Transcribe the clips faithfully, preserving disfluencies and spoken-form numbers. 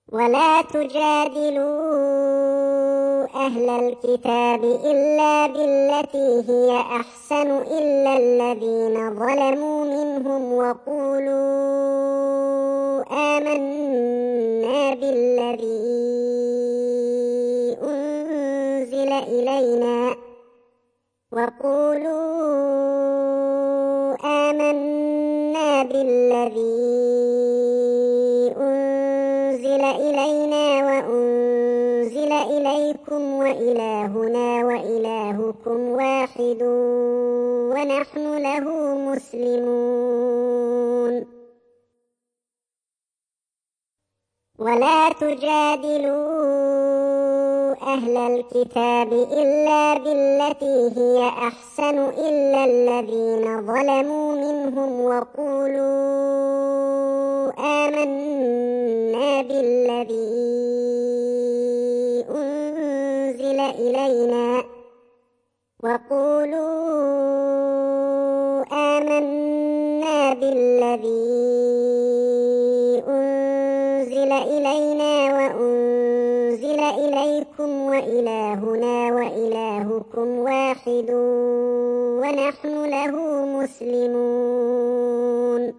ولا تجادلوا أهل الكتاب إلا بالتي هي أحسن إلا الذين ظلموا منهم وقولوا آمنا بالذي أنزل إلينا وقولوا آمنا بالذي أنزل إلينا وأنزل إليكم وإلهنا وإلهكم واحد ونحن له مسلمون. ولا تجادلوا أهل الكتاب إلا بالتي هي أحسن إلا الذين ظلموا منهم وقولوا آمنا بالذي أنزل إلينا وقولوا آمنا بالذي أنزل إلينا وأنزل إليكم وإلهنا وإلهكم واحد ونحن له مسلمون.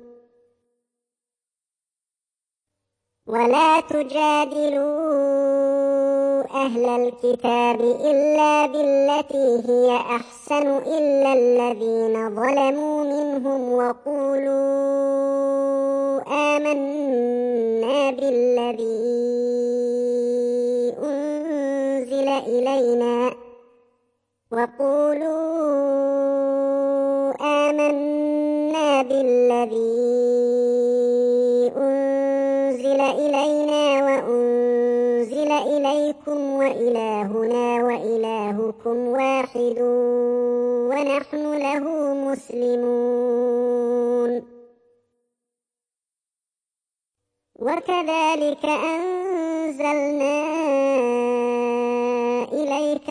ولا تجادلوا أهل الكتاب إلا بالتي هي أحسن إلا الذين ظلموا منهم وقولوا آمنا بالذي أنزل إلينا وقولوا آمنا بالذي أنزل إلينا وأنزل إليكم وإلهنا وإلهكم واحد ونحن له مسلمون. وكذلك أنزلنا إليك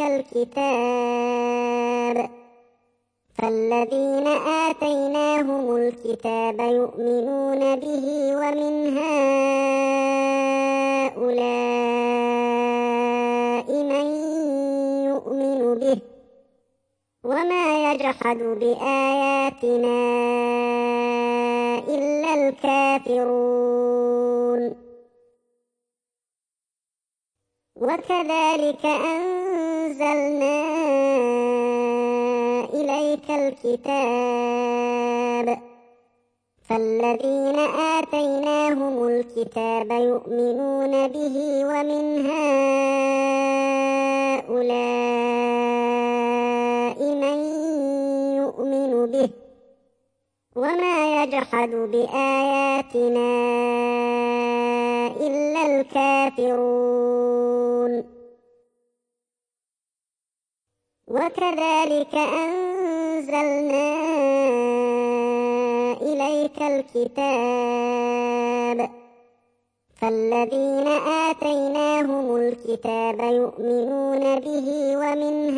الكتاب فالذين آتيناهم الكتاب يؤمنون به ومن هؤلاء من يؤمن به وما يجحد بآياتنا إلا الكافرون. وكذلك أنزلنا إليك الكتاب فالذين آتيناهم الكتاب يؤمنون به ومن هؤلاء من يؤمن به وما يجحد بآياتنا إلا الكافرون. وكذلك أنزلنا إليك الكتاب فالذين آتيناهم الكتاب يؤمنون به ومن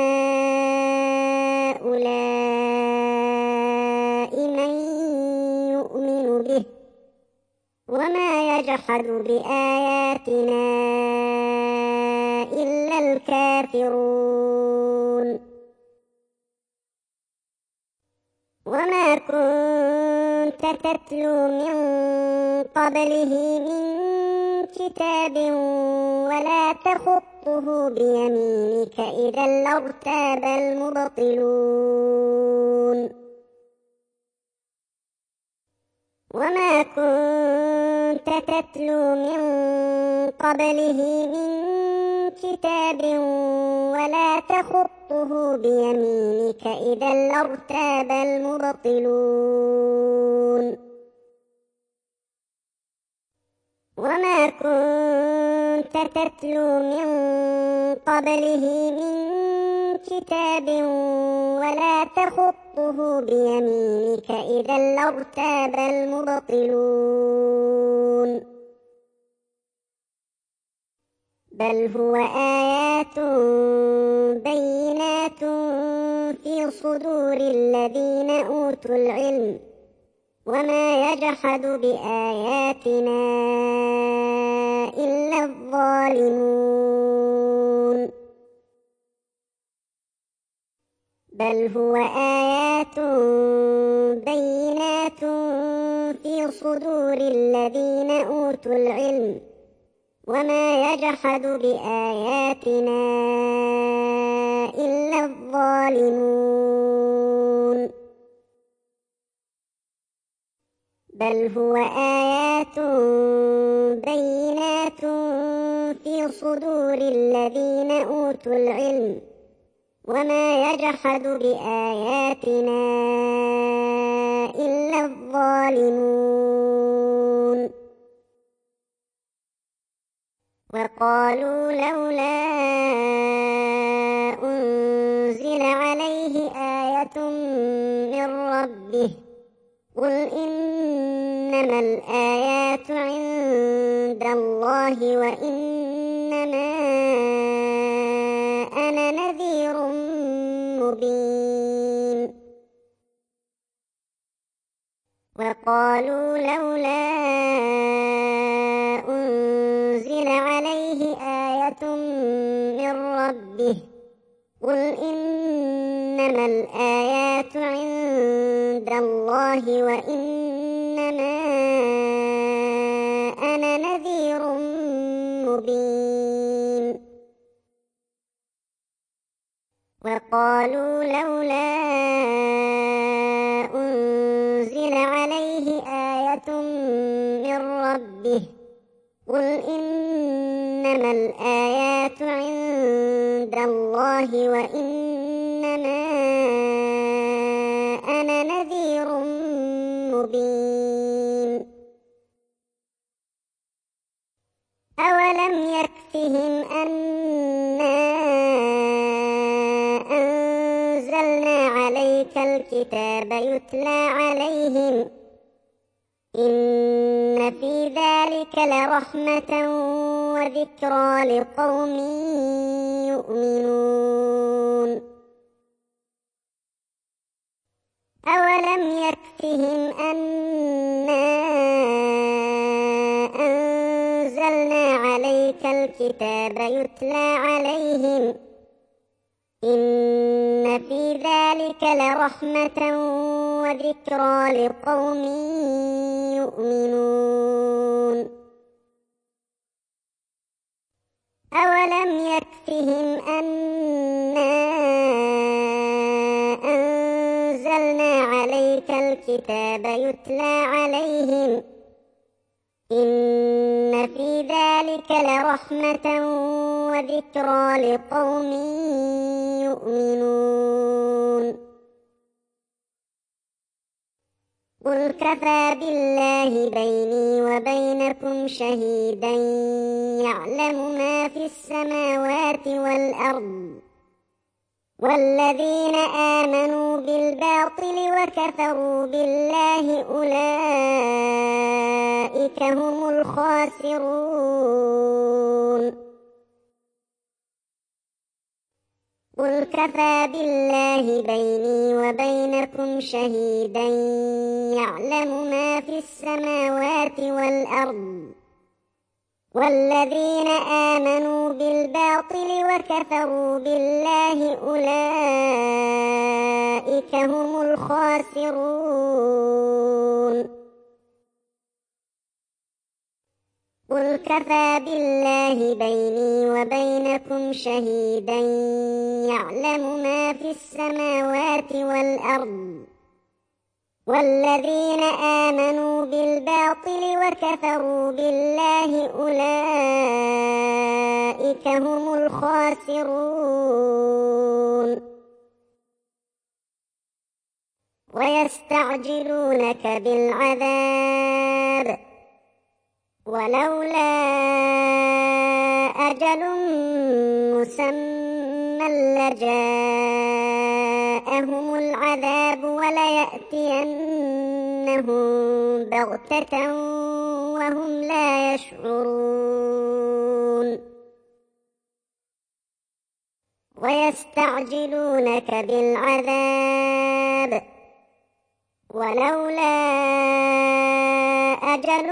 هؤلاء من يؤمن به وما يجحد بآياتنا إلا الكافرون. وما كنت تتلو من قبله من كتاب ولا تخطه بيمينك إذا لارتاب المبطلون. وما كنت تتلو من قبله من كتاب ولا تخطه بيمينك إذا لارتاب المبطلون. وما كنت تتلو من قبله من كتاب ولا تخطه بيمينك إذا لارتاب المبطلون. بل هو آيات بينات في صدور الذين أوتوا العلم وما يجحد بآياتنا إلا بل هو آيات بينات في صدور الذين أوتوا العلم وما يجحد بآياتنا إلا الظالمون بل هو آيات بينات في صدور الذين أوتوا العلم وما يجحد بآياتنا إلا الظالمون وقالوا لولا أنزل عليه آية من ربه قل إنما الآيات عند الله وإنما أنا نذير مبين وقالوا لولا أنزل عليه آية من ربه قل إنما الآيات عند الله وإنما أنا نذير مبين وقالوا لولا أنزل عليه آية من ربه قل إنما الآيات عند الله وإنما أنا نذير مبين أولم يكفهم أنا أنزلنا عليك الكتاب يتلى عليهم إن في ذلك لرحمة وذكرى لقوم يؤمنون أولم يكفهم أنا أنزلنا عليك الكتاب يتلى عليهم إن في ذلك لرحمة وذكرى لقوم يؤمنون أولم يكفهم أنا أنزلنا عليك الكتاب يتلى عليهم إن في ذلك لرحمة وذكرى لقوم يؤمنون قل كفى بالله بيني وبينكم شهيدا يعلم ما في السماوات والأرض والذين آمنوا بالباطل وكفروا بالله أولئك هم الخاسرون قل كفى بالله بيني وبينكم شهيدا يعلم ما في السماوات والأرض والذين آمنوا بالباطل وكفروا بالله أولئك هم الخاسرون قل كفى بالله بيني وبينكم شهيدا يعلم ما في السماوات والأرض والذين آمنوا بالباطل وكفروا بالله أولئك هم الخاسرون ويستعجلونك بالعذاب ولولا أجل مسمى لجاءهم العذاب وليأتينهم بغتة وهم لا يشعرون ويستعجلونك بالعذاب ولولا أجل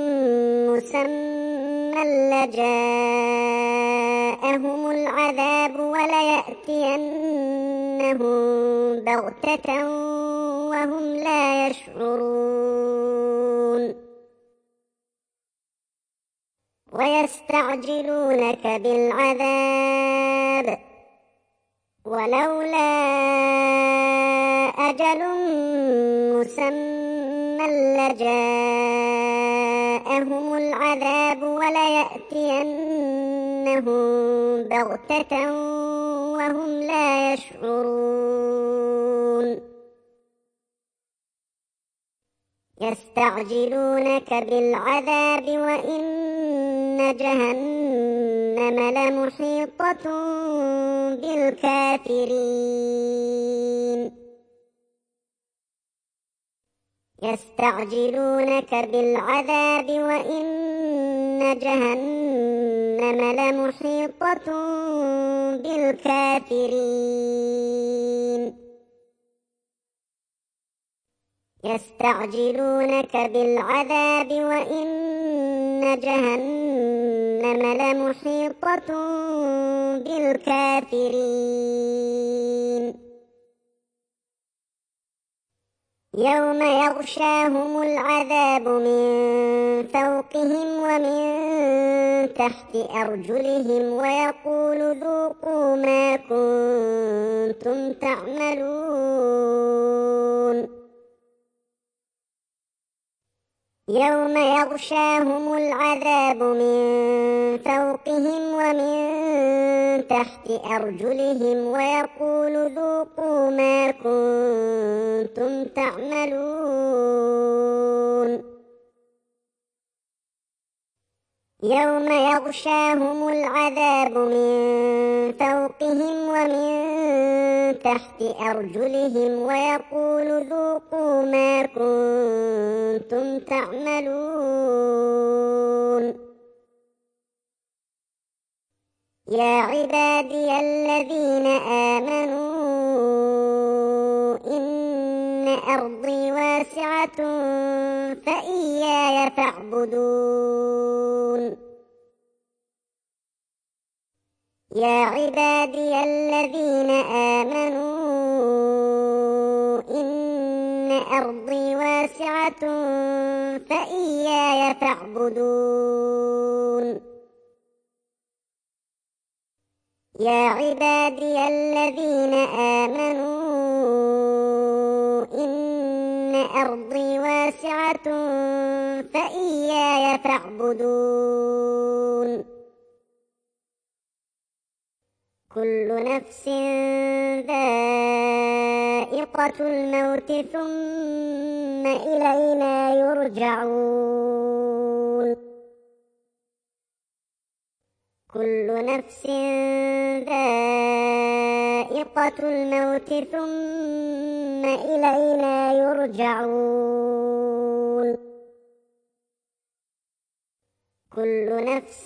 مسمى لجاءهم العذاب وليأتينهم بغتة وهم لا يشعرون ويستعجلونك بالعذاب ولولا أجل مسمى لجاءهم العذاب وليأتينهم بغتة وهم لا يشعرون يستعجلونك بالعذاب وإن جهنم لمحيطة بالكافرين يستعجلونك بالعذاب وإن جهنم لمحيطة بالكافرين يستعجلونك بالعذاب وإن جهنم لمحيطة بالكافرين يوم يغشاهم العذاب من فوقهم ومن تحت أرجلهم ويقول ذوقوا ما كنتم تعملون يوم يغشاهم العذاب من فوقهم ومن تحت أرجلهم ويقول ذوقوا ما كنتم تعملون يوم يغشاهم العذاب من فوقهم ومن تحت أرجلهم ويقول ذوقوا ما كنتم تعملون يا عبادي الذين آمنوا إن أرضي واسعة فإياي فاعبدون يا عبادي الذين آمنوا إن أرضي واسعة فإياي فاعبدون يا عبادي الذين آمنوا إن أرضي واسعة فإياي فاعبدون كل نفس ذائقة الموت ثم إلينا يرجعون كل نفس ذائقة الموت ثم إلينا يرجعون كل نفس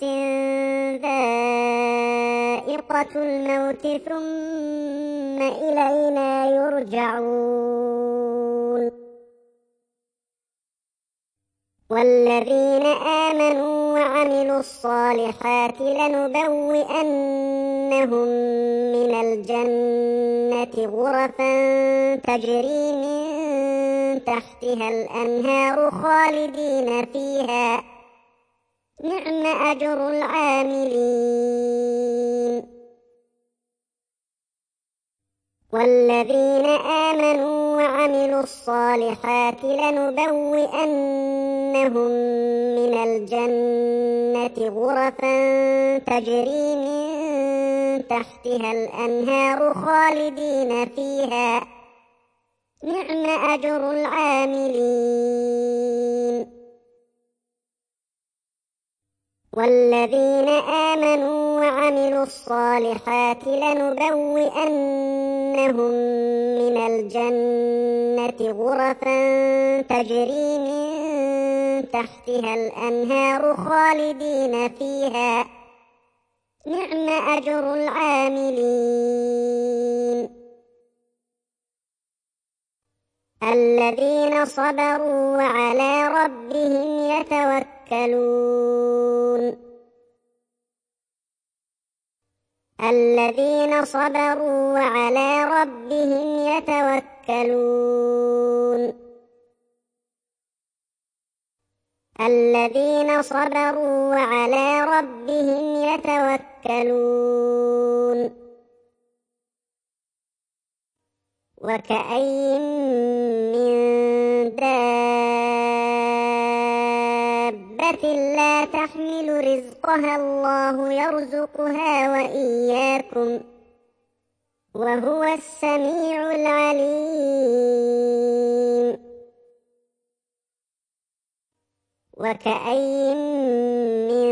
ذائقة الموت ثم إلينا يرجعون والذين آمنوا وعملوا الصالحات لنبوئنهم من الجنة غرفا تجري من تحتها الأنهار خالدين فيها نعم أجر العاملين والذين آمنوا وعملوا الصالحات لنبوئنهم من الجنة غرفا تجري من تحتها الأنهار خالدين فيها نعم أجر العاملين والذين آمنوا وعملوا الصالحات لنبوئنهم من الجنة غرفا تجري من تحتها الأنهار خالدين فيها نعم أجر العاملين الذين صبروا وعلى ربهم يتوكلون. الذين صبروا وعلى ربهم يتوكلون الذين صبروا وعلى ربهم يتوكلون وكأين من دابة لا تحمل رزقها الله يرزقها وإياكم وهو السميع العليم وكأين من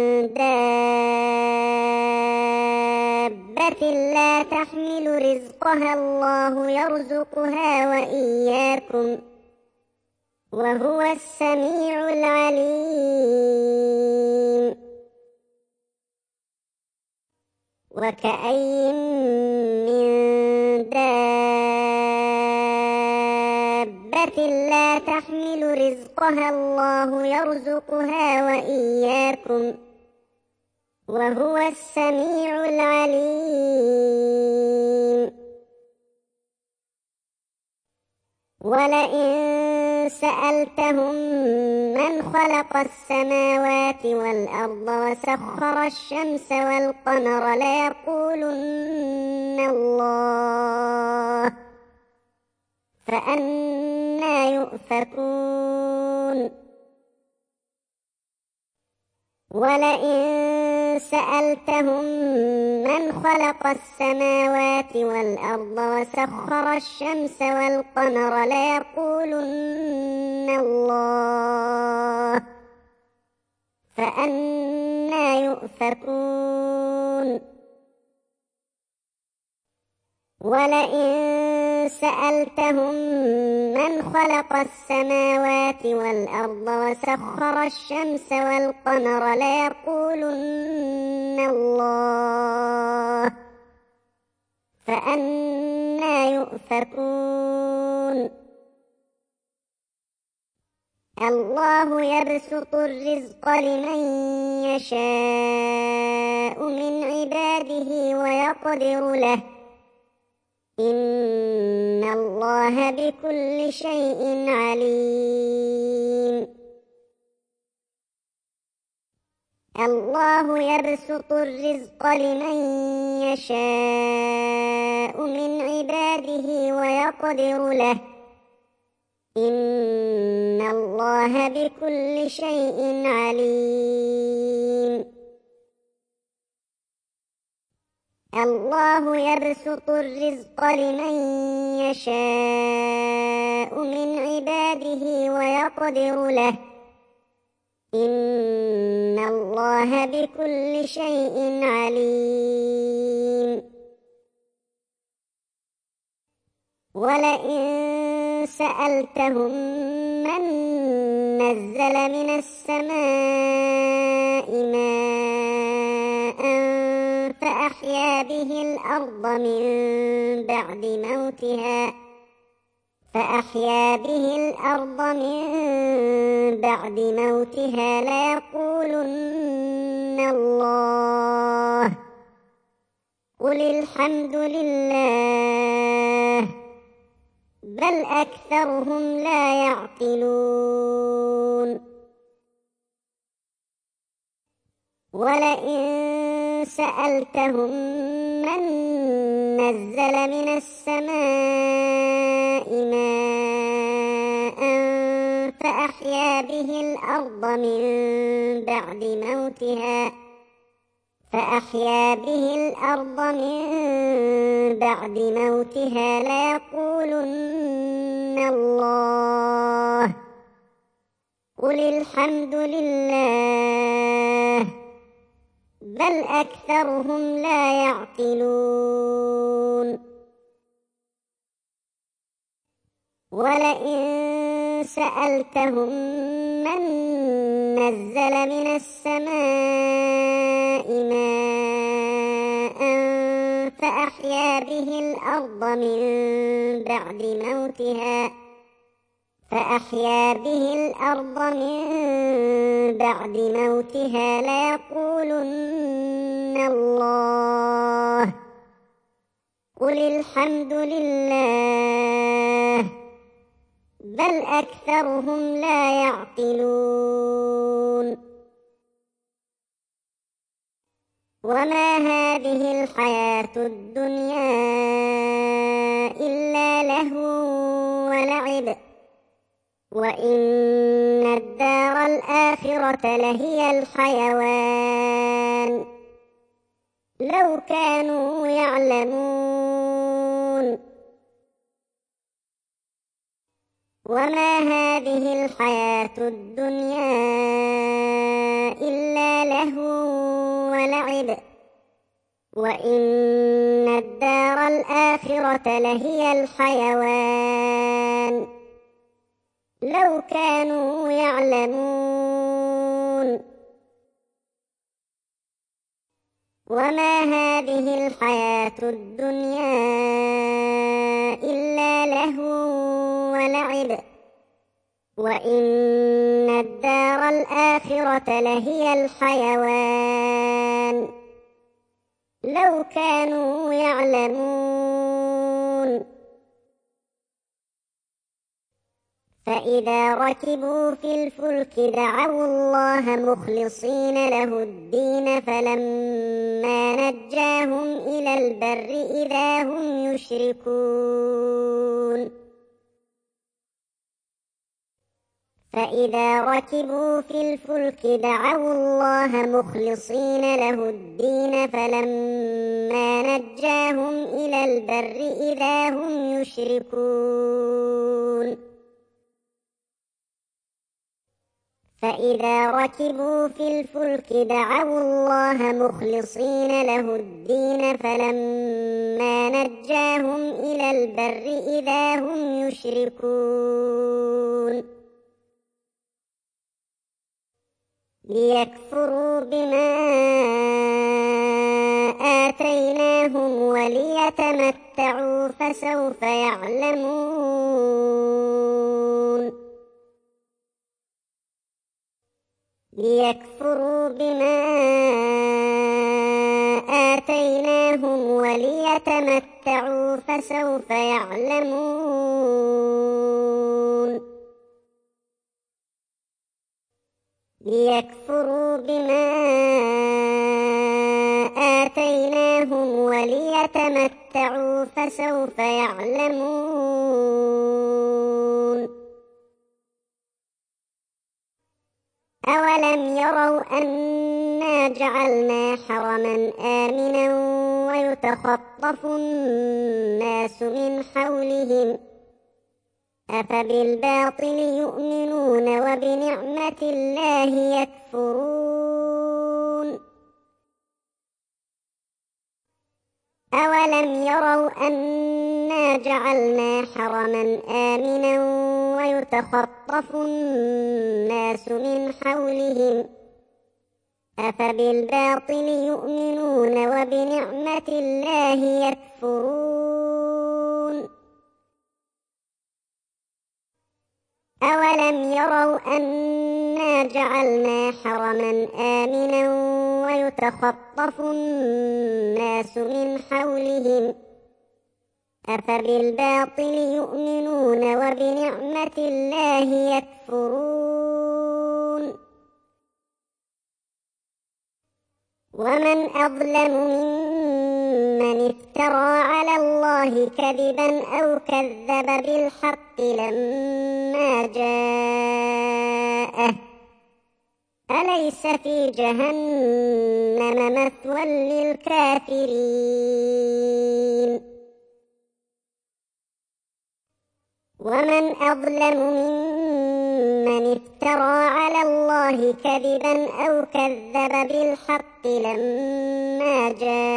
دابة لا تحمل رزقها الله يرزقها وإياكم وهو السميع العليم وكأين من دابة لا تحمل رزقها الله يرزقها وإياكم وهو السميع العليم ولئن سألتهم من خلق السماوات والأرض وسخر الشمس والقمر ليقولن الله فأنى يؤفكون ولئن سألتهم من خلق السماوات والأرض وسخر الشمس والقمر ليقولن الله فأنى يؤفكون ولئن سألتهم من خلق السماوات والأرض وسخر الشمس والقمر ليقولن الله فأنى يؤفكون الله يبسط الرزق لمن يشاء من عباده ويقدر له إن الله بكل شيء عليم الله يبسط الرزق لمن يشاء من عباده ويقدر له إن الله بكل شيء عليم الله يبسط الرزق لمن يشاء من عباده ويقدر له إن الله بكل شيء عليم ولئن سألتهم من نزل من السماء ماء فأحيا به الأرض من بعد موتها فأحيا به الأرض من بعد موتها ليقولن الله قل الحمد لله بل أكثرهم لا يعقلون ولئن سألتهم من نزل من السماء ماء فأحيا به الأرض من بعد موتها فأحيا به الأرض من بعد موتها ليقولن الله قل الحمد لله بل أكثرهم لا يعقلون ولئن سألتهم من نزل من السماء ماء فأحيا به الأرض من بعد موتها فأحيا به الأرض من بعد موتها ليقولن الله قل الحمد لله بل أكثرهم لا يعقلون وما هذه الحياة الدنيا إلا لهو ولعب وإن الدار الآخرة لهي الحيوان لو كانوا يعلمون وما هذه الحياة الدنيا إلا لهو ولعب وإن الدار الآخرة لهي الحيوان لو كانوا يعلمون وما هذه الحياة الدنيا إلا لهو ولعب وإن الدار الآخرة لهي الحيوان لو كانوا يعلمون فإذا ركبوا في الفلك دعوا الله مخلصين له الدين فلما نجاهم إلى البر إذا هم يشركون فإذا ركبوا في الفلك دعوا الله مخلصين له الدين فلما نجاهم إلى البر إذا هم يشركون فإذا ركبوا في الفلك دعوا الله مخلصين له الدين فلما نجاهم إلى البر إذا هم يشركون ليكفروا بما آتيناهم وليتمتعوا فسوف يعلمون ليكفروا بما آتيناهم وليتمتعوا فسوف يعلمون ليكفروا بما آتيناهم وليتمتعوا فسوف يعلمون أولم يروا أنا جعلنا حرما آمنا ويتخطف الناس من حولهم أفبالباطل يؤمنون وبنعمة الله يكفرون أولم يروا أنا جعلنا حرما آمنا ويتخطف الناس من حولهم أفبالباطل يؤمنون وبنعمة الله يكفرون أولم يروا أنا جعلنا حرما آمنا ويتخطف الناس من حولهم أفبالباطل يؤمنون وبنعمة الله يكفرون ومن أظلم ممن افترى على الله كذبا أو كذب بالحق لما جاءه أليس في جهنم مثوى للكافرين ومن أظلم ممن افترى على الله كذبا أو كذب بالحق لما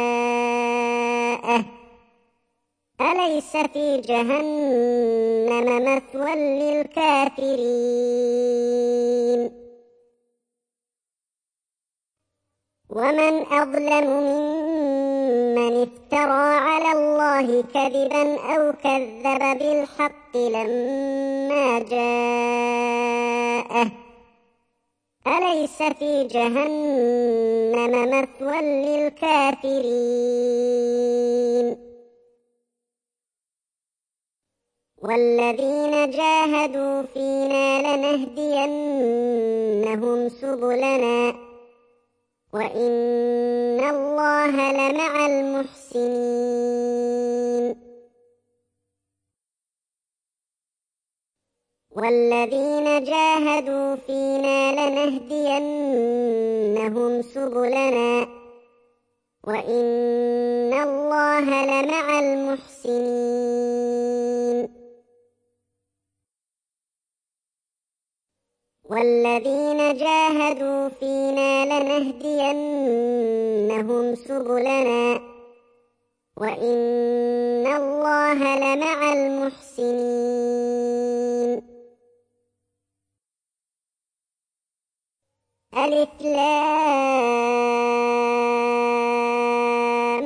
جاءه أليس في جهنم مثوى للكافرين ومن أظلم ممن افترى على الله كذبا أو كذب بالحق لما جاءه أليس في جهنم مثوى للكافرين والذين جاهدوا فينا لنهدينهم سبلنا وإن الله لمع المحسنين والذين جاهدوا فينا لنهدينهم سبلنا وإن الله لمع المحسنين والذين جاهدوا فينا لنهدينهم سبلنا وإن الله لمع المحسنين ألف لام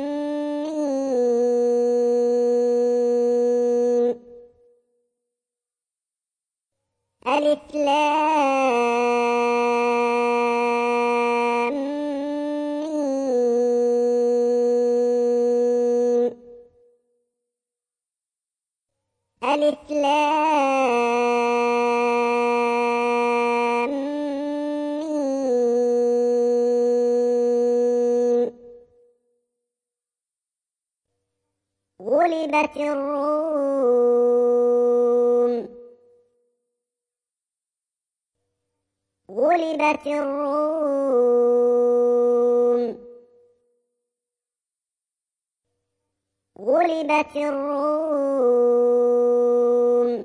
ميم ألف لام ميم ألف لام ميم غلبت الروم غلبت الروم غلبت الروم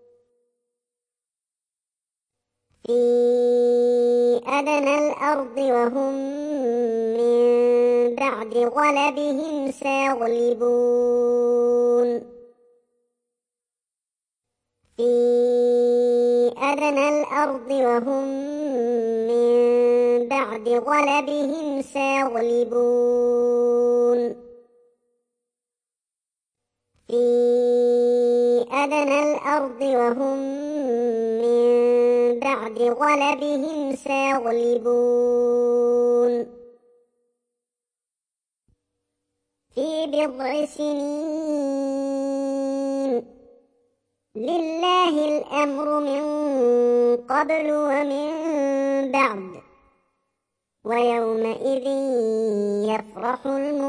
في أدنى الأرض وهم من بعد غلبهم سيغلبون في أدنى الأرض وهم من بعد غلبهم سيغلبون في أدنى الأرض وهم من بعد غلبهم سيغلبون في بضع سنين لله الأمر من قبل ومن بعد ويومئذ يفرح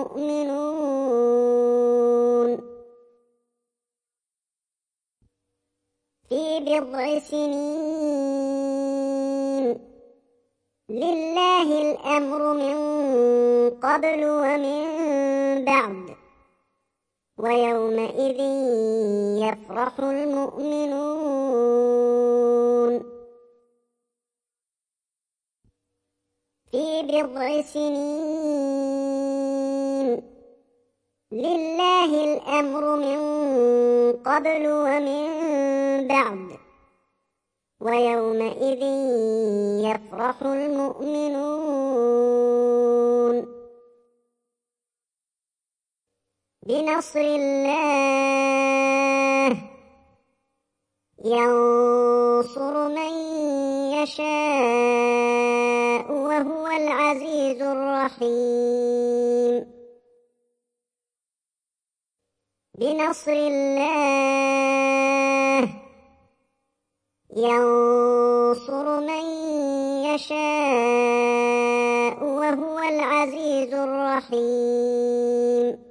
المؤمنون في بضع سنين لله الأمر من قبل ومن بعد ويومئذ يفرح المؤمنون في بضع سنين لله الأمر من قبل ومن بعد ويومئذ يفرح المؤمنون بنصر الله ينصر من يشاء وهو العزيز الرحيم بنصر الله ينصر من يشاء وهو العزيز الرحيم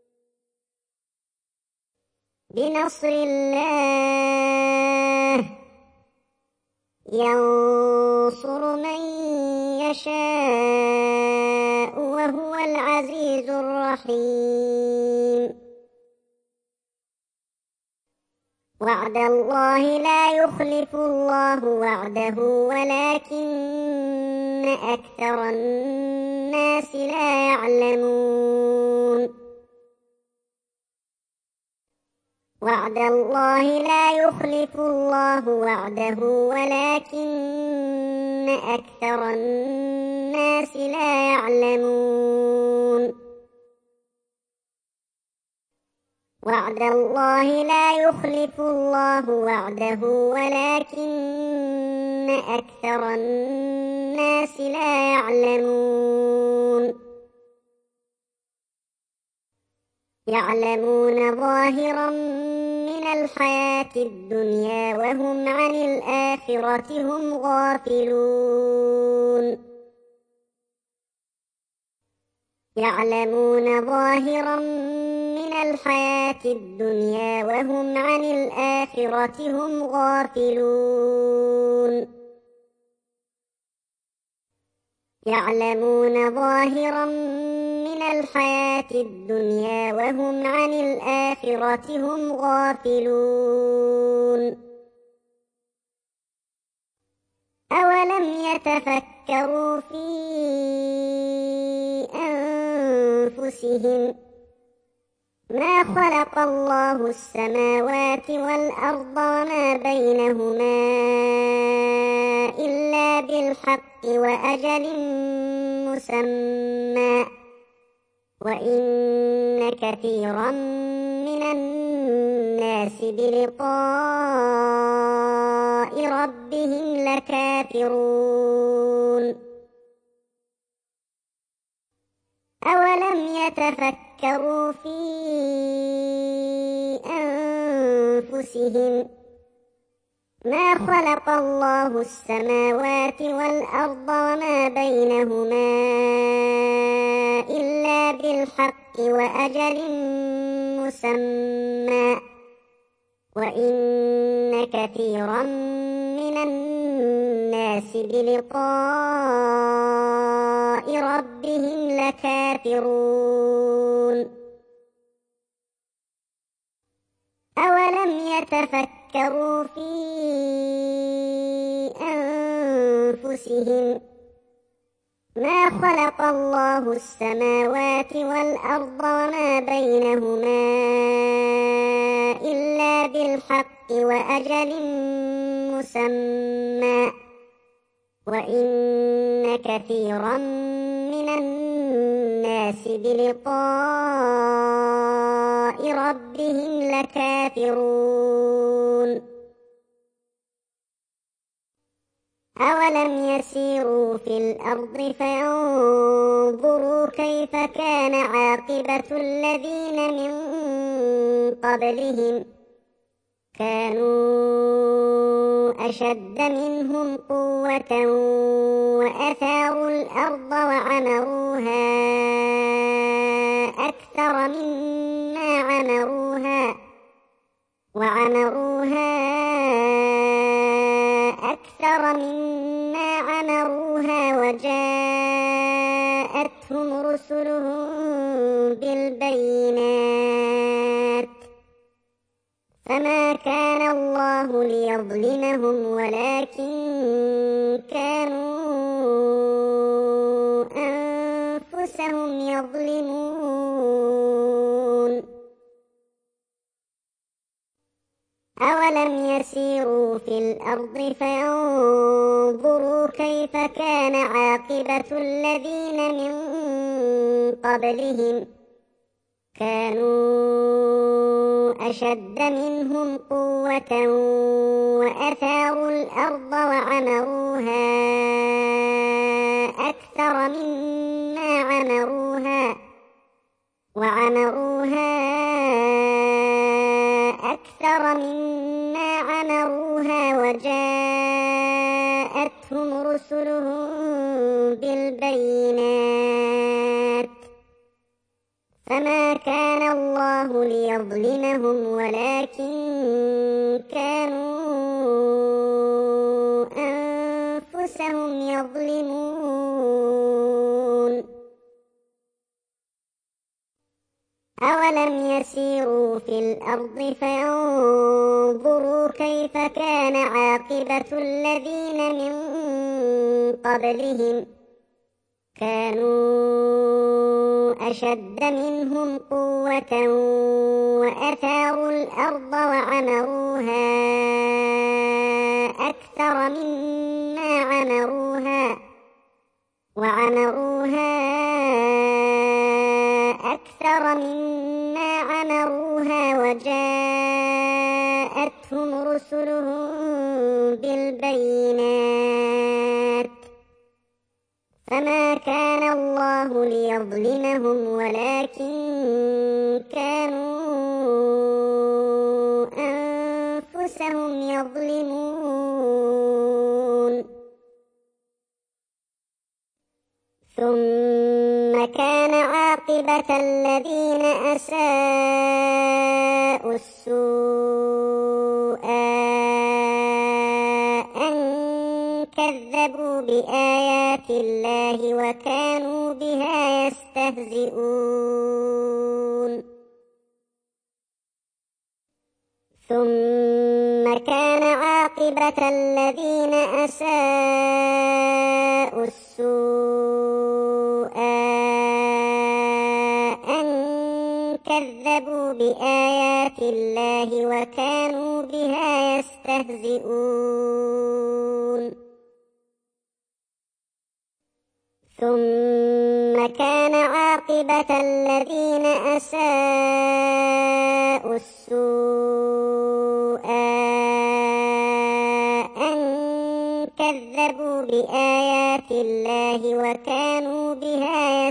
بنصر الله ينصر من يشاء وهو العزيز الرحيم وعد الله لا يخلف الله وعده ولكن أكثر الناس لا يعلمون وعد الله لا يخلف الله وعده ولكن أكثر الناس لا يعلمون وعد الله لا يخلف الله وعده ولكن أكثر الناس لا يعلمون يعلمون ظاهرا من الحياة الدنيا وهم عن الآخرة هم غافلون يعلمون ظاهرا من الحياة الدنيا وهم عن الآخرة هم غافلون يعلمون ظاهرا من الحياة الدنيا وهم عن الآخرة هم غافلون أولم يتفكروا في أنفسهم ما خلق الله السماوات والأرض وما بينهما إلا بالحق وأجل مسمى وإن كثيرا من الناس بلقاء ربهم لكافرون أولم يتفكروا في أنفسهم ما خلق الله السماوات والأرض وما بينهما إلا بالحق وأجل مسمى وإن كثيرا من الناس بلقاء ربهم لكافرون أولم يتفكروا في أنفسهم ما خلق الله السماوات والأرض وما بينهما إلا بالحق وأجل مسمى وإن كثيرا من الناس بلقاء ربهم لكافرون أولم يسيروا في الأرض فينظروا كيف كان عاقبة الذين من قبلهم كانوا أشد منهم قوة وأثاروا الأرض وعمروها أكثر مما عمروها وعمروها أكثر مما عمروها وجاءتهم رسلهم بالبينات فما كان الله ليظلمهم ولكن كانوا أنفسهم يظلمون أولم يسيروا في الأرض فينظروا كيف كان عاقبة الذين من قبلهم كانوا أشد منهم قوة وأثاروا الأرض وعمروها أكثر مما عمروها وعمروها أكثر مما عمروها وجاءتهم رسلهم بالبينات فما كان الله ليظلمهم ولكن كانوا أنفسهم يظلمون أولم يسيروا في الأرض فينظروا كيف كان عاقبة الذين من قبلهم كانوا أشد منهم قوة وأثاروا الأرض وعمروها أكثر مما عمروها وعمروها أكثر مما عمروها وجاءتهم رسلهم بالبينات فما كان الله ليظلمهم ولكن كانوا أنفسهم يظلمون ثم كان عاقبة الذين أساءوا السوء أن كذبوا بآيات الله وكانوا بها يستهزئون ثم كان عاقبة الذين أساءوا السوء أن كذبوا بآيات الله وكانوا بها يستهزئون ثم كان عاقبة الذين أساءوا السوء أن كذبوا بآيات الله وكانوا بها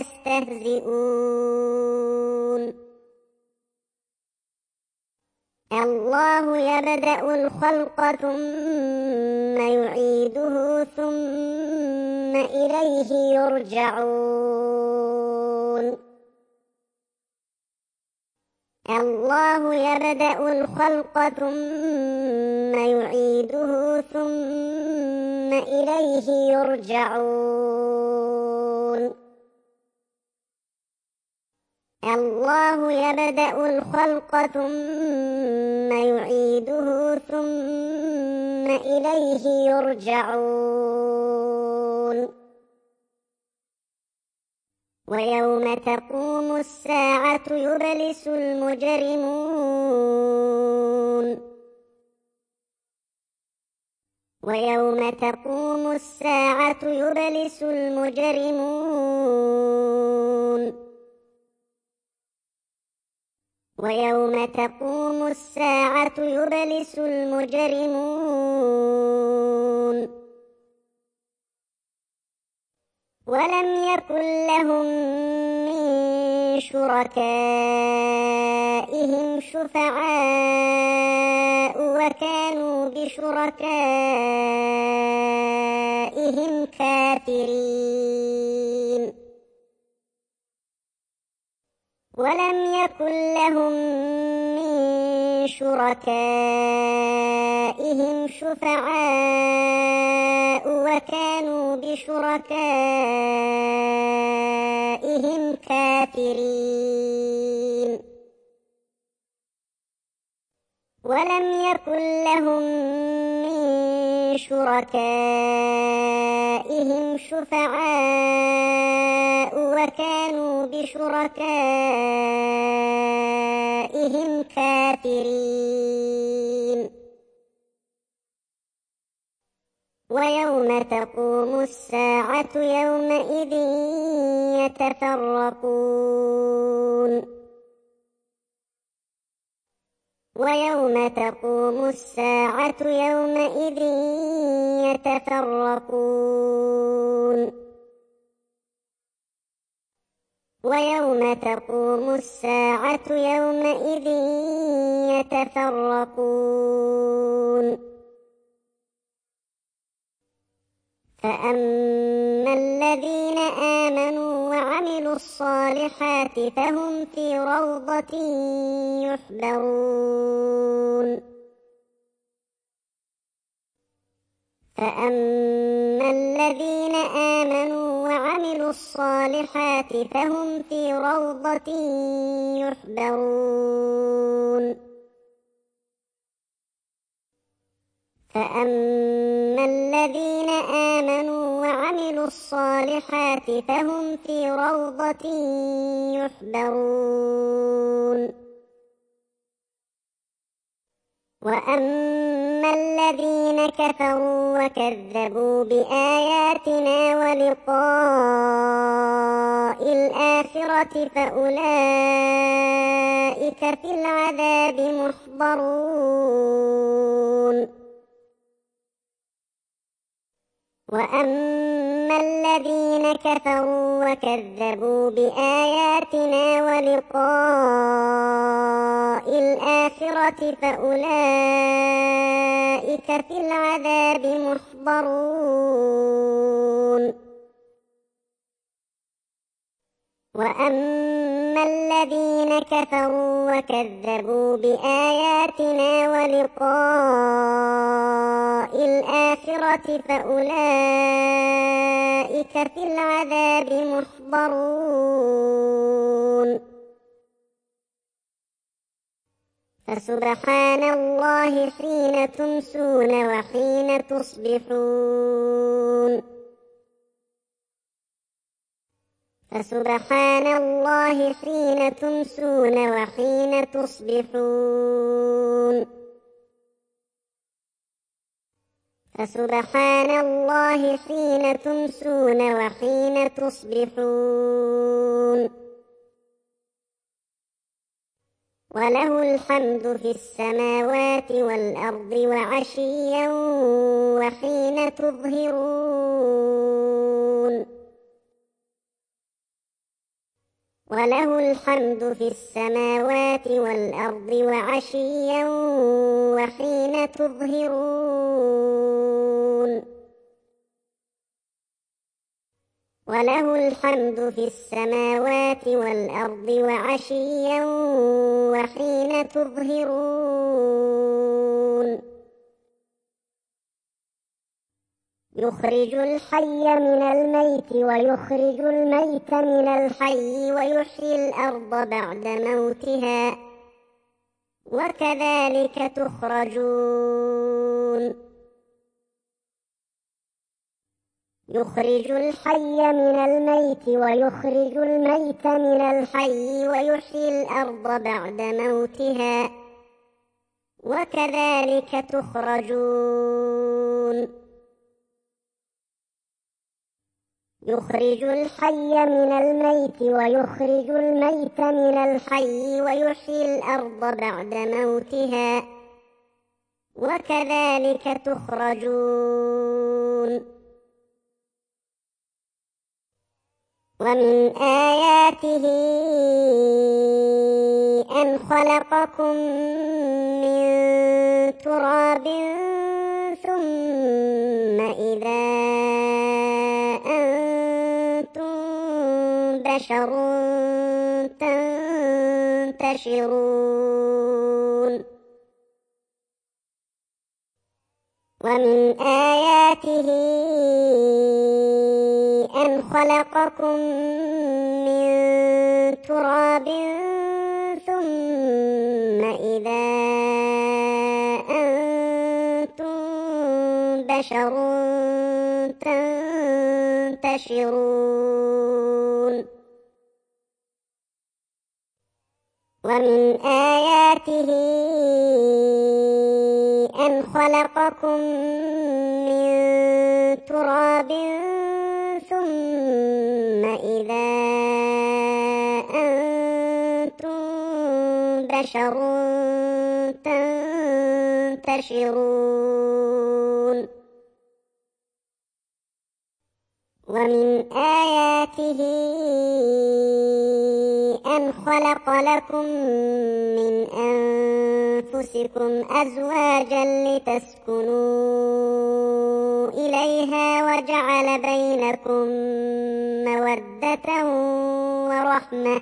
يستهزئون الله يبدأ الخلق ثم يعيده ثم إليه يرجعون الله يبدأ الخلق ثم يعيده ثم إليه يرجعون الله يبدأ الخلق ثم يعيده ثم إليه يرجعون ويوم تقوم الساعة يبلس المجرمون ويوم تقوم الساعة يبلس المجرمون ويوم تقوم الساعة يبلس المجرمون ولم يكن لهم من شركائهم شفعاء وكانوا بشركائهم كافرين ولم يكن لهم من شركائهم شفعاء وكانوا بشركائهم كافرين ولم يكن لهم من شركائهم شفعاء وكانوا بشركائهم كافرين ويوم تقوم الساعة يومئذ يتفرقون ويوم تقوم الساعة يومئذ يتفرقون ويوم تقوم الساعة يومئذ يتفرقون فأما الذين آمنوا وعملوا الصالحات فهم في روضة يحبرون فأما الذين آمنوا وعملوا الصالحات فهم في روضة يحبرون فأما الذين آمنوا وعملوا الصالحات فهم في روضة يحبرون وأما الذين كفروا وكذبوا بآياتنا ولقاء الآخرة فأولئك في العذاب محضرون وأما الذين كفروا وكذبوا بآياتنا ولقاء الآخرة فأولئك في العذاب محضرون وأما الذين كفروا وكذبوا بآياتنا ولقاء الآخرة فأولئك في العذاب محضرون فسبحان الله حين تمسون وحين تصبحون فسبحان الله حين تمسون وحين تصبحون فسبحان الله حين تمسون وحين تصبحون وله الحمد في السماوات والأرض وعشيا وحين تظهرون وله الحمد في السماوات والأرض وعشيا وحين تظهرون وله الحمد في السماوات والأرض وعشيا وحين تظهرون يخرج الحي من الميت ويخرج الميت من الحي ويحيي الأرض بعد موتها وكذلك تخرجون يخرج الحي من الميت ويخرج الميت من الحي ويحيي الأرض بعد موتها وكذلك تخرجون يخرج الحي من الميت ويخرج الميت من الحي ويحيي الأرض بعد موتها وكذلك تخرجون ومن آياته أن خلقكم من تراب ثم إذا أنتم بشر تنتشرون ومن آياته أن خلقكم من تراب ثم إذا أنتم بشر تنتشرون ومن آياته أن خلقكم من تراب ثم إذا أنتم بشر تنتشرون ومن آياته أن خلق لكم من أنفسكم أزواجا لتسكنوا إليها وجعل بينكم مودة ورحمة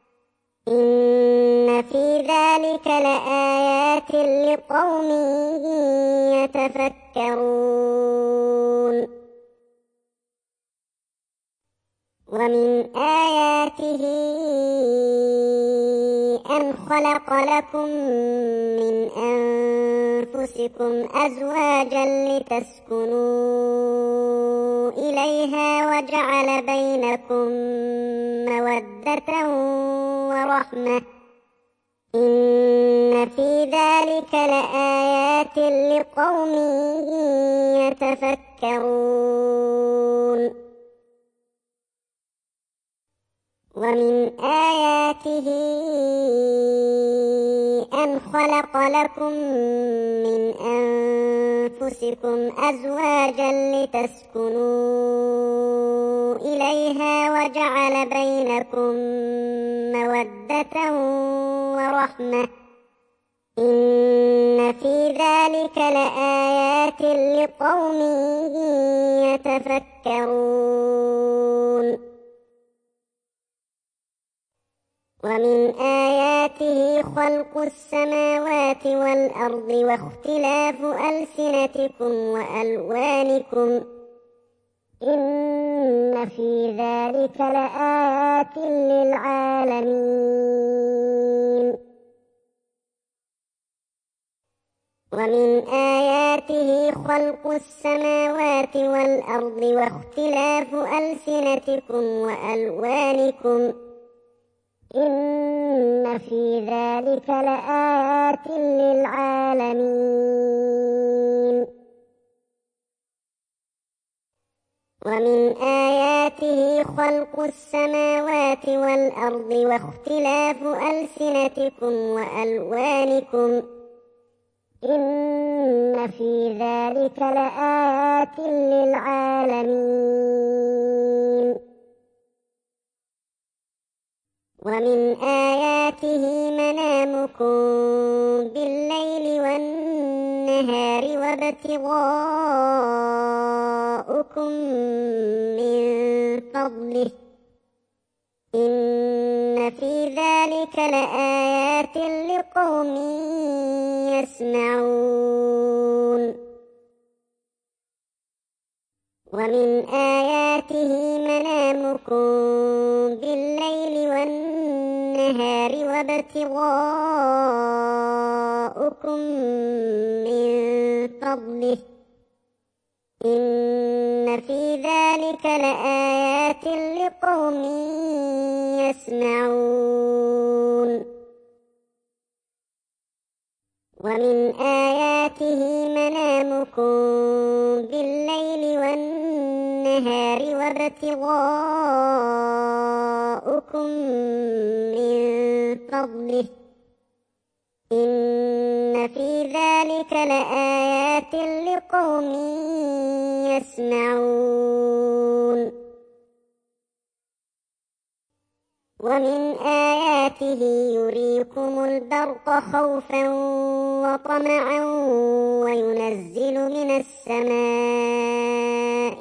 إن في ذلك لآيات لقوم يتفكرون ومن آياته أن خلق لكم من أنفسكم أزواجا لتسكنوا إليها وجعل بينكم مودة ورحمة إن في ذلك لآيات لقوم يتفكرون ومن آياته ومن خلق لكم من أنفسكم أزواجا لتسكنوا إليها وجعل بينكم مودة ورحمة إن في ذلك لآيات لقوم يتفكرون ومن آياته خلق السماوات والأرض واختلاف ألسنتكم وألوانكم إن في ذلك لآيات للعالمين ومن آياته خلق السماوات والأرض واختلاف ألسنتكم وألوانكم إن في ذلك لآيات للعالمين ومن آياته خلق السماوات والأرض واختلاف ألسنتكم وألوانكم إن في ذلك لآيات للعالمين ومن آياته منامكم بالليل والنهار وابتغاؤكم من فضله إن في ذلك لآيات لقوم يسمعون ومن آياته منامكم بالليل والنهار وابتغاؤكم من فضله إن في ذلك لآيات لقوم يسمعون ومن آياته منامكم بالليل والنهار وابتغاؤكم من فضله إن في ذلك لآيات لقوم يسمعون ومن آياته يريكم البرق خوفا وطمعا وينزل من السماء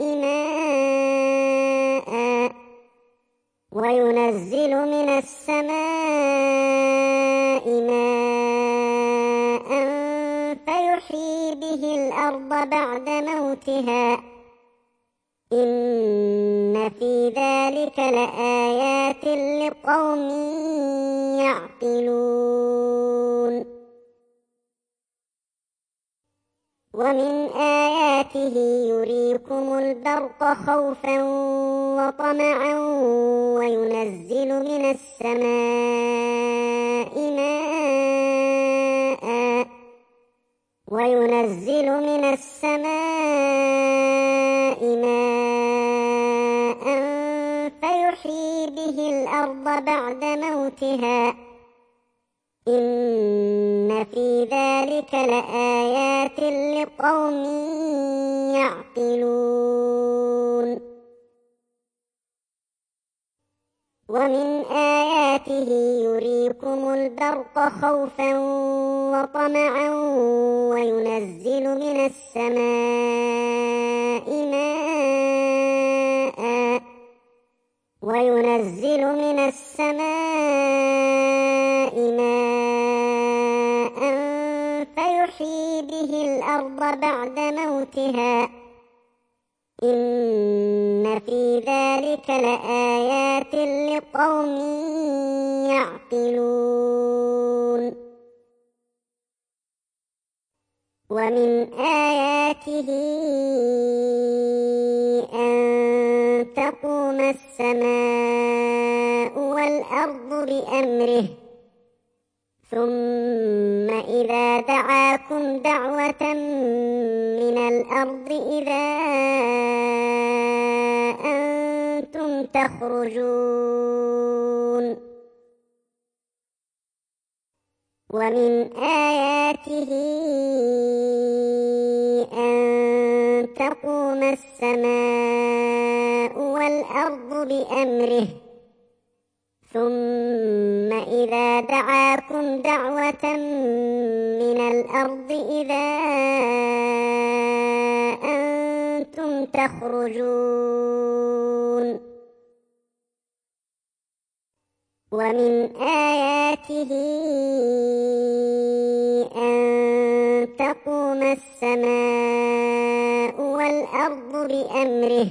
ماء وينزل من السماء ماء فيحيي به الأرض بعد موتها إن في ذلك لآيات لقوم يعقلون ومن آياته يريكم البرق خوفا وطمعا وينزل من السماء ماء وينزل من السماء ماء فيحيي به الأرض بعد موتها إن في ذلك لآيات لقوم يعقلون ومن آياته يريكم البرق خوفا وطمعا وينزل من السماء ماء وينزل من السماء ماء فيحيي به الأرض بعد موتها إن في ذلك لآيات لقوم يعقلون ومن آياته أن تقوم السماء والأرض بأمره ثم إذا دعاكم دعوة من الأرض إذا أنتم تخرجون ومن آياته أن تقوم السماء والأرض بأمره ثم إذا دعاكم دعوة من الأرض إذا أنتم تخرجون ومن آياته أن تقوم السماء والأرض بأمره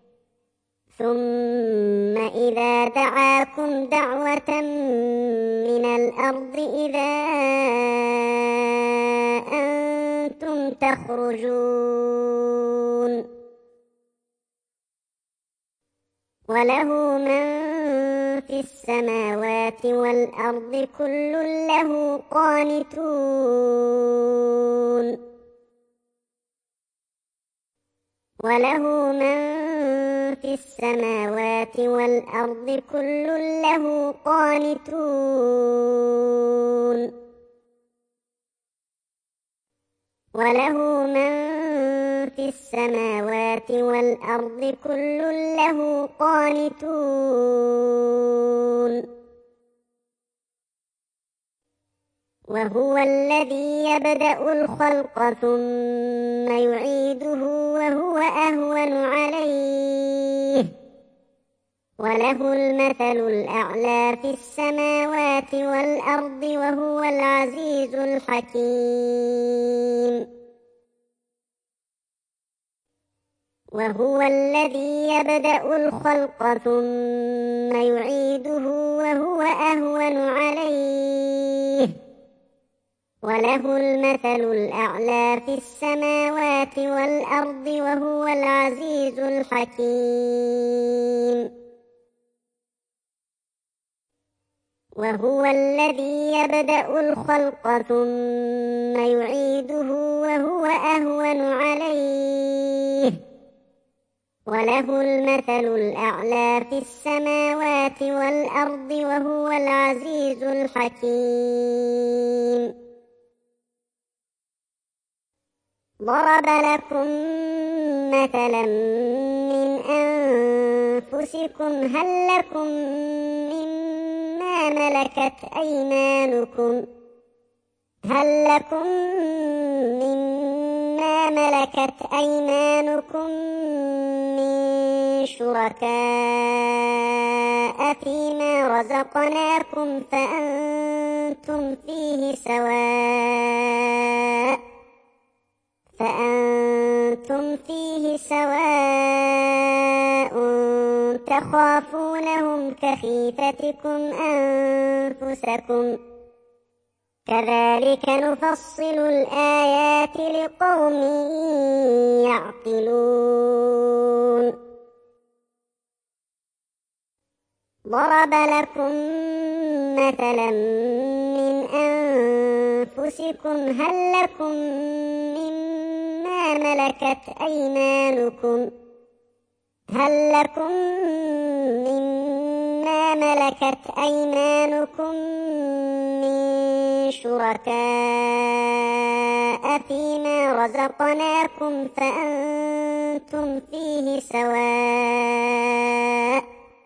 ثم إذا دعاكم دعوة من الأرض إذا أنتم تخرجون وله من في السماوات والأرض كل له قانتون وله من في السماوات والأرض كل له قانتون وله من في السماوات والأرض كل له قانتون وهو الذي يبدأ الخلق ثم يعيده وهو أهون عليه وله المثل الأعلى في السماوات والأرض وهو العزيز الحكيم وهو الذي يبدأ الخلق ثم يعيده وهو أهون عليه وله المثل الأعلى في السماوات والأرض وهو العزيز الحكيم وهو الذي يبدأ الخلق ثم يعيده وهو أهون عليه وله المثل الأعلى في السماوات والأرض وهو العزيز الحكيم ضرب لكم مثلا من أنفسكم هل لكم مما ملكت أيمانكم هل لكم مما ملكت أيمانكم من شركاء فيما رزقناكم فأنتم فيه سواء فأنتم فيه سواء تخافونهم كخيفتكم أنفسكم كذلك نفصل الآيات لقوم يعقلون ضرب لكم مثلا من أنفسكم هل لكم مما ملكت أيمانكم هل لكم مما ملكت أيمانكم من شركاء فيما رزقناكم فأنتم فيه سواء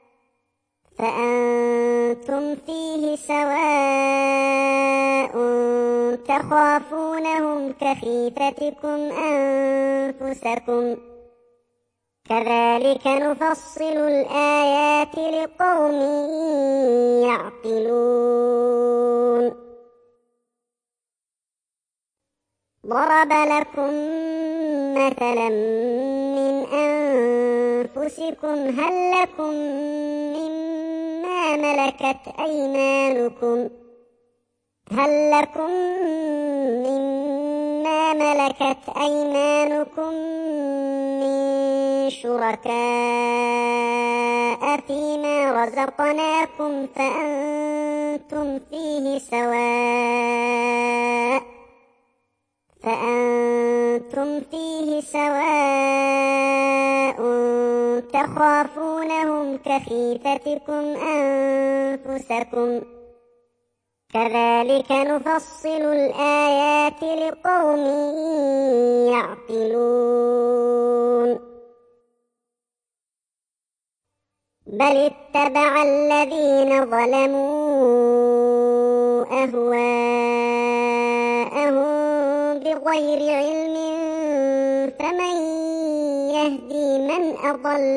فأنتم فيه سواء تخافونهم كخيفتكم أنفسكم كذلك نفصل الآيات لقوم يعقلون ضرب لكم مثلا من أنفسكم هل لكم مما ملكت أيمانكم هل لكم مما ملكت أيمانكم من شركاء فيما رزقناكم فأنتم فيه سواء فأنتم فيه سواء تخافونهم كخيفتكم أنفسكم كذلك نفصل الآيات لقوم يعقلون بل اتبع الذين ظلموا أهواءهم بغير علم فمن يهدي من أضل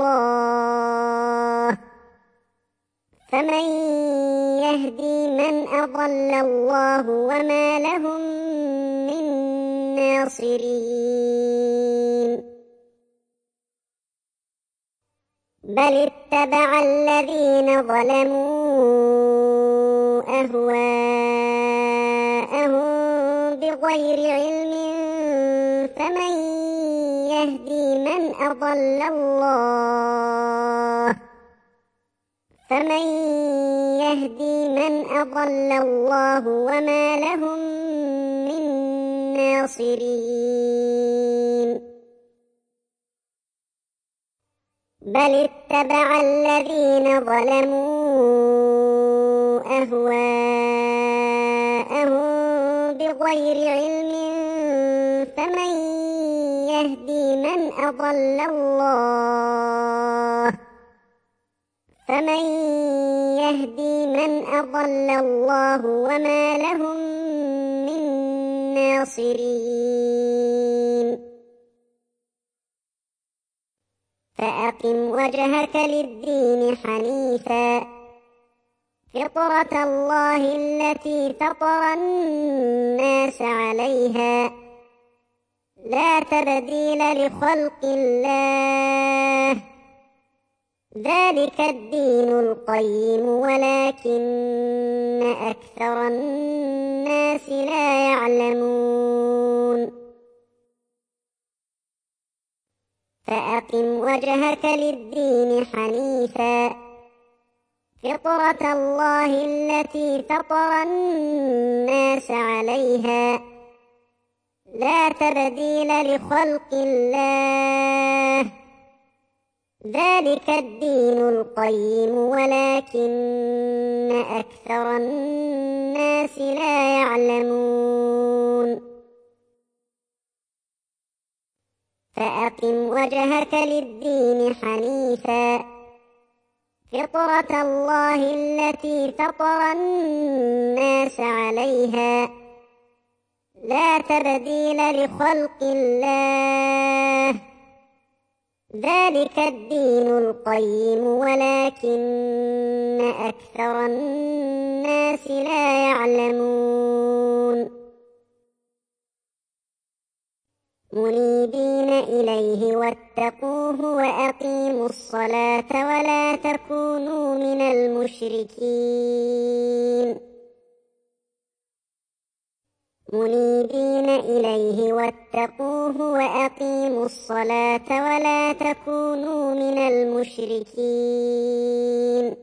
الله فمن يهدي من أضل الله وما لهم من ناصرين بل اتبع الذين ظلموا أهواءهم بغير علم فمن يهدي من أضل الله فمن يهدي من أضل الله وما لهم من ناصرين بل اتبع الذين ظلموا أهواءهم بغير علم فمن يهدي من أضل الله فمن يهدي من أضل الله وما لهم من ناصرين فأقم وجهك للدين حنيفا فطرة الله التي فطر الناس عليها لا تبديل لخلق الله ذلك الدين القيم ولكن أكثر الناس لا يعلمون فأقم وجهك للدين حنيفا فطرة الله التي فطر الناس عليها لا تبديل لخلق الله ذلك الدين القيم ولكن أكثر الناس لا يعلمون فأقم وجهك للدين حنيفا فطرة الله التي فطر الناس عليها لا تبديل لخلق الله ذلك الدين القيم ولكن أكثر الناس لا يعلمون منيبين إليه واتقوه وأقيموا الصلاة ولا تكونوا من المشركين منيبين إليه واتقوه وأقيموا الصلاة ولا تكونوا من المشركين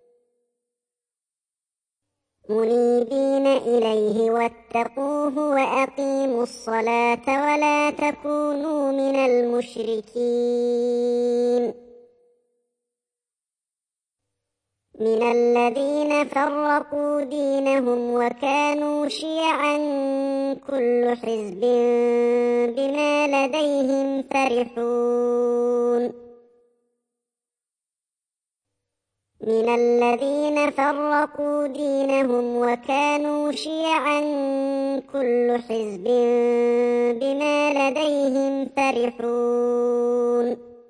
منيبين إليه واتقوه وأقيموا الصلاة ولا تكونوا من المشركين من الذين فرقوا دينهم وكانوا شيعا كل حزب بما لديهم فرحون من الذين فرقوا دينهم وكانوا شيعا كل حزب بما لديهم فرحون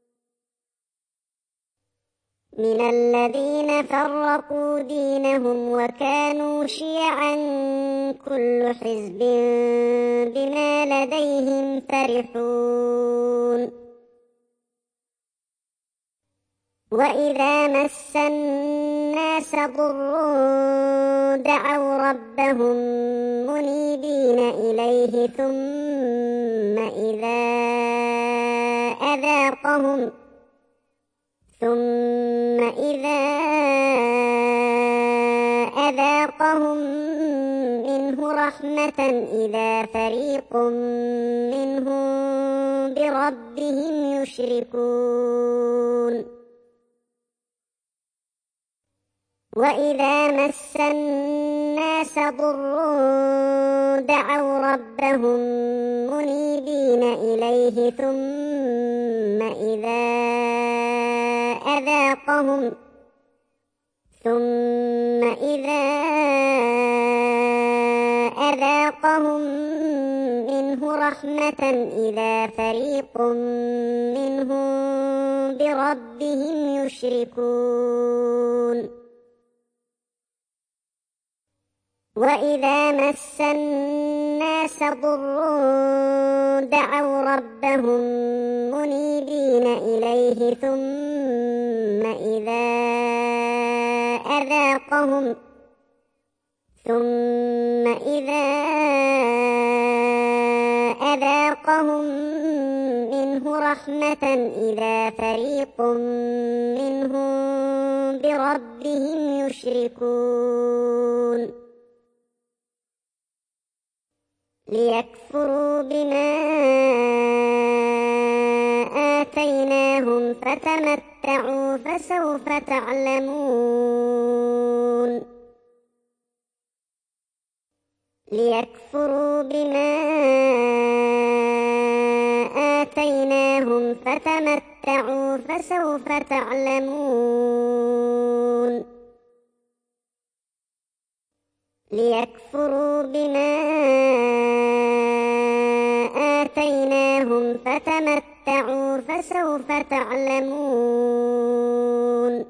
من الذين فرقوا دينهم وكانوا شيعا كل حزب بما لديهم فرحون وإذا مس الناس ضر دعوا ربهم منيبين إليه ثم إذا أذاقهم ثم إذا أذاقهم منه رحمة إذا فريق منهم بربهم يشركون وإذا مس الناس ضر دعوا ربهم منيبين إليه ثم إذا أذاقهم ثم إذا أذاقهم منه رحمة إذا فريق منهم بربهم يشركون وإذا مس الناس ضر دعوا ربهم منيبين إليه ثم إذا أذاقهم ثم إذا أذاقهم منه رحمة إذا فريق منهم بربهم يشركون ليكفروا بما آتيناهم فتمتعوا فسوف تعلمون ليكفروا بما آتيناهم فتمتعوا فسوف تعلمون ليكفروا بما آتيناهم فتمتعوا فسوف تعلمون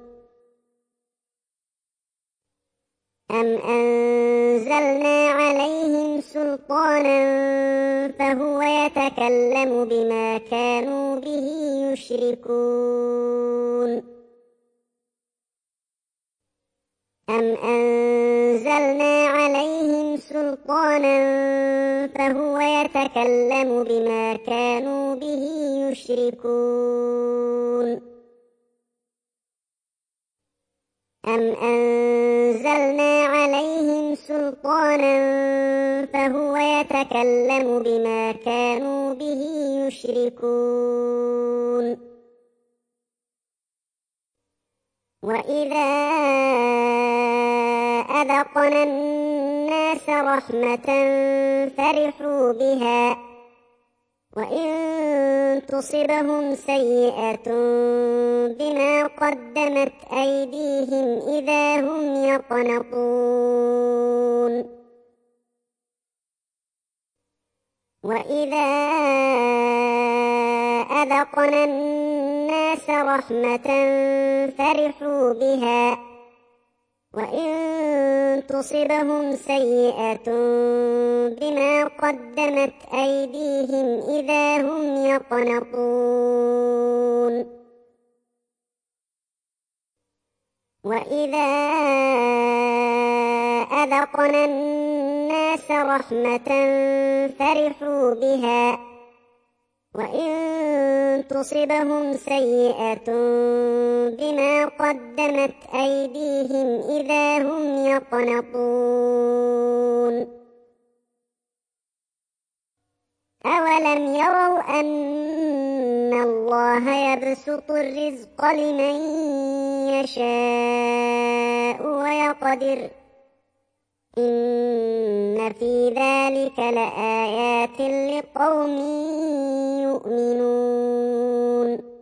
أم أنزلنا عليهم سلطانا فهو يتكلم بما كانوا به يشركون أم أنزلنا عليهم سلطانا فهو يتكلم بما كانوا به يشركون أم أنزلنا عليهم سلطانا فهو يتكلم بما كانوا به يشركون وإذا أذقنا الناس رحمة فرحوا بها وإن تصبهم سيئة بما قدمت أيديهم إذا هم يقنطون وإذا أذقنا الناس رحمة فرحوا بها وإن تصبهم سيئة بما قدمت أيديهم إذا هم يقنطون وإذا أذقنا الناس رحمة فرحوا بها وإن تصبهم سيئة بما قدمت أيديهم إذا هم يقنطون أولم يروا أن الله يبسط الرزق لمن يشاء ويقدر إن في ذلك لآيات لقوم يؤمنون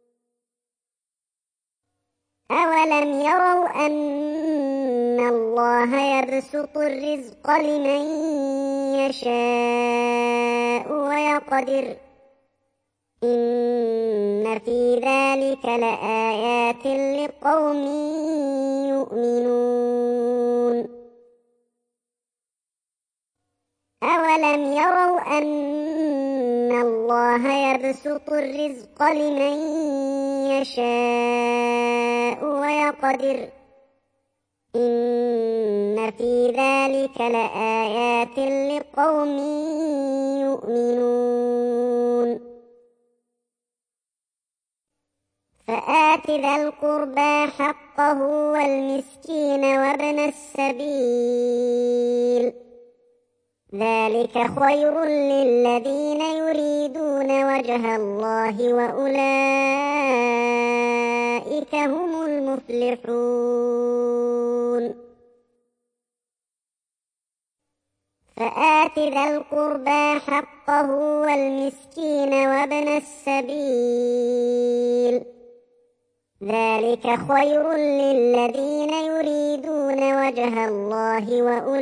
أولم يروا أن الله يبسط الرزق لمن يشاء ويقدر إن في ذلك لآيات لقوم يؤمنون أولم يروا أن الله يبسط الرزق لمن يشاء ويقدر إن في ذلك لآيات لقوم يؤمنون فآت ذا القربى حقه والمسكين وابن السبيل ذلك خير للذين يريدون وجه الله وأولئك هم المفلحون. فآت ذا القربى حقه والمسكين وابن السبيل ذلك خير للذين يريدون وجه الله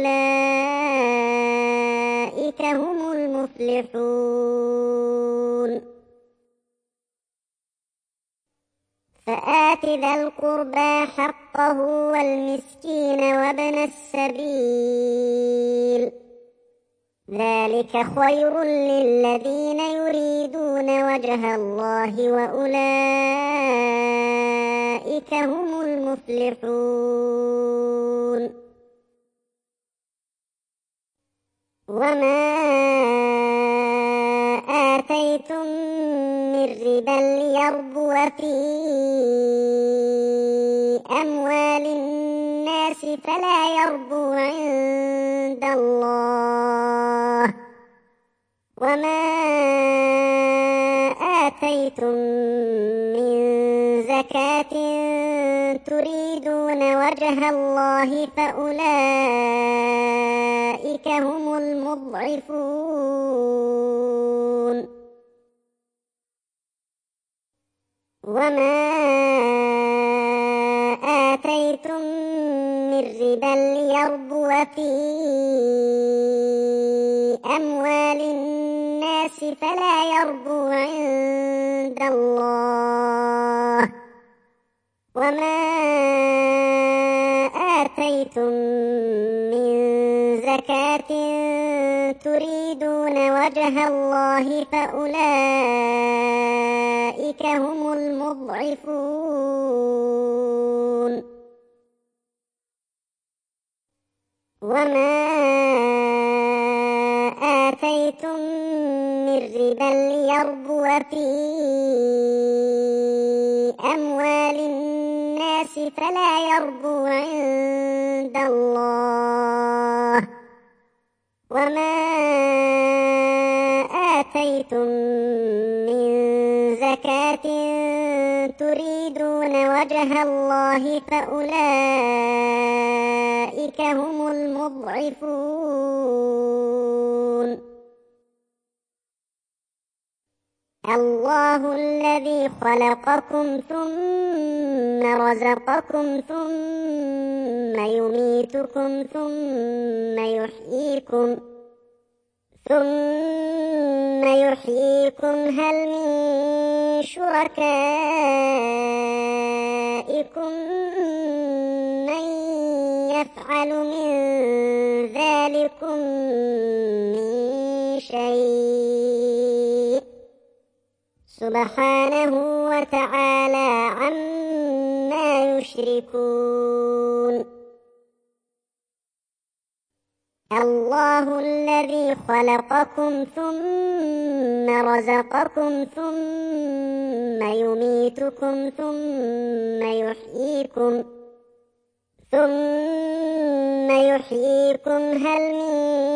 وأولئك هم المفلحون فآت ذا القربى حقه والمسكين وابن السبيل ذلك خير للذين يريدون وجه الله وأولئك هم المفلحون وما آتيتم من ربا ليربو في أموال الناس فلا يربو عند الله وما آتيتم من زكاة تريدون وجه الله فأولئك هم المضعفون وما آتيتم من ربا ليربو في أموال الناس فلا يربو عند الله وما آتيتم من زكاة تريدون وجه الله فأولئك هم المضعفون وما آتيتم من ربا ليربو في أموال الناس فلا يربو عند الله وما آتيتم من زكاة تريدون وجه الله فأولئك هم المضعفون الله الذي خلقكم ثم رزقكم ثم يميتكم ثم يحييكم ثم يحييكم هل من شركائكم من يفعل من ذلكم من شيء سبحانه وتعالى عما يشركون الله الذي خلقكم ثم رزقكم ثم يميتكم ثم يحييكم ثم يحييكم هل من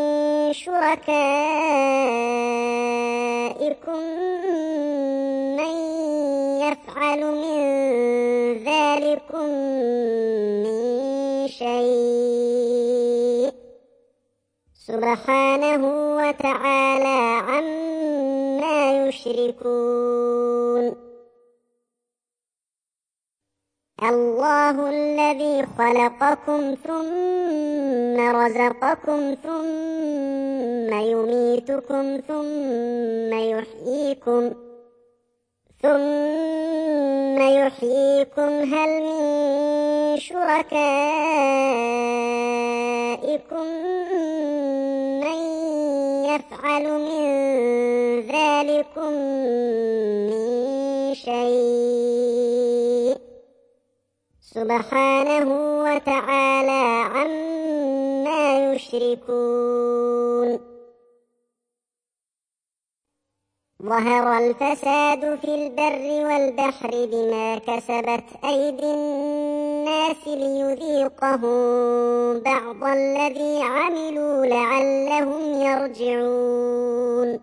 شركائكم من يفعل من ذلكم من شيء سبحانه وتعالى عما يشركون الله الذي خلقكم ثم رزقكم ثم يميتكم ثم يحييكم ثم يحييكم هل من شركائكم من يفعل من ذلكم من شيء سبحانه وتعالى عما يشركون ظهر الفساد في البر والبحر بما كسبت أيدي الناس ليذيقهم بعض الذي عملوا لعلهم يرجعون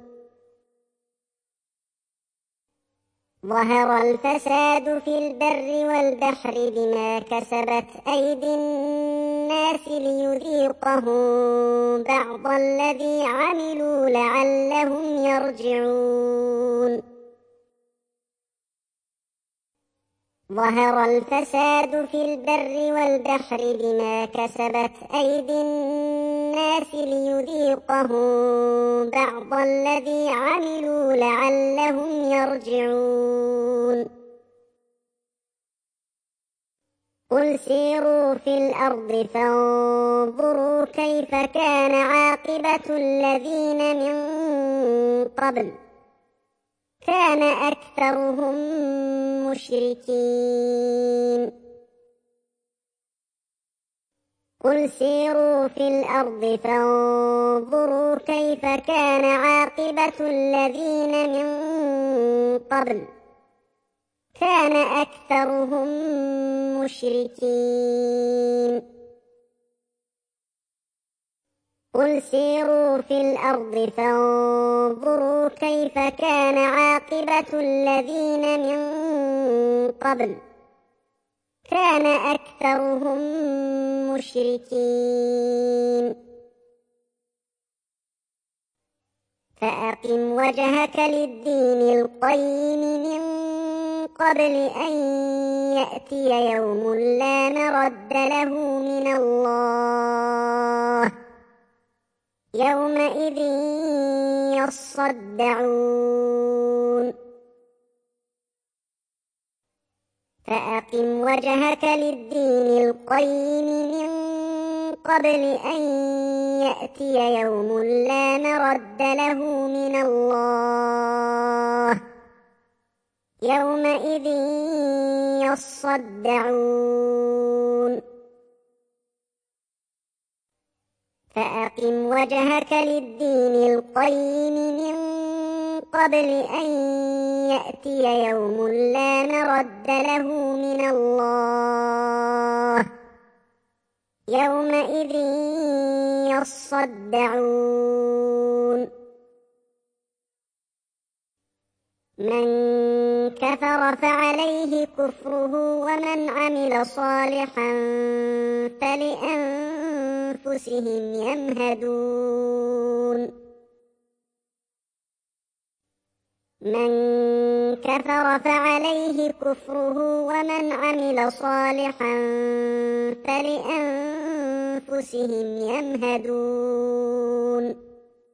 ظهر الفساد في البر والبحر بما كسبت أيدي الناس الناس ليذيقهم بعض الذي عملوا لعلهم يرجعون ظهر الفساد في البر والبحر بما كسبت أيدي الناس ليذيقهم بعض الذي عملوا لعلهم يرجعون قل سيروا في الأرض فانظروا كيف كان عاقبة الذين من قبل كان أكثرهم مشركين قل سيروا في الأرض فانظروا كيف كان عاقبة الذين من قبل كان أكثرهم مشركين قل سيروا في الأرض فانظروا كيف كان عاقبة الذين من قبل كان أكثرهم مشركين فأقم وجهك للدين القيم من قبل أن يأتي يوم لا مرد له من الله يومئذ يصدعون فأقم وجهك للدين القيم من قبل أن يأتي يوم لا مرد له من الله يومئذ يصدعون فأقم وجهك للدين القيم من قبل أن يأتي يوم لا مرد له من الله يومئذ يصدعون من كفر فعليه كفره ومن عمل صالحا فلأنفسهم يمهدون من كفر فعليه كفره ومن عمل صالحا فلأنفسهم يمهدون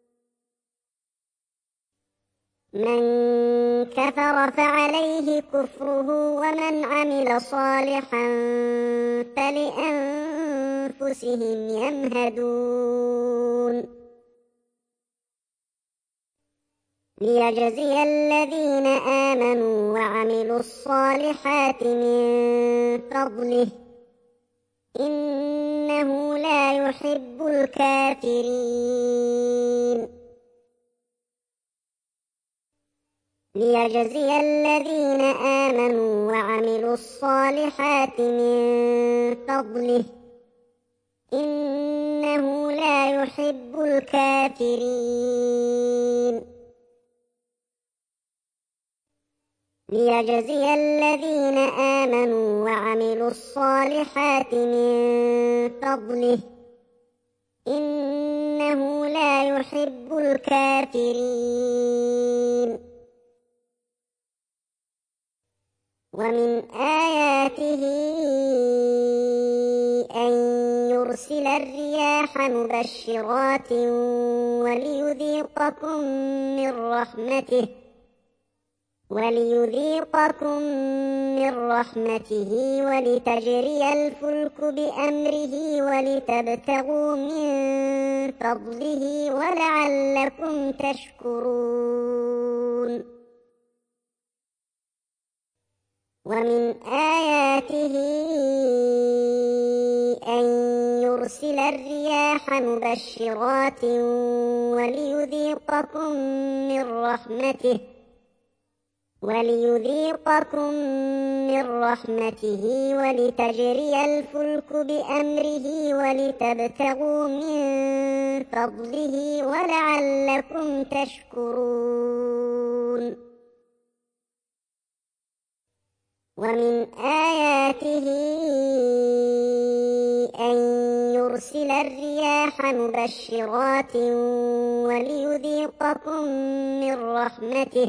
من كفر فعليه كفره ومن عمل صالحا فلأنفسهم يمهدون ليجزي الذين آمنوا وعملوا الصالحات من فضله إنه لا يحب الكافرين ليجزي الذين آمنوا وعملوا الصالحات من فضله إنه لا يحب الكافرين ليجزي الذين آمنوا وعملوا الصالحات من فضله إنه لا يحب الكافرين ومن آياته أن يرسل الرياح مبشرات وليذيقكم من رحمته وليذيقكم من رحمته ولتجري الفلك بأمره ولتبتغوا من فضله ولعلكم تشكرون ومن آياته أن يرسل الرياح مبشرات وليذيقكم من رحمته وليذيقكم من رحمته ولتجري الفلك بأمره ولتبتغوا من فضله ولعلكم تشكرون ومن آياته أن يرسل الرياح مبشرات وليذيقكم من رحمته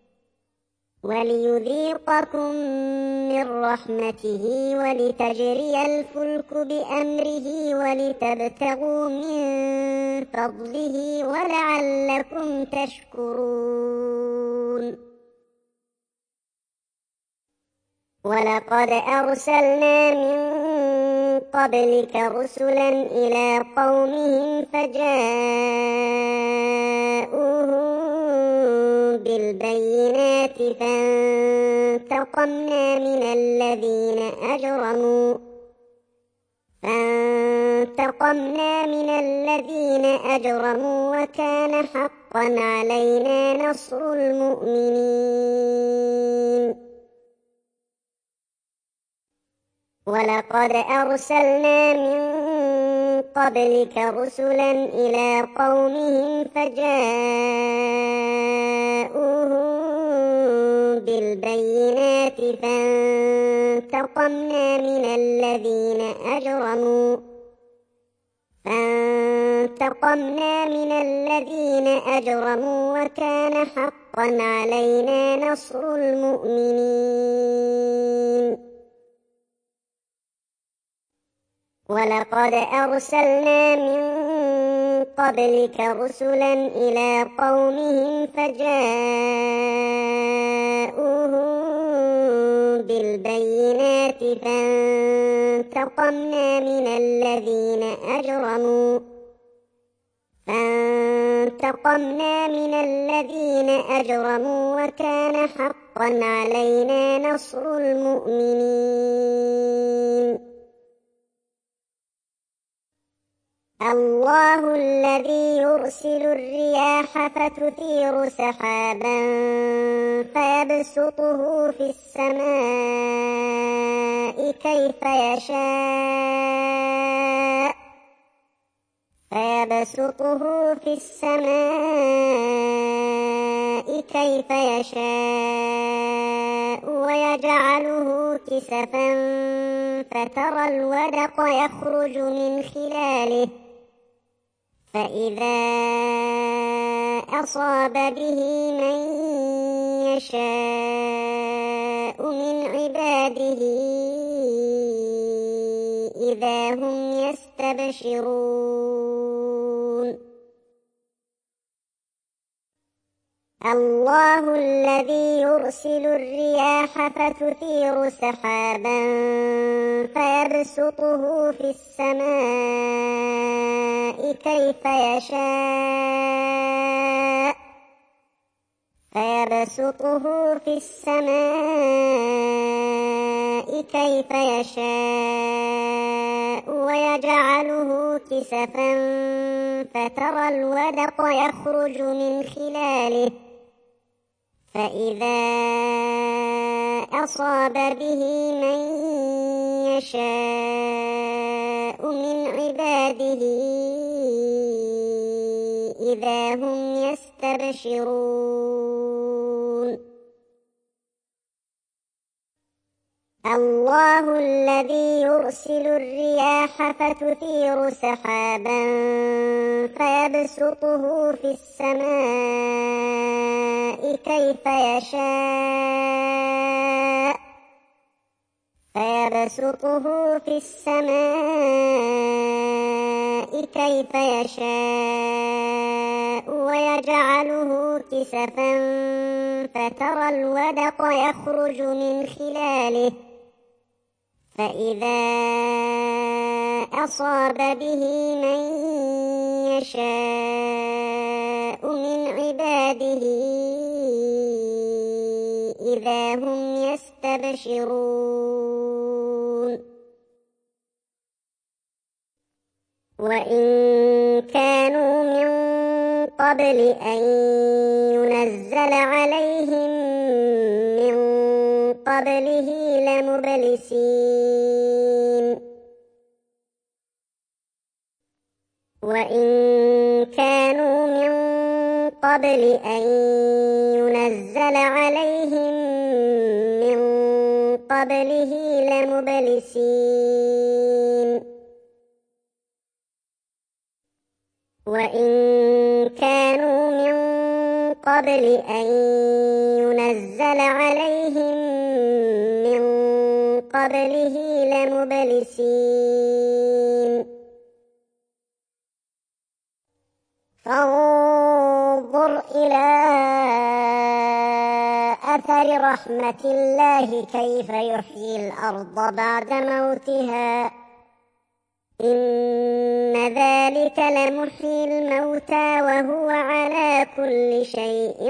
وليذيقكم من رحمته ولتجري الفلك بأمره ولتبتغوا من فضله ولعلكم تشكرون. ولقد أرسلنا من قبلك رسلا إلى قومهم فجاءوهم بالبينات فانتقمنا من الذين أجرموا فانتقمنا من الذين أجرموا وكان حقا علينا نصر المؤمنين. ولقد أرسلنا من قبلك رسلا إلى قومهم فجاءوهم بالبينات فانتقمنا من الذين أجرموا فانتقمنا من الذين أجرموا وكان حقا علينا نصر المؤمنين. ولقد أرسلنا من قبلك رسلا إلى قومهم فجاءوهم بالبينات فانتقمنا من الذين أجرموا فانتقمنا من الذين أجرموا وكان حقا علينا نصر المؤمنين. الله الذي يرسل الرياح فتثير سحابا فيبسطه في السماء كيف يشاء فيبسطه في السماء كيف يشاء ويجعله كسفا فترى الودق يخرج من خلاله فإذا أصاب به من يشاء من عباده إذا هم يستبشرون. الله الذي يرسل الرياح فتثير سحابا فيبسطه في السماء كيف يشاء فيبسطه في السماء كيف يشاء ويجعله كسفا فترى الودق يخرج من خلاله فإذا أصاب به من يشاء من عباده إذا هم يستبشرون. الله الذي يرسل الرياح فتثير سحابا فيبسطه في السماء كيف يشاء فيبسطه في السماء كيف يشاء ويجعله كسفا فترى الودق يخرج من خلاله فإذا أصاب به من يشاء من عباده إذا هم يستبشرون. وإن كانوا من قبل أن ينزل عليهم من قبله لمبلسين. وإن كانوا من قبل أن ينزل عليهم من قبله لمبلسين. وإن كانوا من قبل أن ينزل عليهم من قبله لمبلسين فانظر إلى أثر رحمة الله كيف يحيي الأرض بعد موتها إن ذلك لمحيي الموتى وهو على كل شيء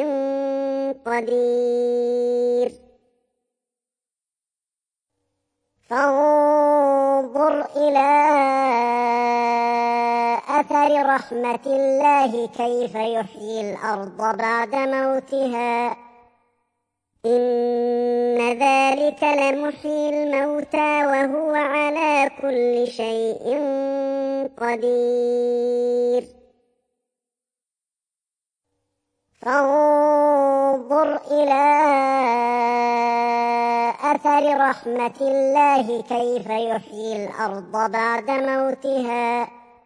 قدير فانظر إلى أثر رحمة الله كيف يحيي الأرض بعد موتها إن ذلك لمحيي الموتى وهو على كل شيء قدير فانظر إلى أثر رحمة الله كيف يحيي الأرض بعد موتها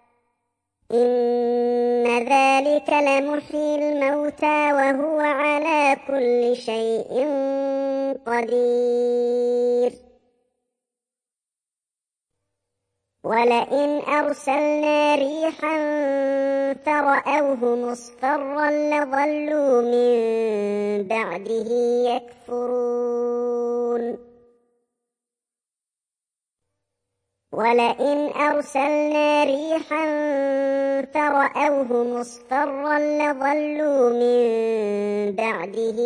إن ذلك لمحيي الموتى وهو على كل شيء قدير ولئن أرسلنا ريحا فرأوه مصفرا لظلوا من بعده يكفرون ولئن أرسلنا ريحا فرأوه مصفرا لظلوا من بعده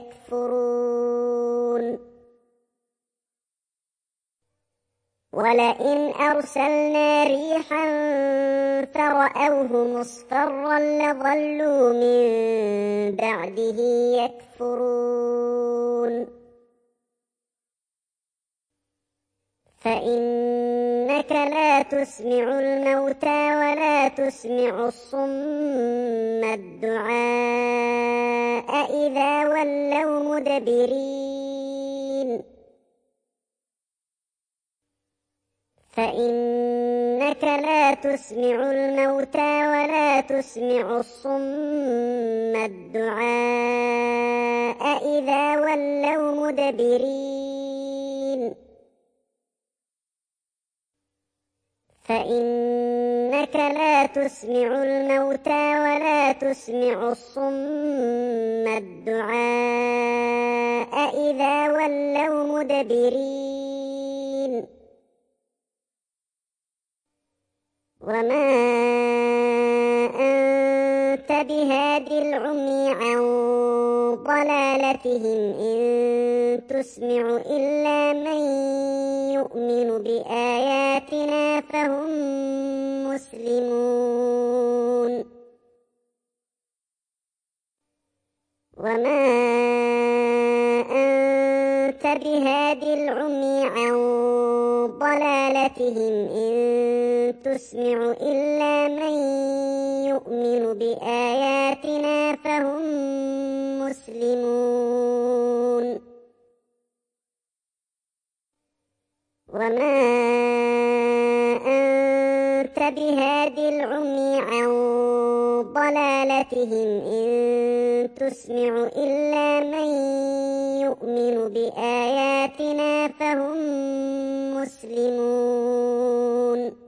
يكفرون ولئن أرسلنا ريحا فرأوه مصفرا لظلوا من بعده يكفرون فإنك لا تسمع الموتى ولا تسمع الصم الدعاء إذا ولوا مدبرين فإنك لا تسمع الموتى ولا تسمع الصم الدعاء إذا ولوا مدبرين فإنك لا تسمع الموتى ولا تسمع الصم الدعاء إذا ولوا مدبرين وما أنت بهاد العمي عن ضلالتهم إن تسمع إلا من يؤمن بآياتنا فهم مسلمون وما أنت بهاد العمي عن ضلالتهم إن تسمع إلا من يؤمن بآياتنا فهم مسلمون وما أنت بهاد العمي عن ضلالتهم إن تسمع إلا من يؤمن بآياتنا فهم مسلمون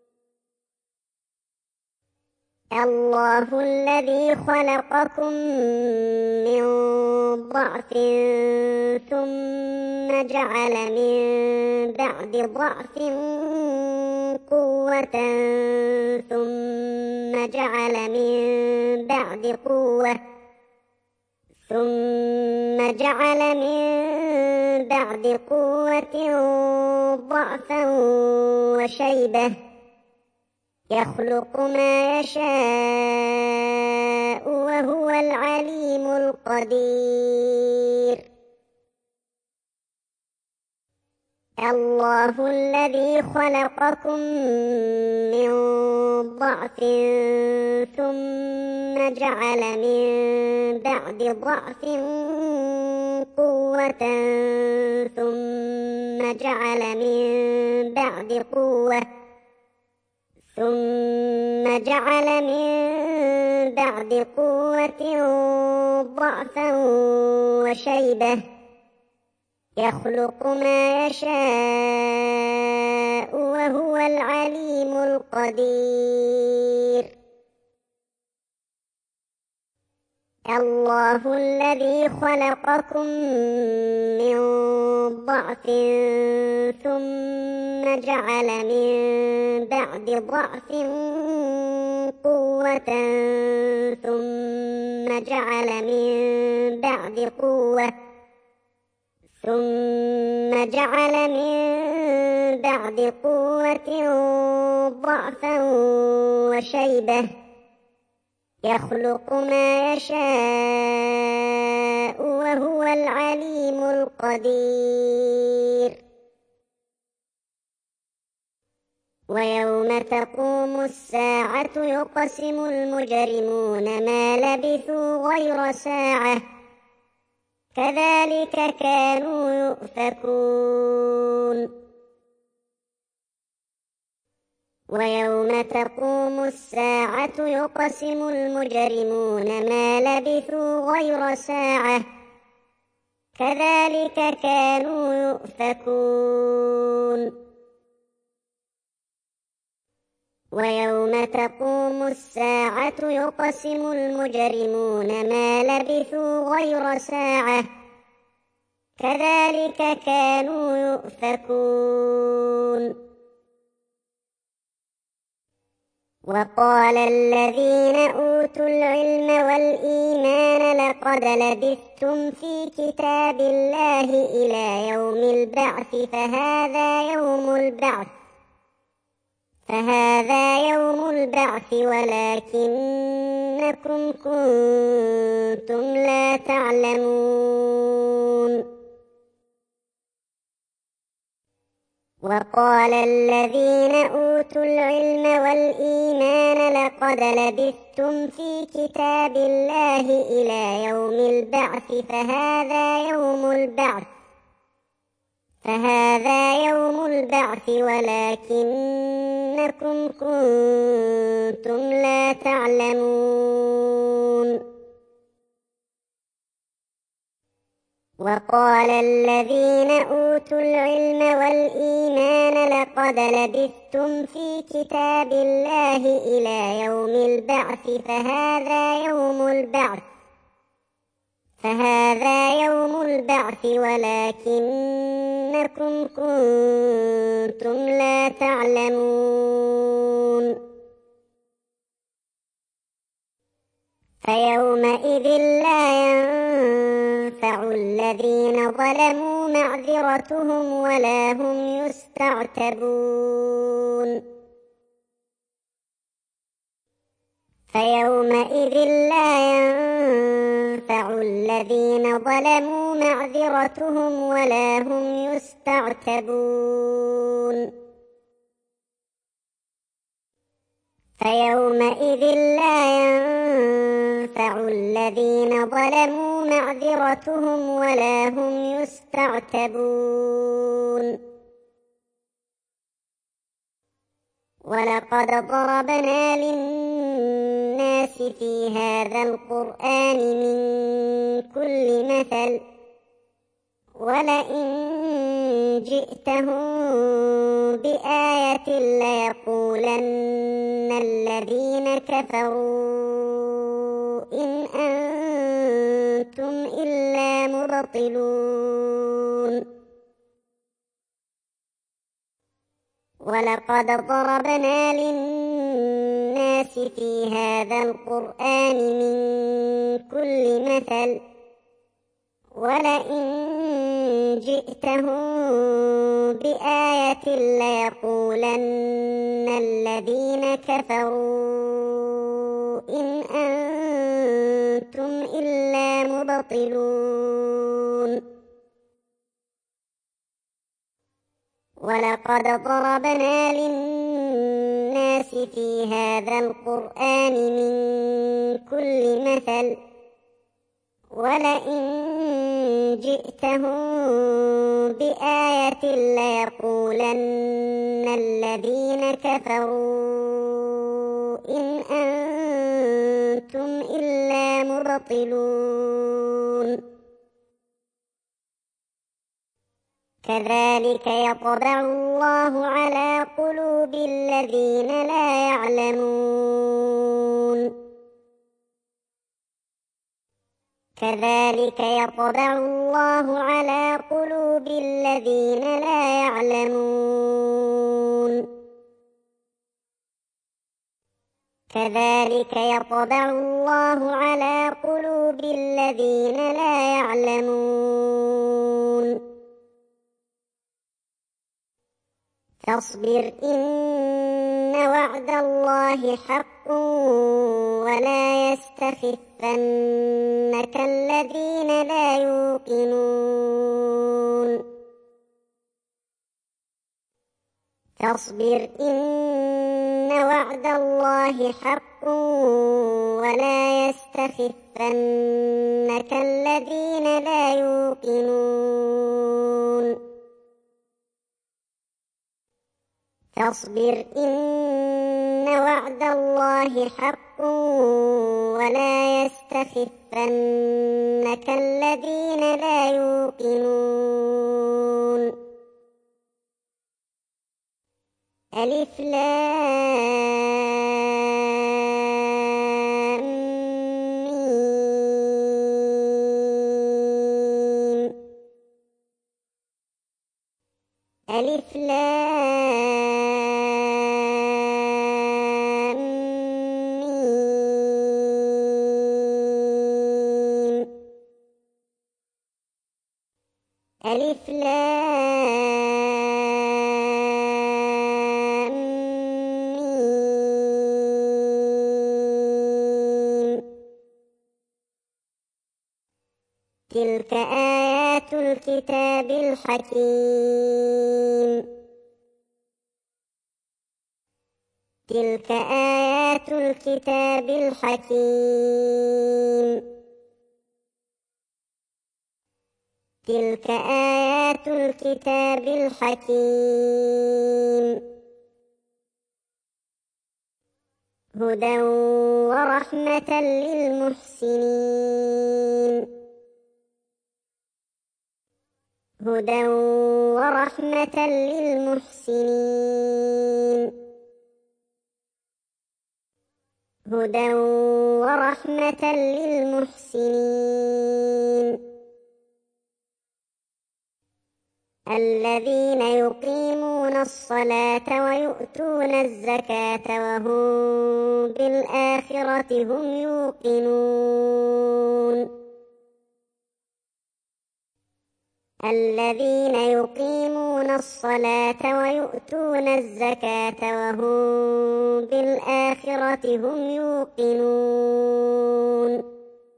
الله الذي خلقكم من ضعف ثم جعل من بعد ضعف قوة ثم جعل من بعد قوة ثم جعل من بعد قوة ضعفا وشيبة يخلق ما يشاء وهو العليم القدير الله الذي خلقكم من ضعف ثم جعل من بعد ضعف قوة ثم جعل من بعد قوة ثم جعل من بعد قوة ضعفا وشيبة يخلق ما يشاء وهو العليم القدير. الله الذي خلقكم من ضعف ثم جعل من بعد ضعف قوة ثم جعل من بعد قوة ثم جعل من بعد قوة ضعفا وشيبة يخلق ما يشاء وهو العليم القدير. ويوم تقوم الساعة يقسم المجرمون ما لبثوا غير ساعة كذلك كانوا يؤفكون. ويوم تقوم الساعة يقسم المجرمون ما لبثوا غير ساعة كذلك كانوا يؤفكون. ويوم تقوم الساعة يقسم المجرمون ما لبثوا غير ساعة كذلك كانوا يؤفكون. وقال الذين أوتوا العلم والإيمان لقد لبثتم في كتاب الله إلى يوم البعث فهذا يوم البعث فهذا يوم البعث ولكنكم كنتم لا تعلمون. وقال الذين أوتوا العلم والإيمان لقد لبثتم في كتاب الله إلى يوم البعث فهذا يوم البعث فهذا يوم البعث ولكنكم كنتم لا تعلمون. وقال الذين أوتوا العلم والإيمان لقد لبثتم في كتاب الله إلى يوم البعث فهذا يوم البعث فهذا يوم البعث ولكنكم كنتم لا تعلمون. فيومئذ لا ينفع الذين ظلموا معذرتهم ولا هم يستعتبون. فيومئذ لا ينفع الذين ظلموا معذرتهم ولا هم يستعتبون. فيومئذ لا ينفع الذين ظلموا معذرتهم ولا هم يستعتبون. ولقد ضربنا للناس في هذا القرآن من كل مثل ولئن جئتهم بآية ليقولن الذين كفروا إن أنتم إلا مبطلون. ولقد ضربنا للناس في هذا القرآن من كل مثل ولئن جئتهم بآية ليقولن الذين كفروا إن أنتم إلا مبطلون. ولقد ضربنا للناس في هذا القرآن من كل مثل ولئن جئتهم بآية ليقولن الذين كفروا إن أنتم إلا مبطلون كذلك يطبع الله على قلوب الذين لا يعلمون كذلك يطبع الله على قلوب الذين لا يعلمون كذلك يطبع الله على قلوب الذين لا يعلمون فاصبر إن وعد الله حق ولا يستخفنك الذين لا يوقنون فاصبر إن وعد الله حق ولا يستخفنك الذين لا يوقنون فاصبر إن وعد الله حق ولا يستخفنك الذين لا يوقنون ألف لام ميم ألف لام ميم ألف لام ميم تلك آيات الكتاب الحكيم تلك آيات الكتاب الحكيم تلك آيات الكتاب الحكيم هدى ورحمة للمحسنين هدى ورحمة للمحسنين هدى ورحمة للمحسنين الذين يقيمون الصلاة ويؤتون الزكاة وهم بالآخرة هم يوقنون الذين يقيمون الصلاة ويؤتون الزكاة وهم بالآخرة هم يوقنون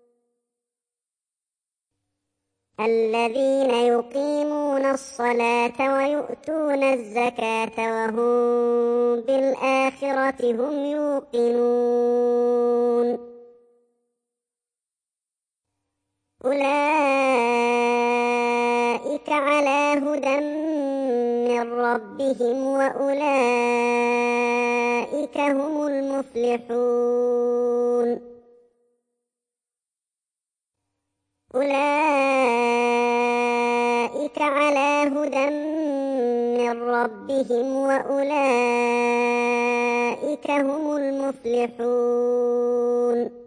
الذين يقيمون الصلاة ويؤتون الزكاة وهم بالآخرة هم يوقنون أولئك على هدى من ربهم وأولئك هم المفلحون أولئك على هدى من ربهم وأولئك هم المفلحون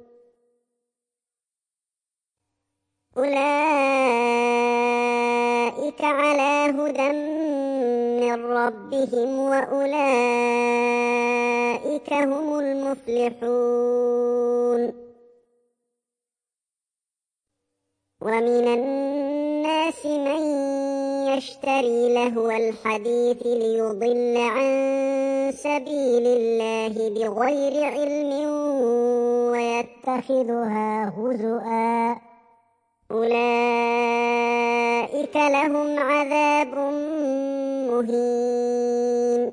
أولئك على هدى من ربهم وأولئك هم المفلحون ومن الناس من يشتري لهو الحديث ليضل عن سبيل الله بغير علم ويتخذها هزؤا أولئك لهم عذاب مهين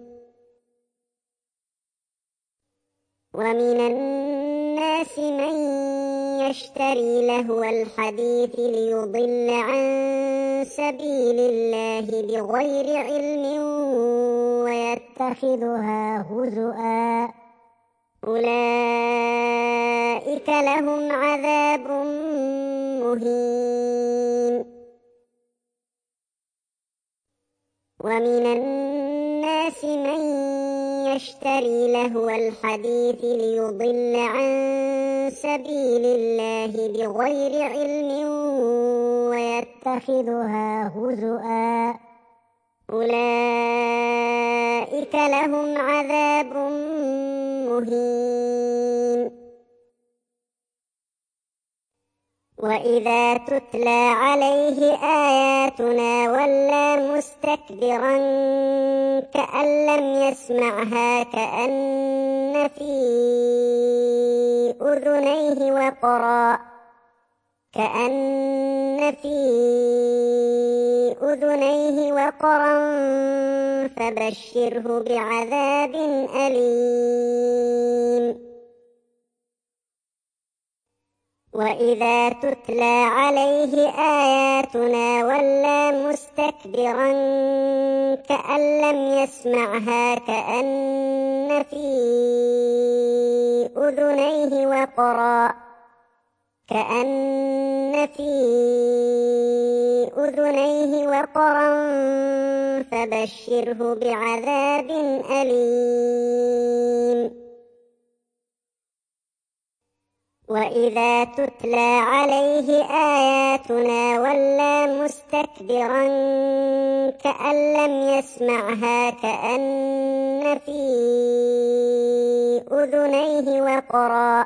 ومن الناس من يشتري لهو الحديث ليضل عن سبيل الله بغير علم ويتخذها هزؤا أولئك أولئك لهم عذاب مهين. ومن الناس من يشتري لهو الحديث ليضل عن سبيل الله بغير علم ويتخذها هزؤا أولئك لهم عذاب مهين. وإذا تتلى عليه آياتنا ولى مستكبرا كأن لم يسمعها كأن في أذنيه وقرا كأن في أذنيه وقرا فبشره بعذاب أليم. وإذا تتلى عليه آياتنا ولى مستكبرا كأن لم يسمعها كأن في أذنيه وقرا كأن في أذنيه وقرا فبشره بعذاب أليم. وإذا تتلى عليه آياتنا ولى مستكبرا كأن لم يسمعها كأن في أذنيه وقرا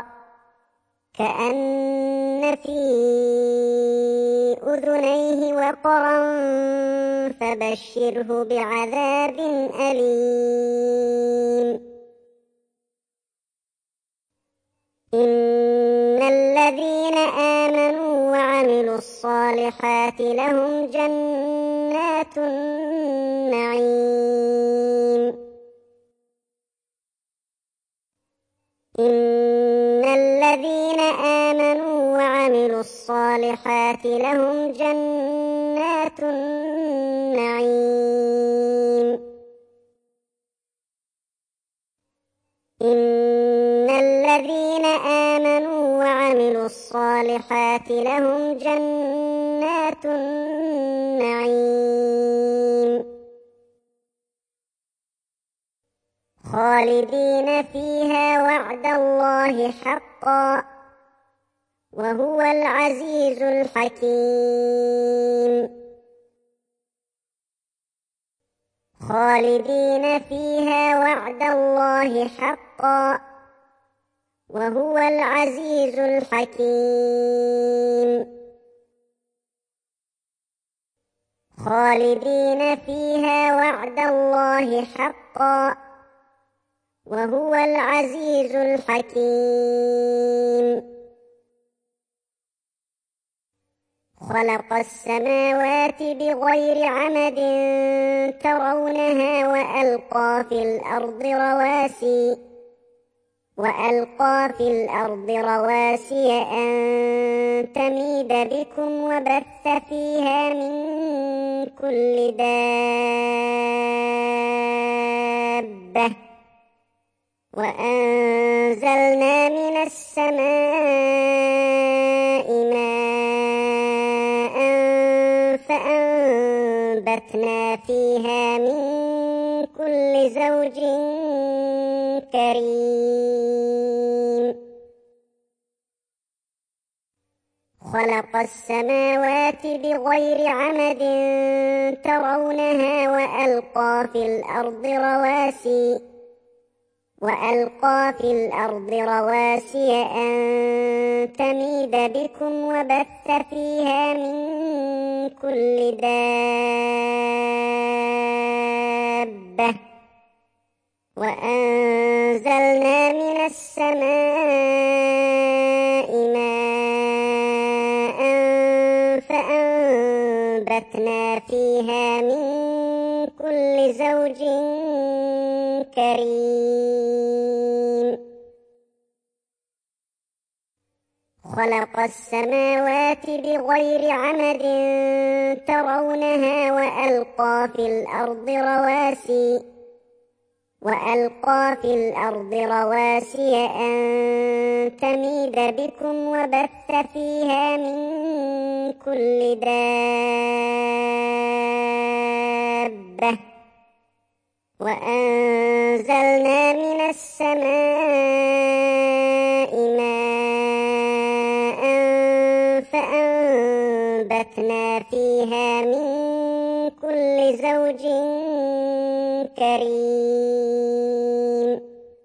كأن في أذنيه وقرا فبشره بعذاب أليم. إن الذين آمنوا وعملوا الصالحات لهم جنات النعيم. إن الذين آمنوا وعملوا الصالحات لهم جنات النعيم. إن الذين آمنوا وعملوا الصالحات لهم جنات النعيم خالدين فيها وعد الله حقا وهو العزيز الحكيم. خالدين فيها وعد الله حقا وهو العزيز الحكيم. خالدين فيها وعد الله حقا وهو العزيز الحكيم. خلق السماوات بغير عمد ترونها وألقى في الأرض رواسي وألقى في الأرض رواسي أن تميد بكم وبث فيها من كل دابة وأنزلنا من السماء ماء فأنبتنا فيها من كل زوج كريم. خلق السماوات بغير عمد ترونها وألقى في الأرض رواسي وألقى في الأرض رواسي أن تميد بكم وبث فيها من كل دابة وأنزلنا من السماء ماء فأنبتنا فيها من كل زوج كريم. خلق السماوات بغير عمد ترونها وألقى في الأرض رواسي وألقى في الأرض رواسي أن تميد بكم وبث فيها من كل دابة وأنزلنا من السماء ماء فأنبتنا فيها من كل زوج كريم.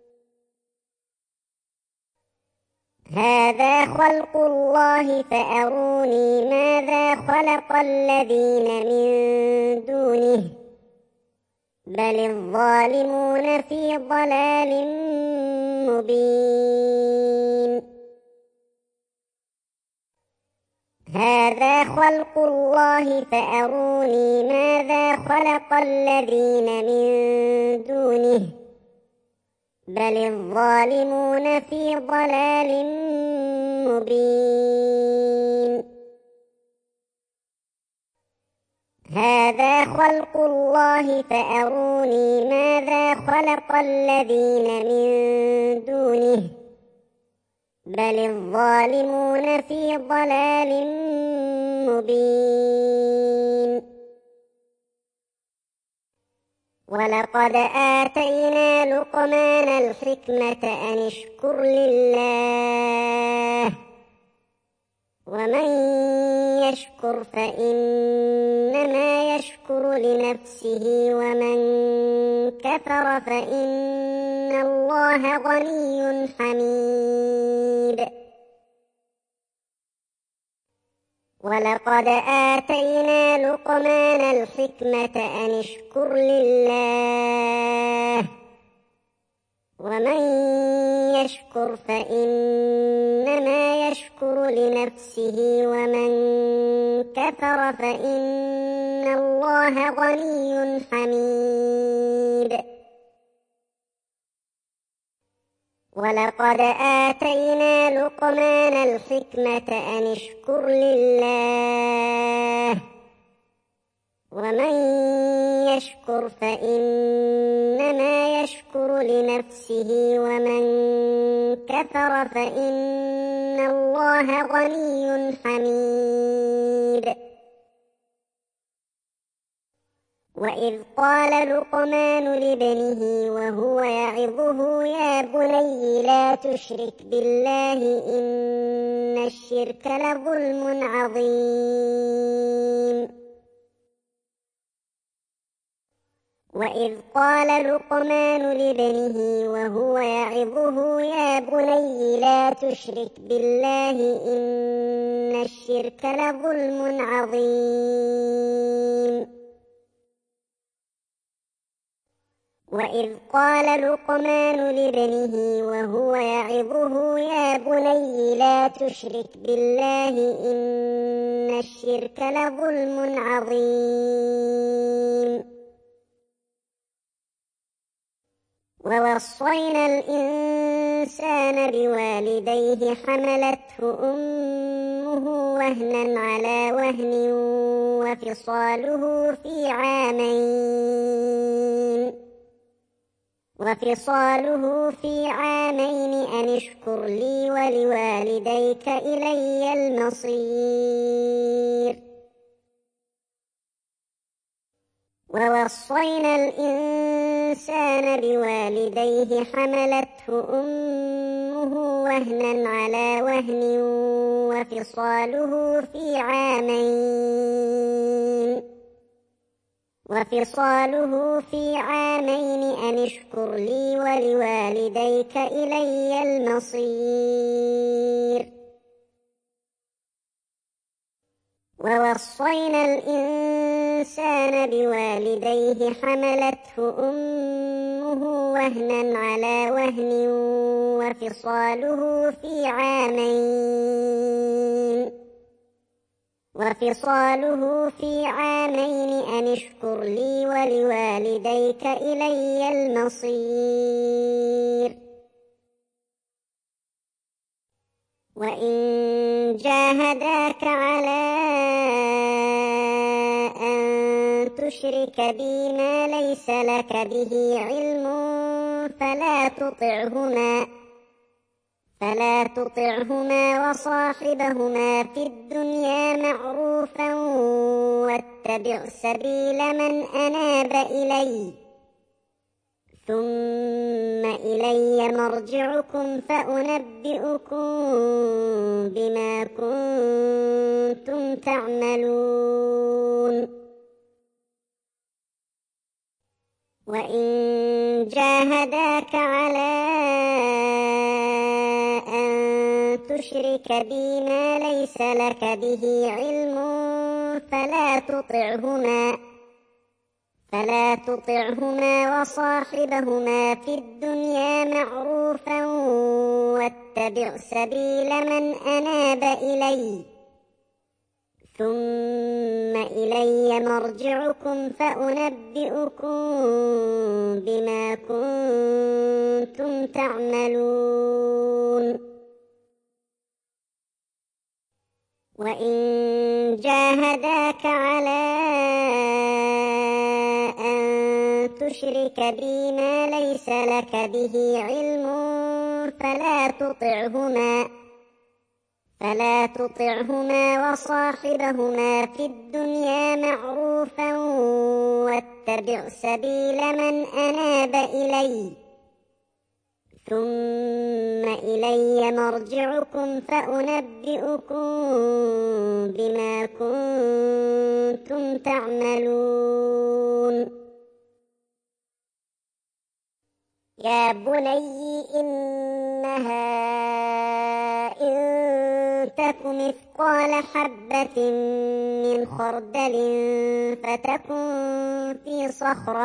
هذا خلق الله فأروني ماذا خلق الذين من دونه بل الظالمون في ضلال مبين. هذا خلق الله فأروني ماذا خلق الذين من دونه بل الظالمون في ضلال مبين. هذا خلق الله فأروني ماذا خلق الذين من دونه بل الظالمون في ضلال مبين. ولقد آتينا لقمان الحكمة أن اشكر لله ومن يشكر فإنما يشكر لنفسه ومن كفر فإن الله غني حميد. ولقد آتينا لقمان الحكمة أن اشكر لله ومن يشكر فإنما يشكر لنفسه ومن كفر فإن الله غني حميد. ولقد آتينا لقمان الحكمة أن اشكر لله ومن يشكر فإنما يشكر لنفسه ومن كفر فإن الله غني حميد. وإذ قال لقمان لابنه وهو يعظه يا بني لا تشرك بالله إن الشرك لظلم عظيم. وإذ قال لقمان لابنه وهو يعظه يا بني لا تشرك بالله إن الشرك لظلم عظيم. وإذ قال لقمان لابنه وهو يعظه يا بني لا تشرك بالله إن الشرك لظلم عظيم. ووصينا الإنسان بوالديه حملته أمه وهنا على وهن وفصاله في عامين وفصاله في عامين أن اشكر لي ولوالديك إلي المصير. ووصينا الإنسان بوالديه حملته أمه وهنا على وهن وفصاله في عامين وفصاله في عامين أن اشكر لي ولوالديك إلي المصير. ووصينا الإنسان بوالديه حملته أمه وهنا على وهن وفصاله في عامين وفصاله في عامين أن اشكر لي ولوالديك إلي المصير. وإن جاهداك على أن تشرك تشرك بي ما ليس لك به علم فلا تطعهما فلا تطعهما وصاحبهما في الدنيا معروفا واتبع سبيل من أناب إلي ثم إلي مرجعكم فأنبئكم بما كنتم تعملون وإن جاهداك على أن تشرك بي ما ليس لك به علم فلا تطعهما فلا تطعهما وصاحبهما في الدنيا معروفا واتبع سبيل من أناب إلي ثم إلي مرجعكم فأنبئكم بما كنتم تعملون وإن جاهداك على أن تشرك بي ما ليس لك به علم فلا تطعهما فلا تطعهما وصاحبهما في الدنيا معروفا واتبع سبيل من أناب إلي ثم إلي مرجعكم فأنبئكم بما كنتم تعملون يا بني إنها إن تك مثقال حبة من خردل فتكن في صخرة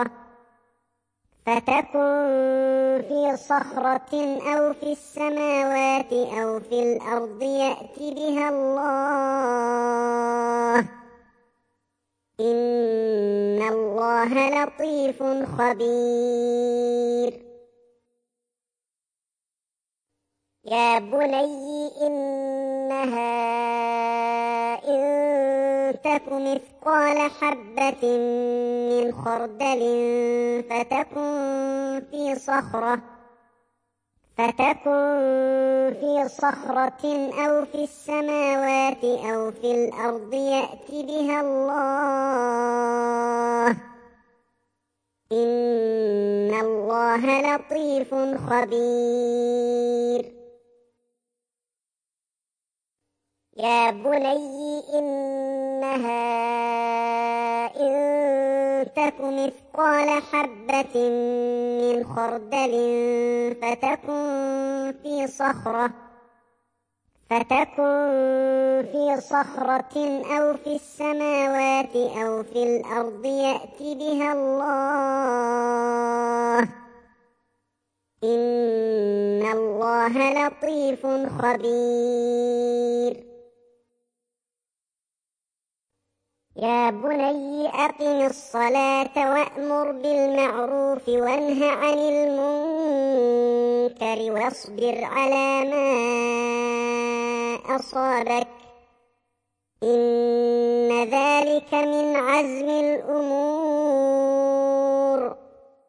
فتكن في صخرة أو في السماوات أو في الأرض يأت بها الله إن الله لطيف خبير يا بني إنها إن تك مثقال حبة من خردل فتكن في صخرة فتكن في صخرة أو في السماوات أو في الأرض يأت بها الله إن الله لطيف خبير يا بني إنها إن تك مثقال حبة من خردل فتكن في صخرة فتكن في صخرة أو في السماوات أو في الأرض يأت بها الله إن الله لطيف خبير يا بني أقم الصلاة وأمر بالمعروف وانه عن المنكر واصبر على ما أصابك إن ذلك من عزم الأمور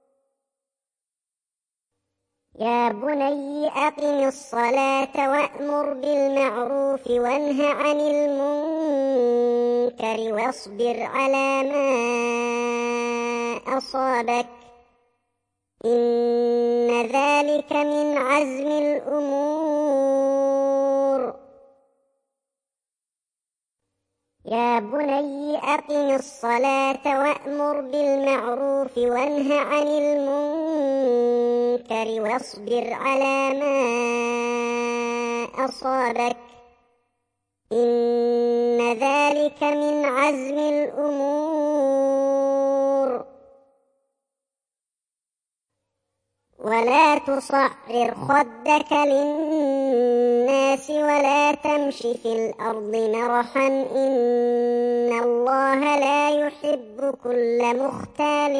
يا بني أقم الصلاة وأمر بالمعروف وانه عن المنكر واصبر على ما أصابك إن ذلك من عزم الأمور يا بني أقم الصلاة وأمر بالمعروف وانه عن المنكر واصبر على ما أصابك إن ذلك من عزم الأمور ولا تصعر خدك للناس ولا تمش في الأرض مرحا إن الله لا يحب كل مختال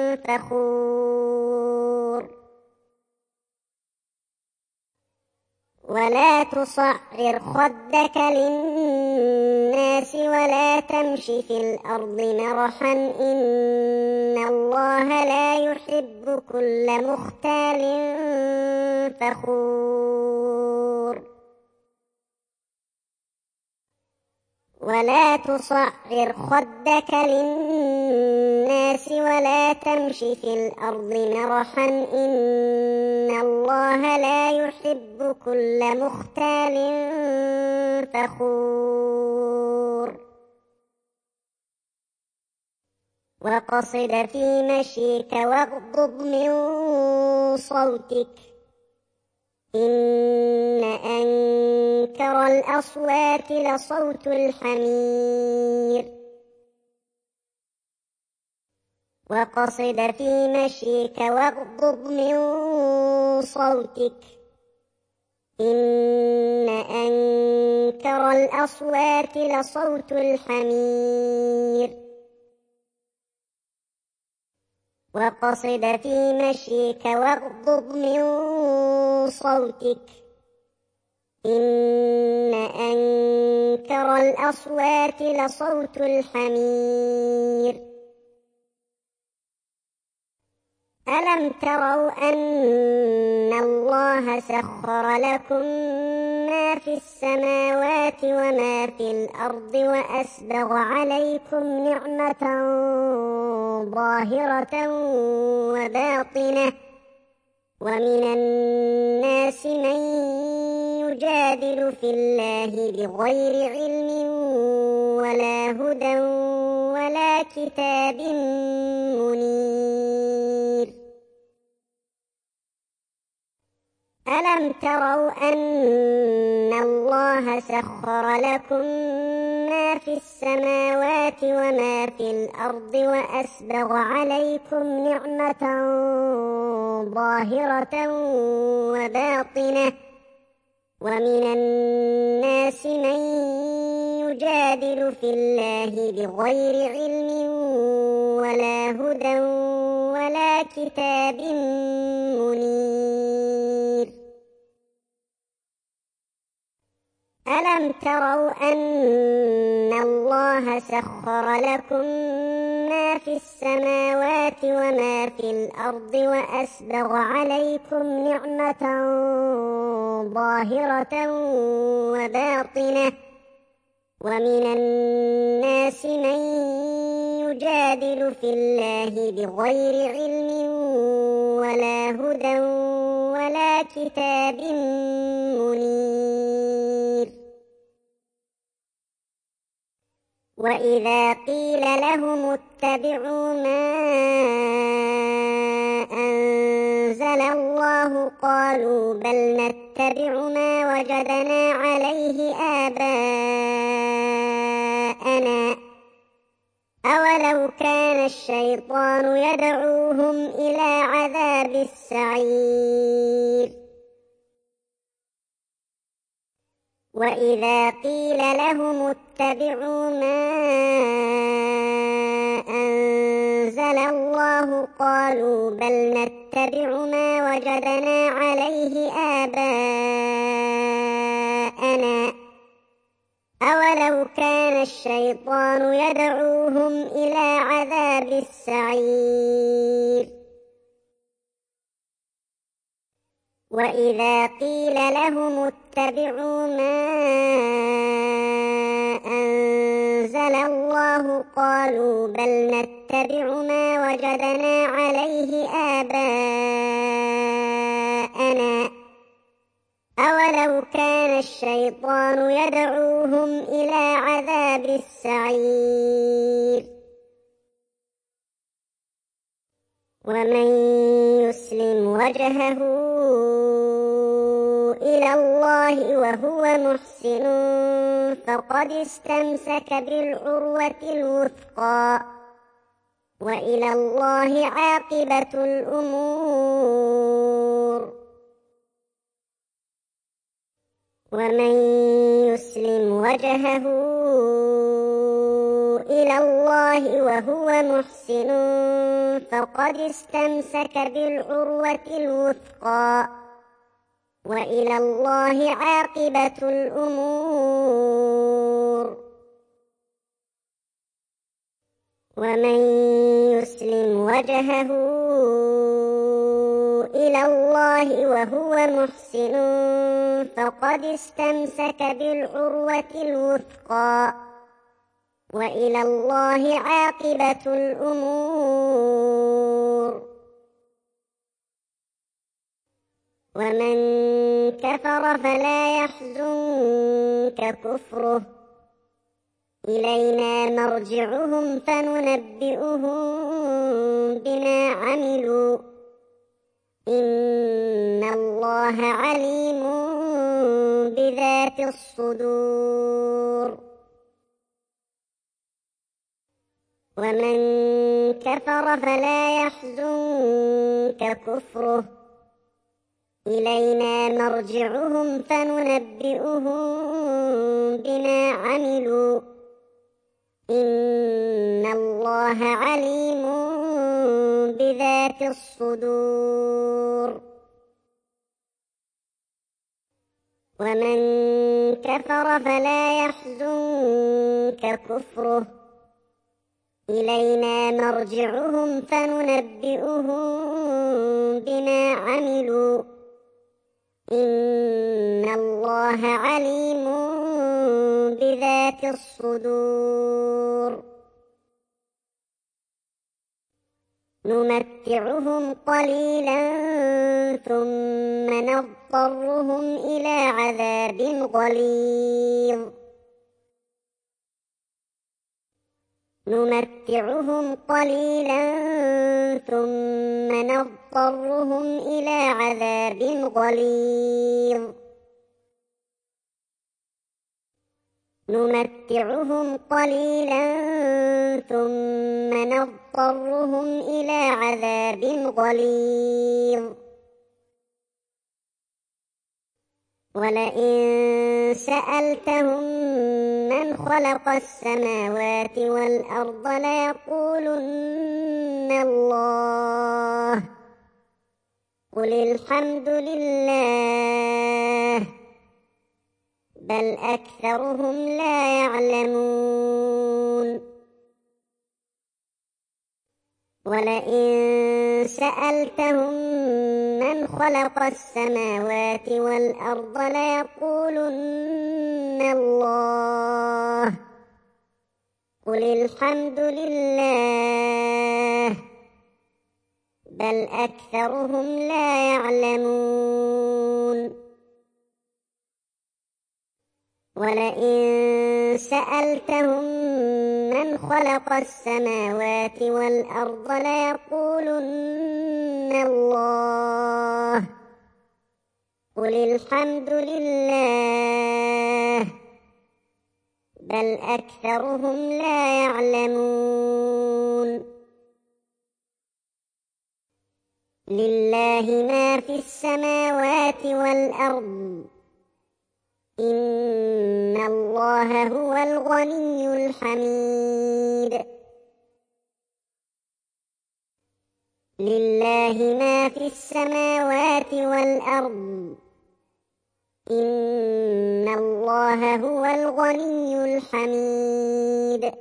فخور ولا تصعر خدك للناس ولا تمش في الأرض مرحا إن الله لا يحب كل مختال فخور ولا تصعر خدك للناس ولا تمش في الأرض مرحا إن الله لا يحب كل مختال فخور وقصد في مشيك واغضض من صوتك إن أنكر الأصوات لصوت الحمير وقصد في مشيك واغضض من صوتك إن أنكر الأصوات لصوت الحمير وقصد في مشيك واغضض من صوتك إن أنكر الأصوات لصوت الحمير ألم تروا أن الله سخر لكم ما في السماوات وما في الأرض وأسبغ عليكم نعمة ظاهرة وباطنة ومن الناس من يجادل في الله بغير علم ولا هدى ولا كتاب منير ألم تروا أن الله سخر لكم ما في السماوات وما في الأرض وأسبغ عليكم نعمة ظاهرة وباطنة ومن الناس من يجادل في الله بغير علم ولا هدى ولا كتاب منير ألم تروا أن الله سخر لكم ما في السماوات وما في الأرض وأسبغ عليكم نعمة ظاهرة وباطنة ومن الناس من يجادل في الله بغير علم ولا هدى ولا كتاب منير وإذا قيل لهم اتبعوا ما أنزل الله قالوا بل نتبع ما وجدنا عليه آباءنا أولو كان الشيطان يدعوهم إلى عذاب السعير وإذا قيل لهم اتبعوا ما أنزل الله قالوا بل نتبع ما وجدنا عليه آباءنا أولو كان الشيطان يدعوهم إلى عذاب السعير وإذا قيل لهم اتبعوا ما أنزل الله قالوا بل نتبع ما وجدنا عليه آباءنا أولو كان الشيطان يدعوهم إلى عذاب السعير ومن يسلم وجهه إلى الله وهو محسن فقد استمسك بالعروة الوثقى وإلى الله عاقبة الأمور ومن يسلم وجهه إلى الله وهو محسن فقد استمسك بالعروة الوثقى وإلى الله عاقبة الأمور. ومن يسلم وجهه إلى الله وهو محسن فقد استمسك بالعروة الوثقى وإلى الله عاقبة الأمور. ومن كفر فلا يحزنك كفره إلينا مرجعهم فننبئهم بما عملوا إن الله عليم بذات الصدور. ومن كفر فلا يحزنك كفره إلينا مرجعهم فننبئهم بما عملوا إن الله عليم بذات الصدور. ومن كفر فلا يحزنك كفره إلينا مرجعهم فننبئهم بما عملوا إن الله عليم بذات الصدور. نمتعهم قليلا ثم نضطرهم إلى عذاب غليظ نمتعهم قليلا ثم نضطرهم إلى عذاب غليظ نمتعهم قليلا ثم نضطرهم إلى عذاب غليظ ولئن سألتهم من خلق السماوات والأرض ليقولن الله قل الحمد لله بل أكثرهم لا يعلمون. ولئن سألتهم من خلق السماوات والأرض ليقولن الله قل الحمد لله بل أكثرهم لا يعلمون. ولئن سألتهم من خلق السماوات والأرض ليقولن الله قل الحمد لله بل أكثرهم لا يعلمون. لله ما في السماوات والأرض إن الله هو الغني الحميد. لله ما في السماوات والأرض إن الله هو الغني الحميد.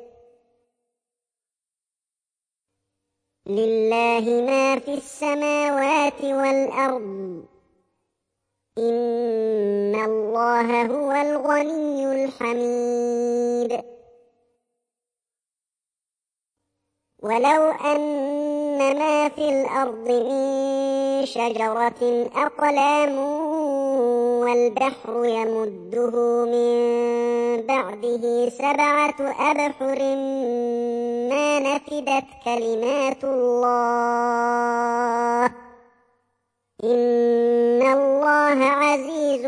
لله ما في السماوات والأرض إن الله هو الغني الحميد. ولو أن ما في الأرض من شجرة أقلام والبحر يمده من بعده سبعة أبحر ما نفدت كلمات الله إن الله عزيز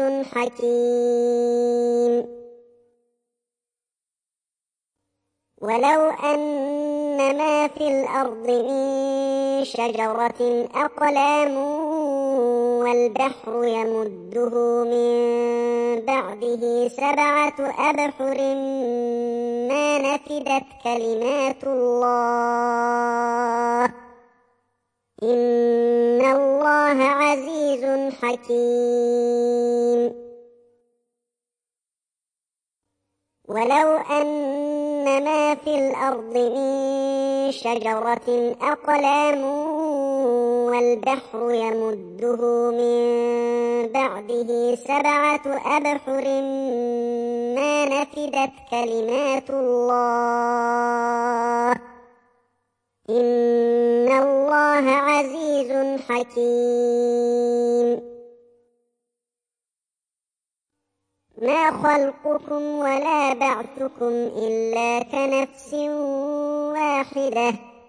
حكيم. ولو أن ما في الأرض من شجرة أقلام والبحر يمده من بعده سبعة أبحر ما نفدت كلمات الله إن الله عزيز حكيم. ولو أن ما في الأرض من شجرة أقلام والبحر يمده من بعده سبعة أبحر ما نفدت كلمات الله إن الله عزيز حكيم. ما خلقكم ولا بعثكم إلا كنفس واحدة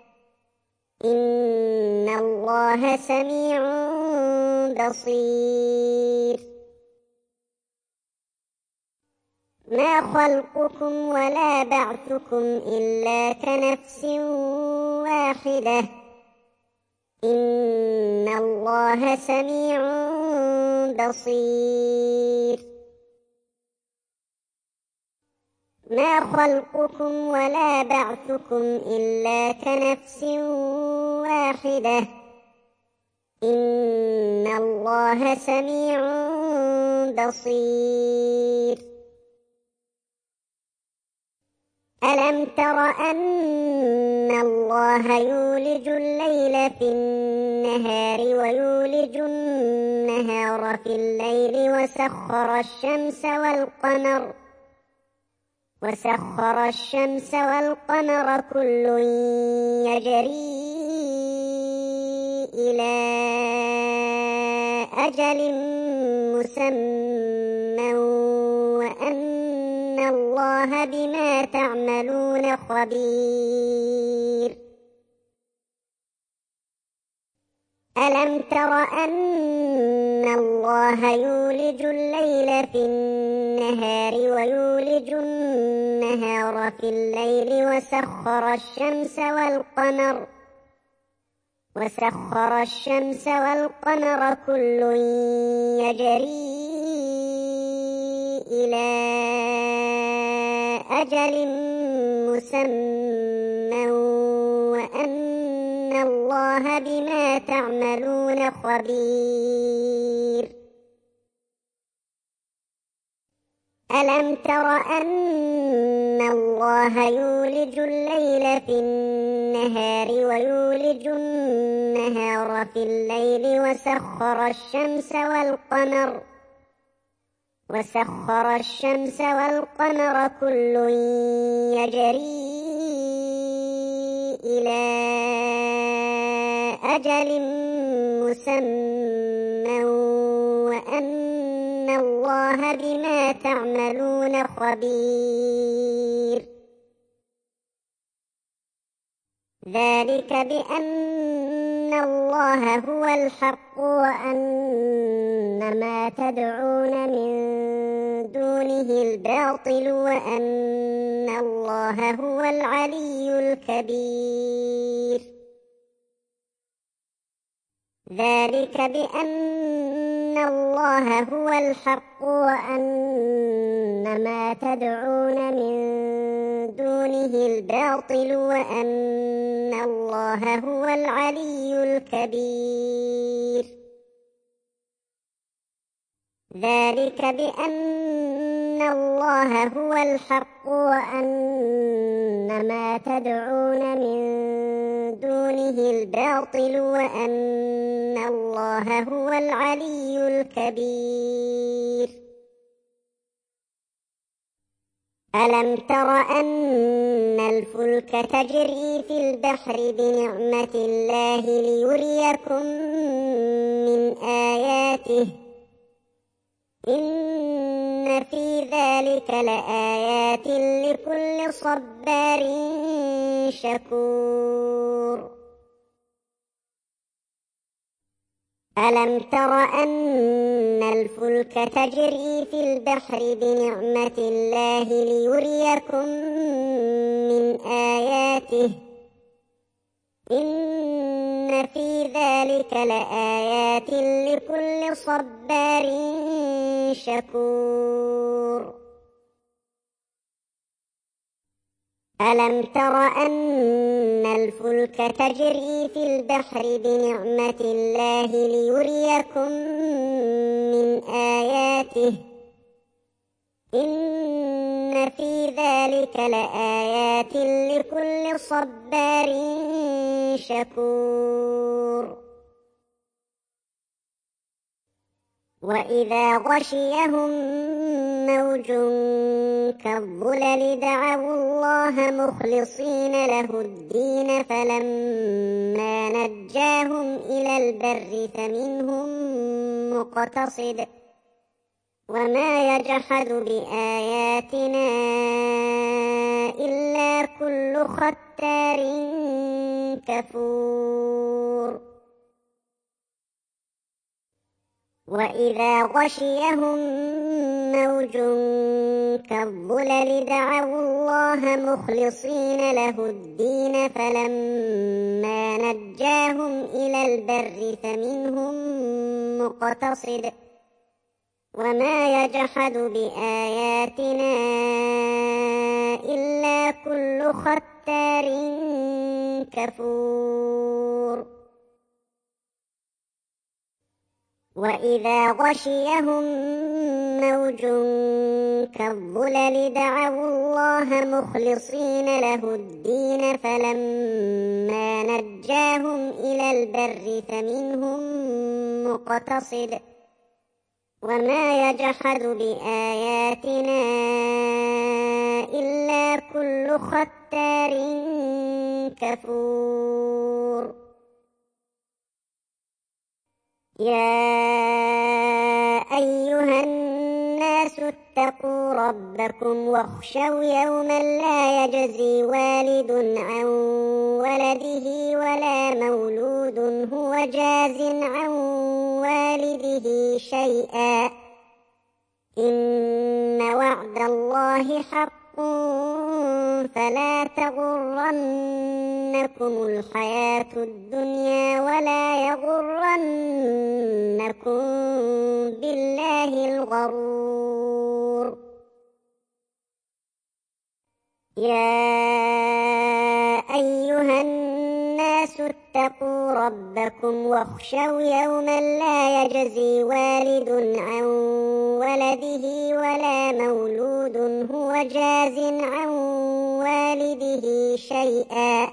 إن الله سميع بصير. ما خلقكم ولا بعثكم إلا كنفس واحدة إن الله سميع بصير. ما خلقكم ولا بعثكم إلا كنفس واحدة إن الله سميع بصير. ألم تر أن الله يولج الليل في النهار ويولج النهار في الليل وسخر الشمس والقمر وسخر الشمس والقمر كل يجري إلى أجل مسمى وأن الله بما تعملون خبير. ألم تر أن الله يولج الليل في النهار ويولج النهار في الليل وسخر الشمس والقمر وسخر الشمس والقمر كل يجري إلى أجل مسمى وأن الله بما تعملون خبير. ألم تر أن الله يولج الليل في النهار ويولج النهار في الليل وسخر الشمس والقمر وسخر الشمس والقمر كل يجري إلى أجل مسمى وأن الله بما تعملون خبير. ذلك بأن الله هو الحق وأن ما تدعون من دونه الباطل وأن الله هو العلي الكبير. ذلك بأن الله هو الحق وأن ما تدعون من دونه الباطل وأن الله هو العلي الكبير. ذلك بأن الله هو الحق وأن ما تدعون من دونه الباطل وأن الله هو العلي الكبير. ألم تر أن الفلك تجري في البحر بنعمة الله ليريكم من آياته إن في ذلك لآيات لكل صبار شكور. ألم تر أن الفلك تجري في البحر بنعمة الله ليريكم من آياته إن في ذلك لآيات لكل صبار شكور. ألم تر أن الفلك تجري في البحر بنعمة الله ليريكم من آياته إن في ذلك لآيات لكل صبار شكور وإذا غشيهم موج كالظلل دعوا الله مخلصين له الدين فلما نجاهم إلى البر فمنهم مقتصد وما يجحد بآياتنا إلا كل ختار كفور وإذا غشيهم موج كالظلل دعوا الله مخلصين له الدين فلما نجاهم إلى البر فمنهم مقتصد وما يجحد بآياتنا إلا كل ختار كفور وإذا غشيهم موج كالظلل دعوا الله مخلصين له الدين فلما نجاهم إلى البر فمنهم مقتصد وما يجحد بآياتنا إلا كل ختار كفور يا أيها الناس اتقوا ربكم واخشوا يوما لا يجزي والد عن ولده ولا مولود هو جاز عن والده شيئا إن وعد الله حق فلا تغرنكم الحياة الدنيا ولا يغرنكم بالله الغرور يا أيها الناس اتقوا ربكم واخشوا يوما لا يجزي والد عن ولده ولا مولود هو جاز عن والده شيئا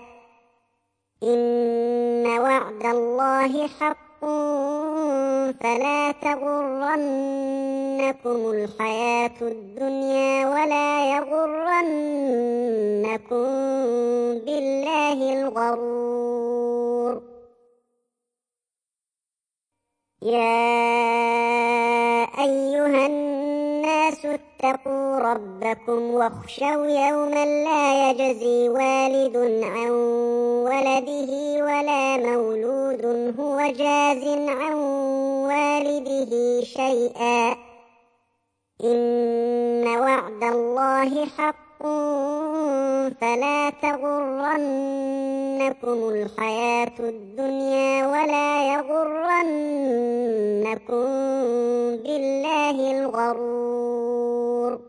إن وعد الله حق فلا تغرنكم الحياة الدنيا ولا يغرنكم بالله الغرور يا أيها الناس اتقوا ربكم واخشوا يوما لا يجزي والد عن ولده ولا مولود هو جاز عن والده شيئا إن وعد الله حق فلا تغرنكم الحياة الدنيا ولا يغرنكم بالله الغرور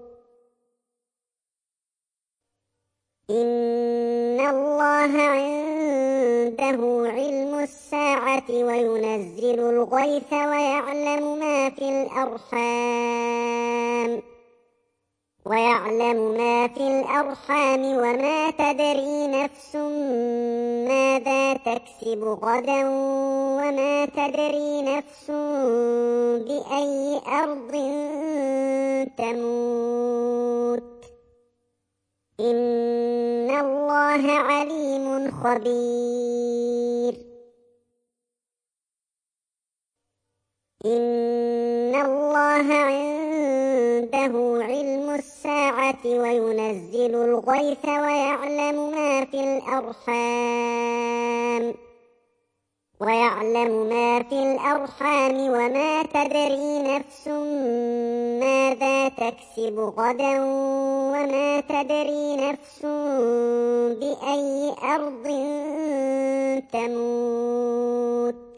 إن الله عنده علم الساعة وينزل الغيث ويعلم ما في الأرحام ويعلم ما في الأرحام وما تدري نفس ماذا تكسب غدا وما تدري نفس بأي أرض تموت إن الله عليم خبير إن الله عنده علم الساعة وينزل الغيث ويعلم ما في الأرحام ويعلم ما في الأرحام وما تدري نفس ماذا تكسب غدا وما تدري نفس بأي أرض تموت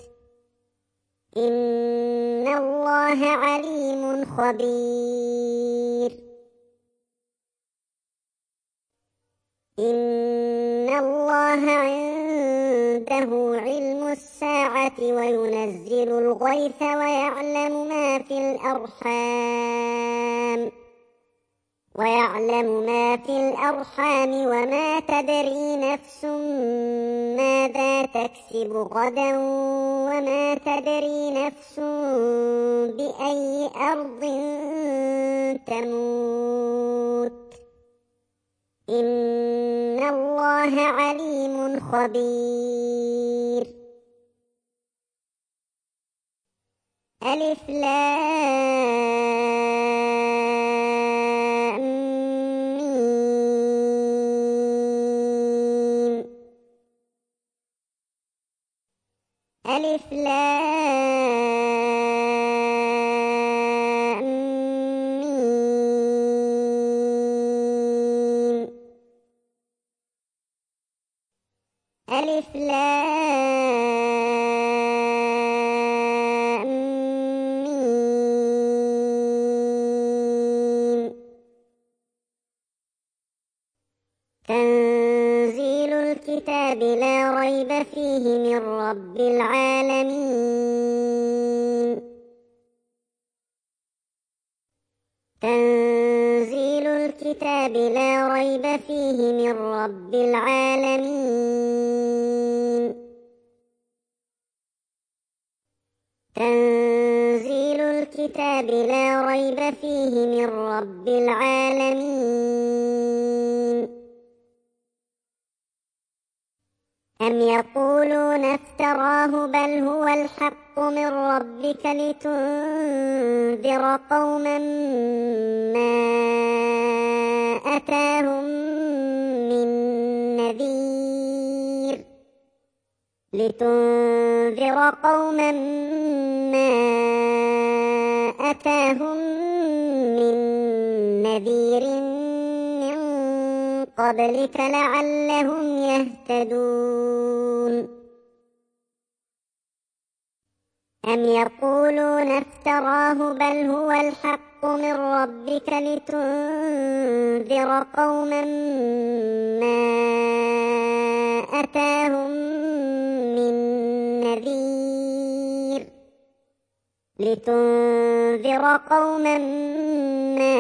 إن الله عليم خبير إن الله عنده علم الساعة وينزل الغيث ويعلم ما في الأرحام ويعلم ما في الأرحام وما تدري نفس ماذا تكسب غدا وما تدري نفس بأي أرض تموت إن الله عليم خبير. ألف لام ميم ألف لام ميم ألف لام ميم تنزيل الكتاب لا ريب فيه من رب العالمين. تنزيل الكتاب لا ريب فيه من رب العالمين. تنزيل الكتاب لا ريب فيه من رب العالمين. أم يقولون افتراه بل هو الحق من ربك لتنذر قوما ما أتاهم من نذير لتنذر قوما ما أتاهم من نذير من قبلك لعلهم يهتدون. أم يقولون افتراه بل هو الحق من ربك لتنذر قوما ما أتاهم من نذير لتنذر قوما ما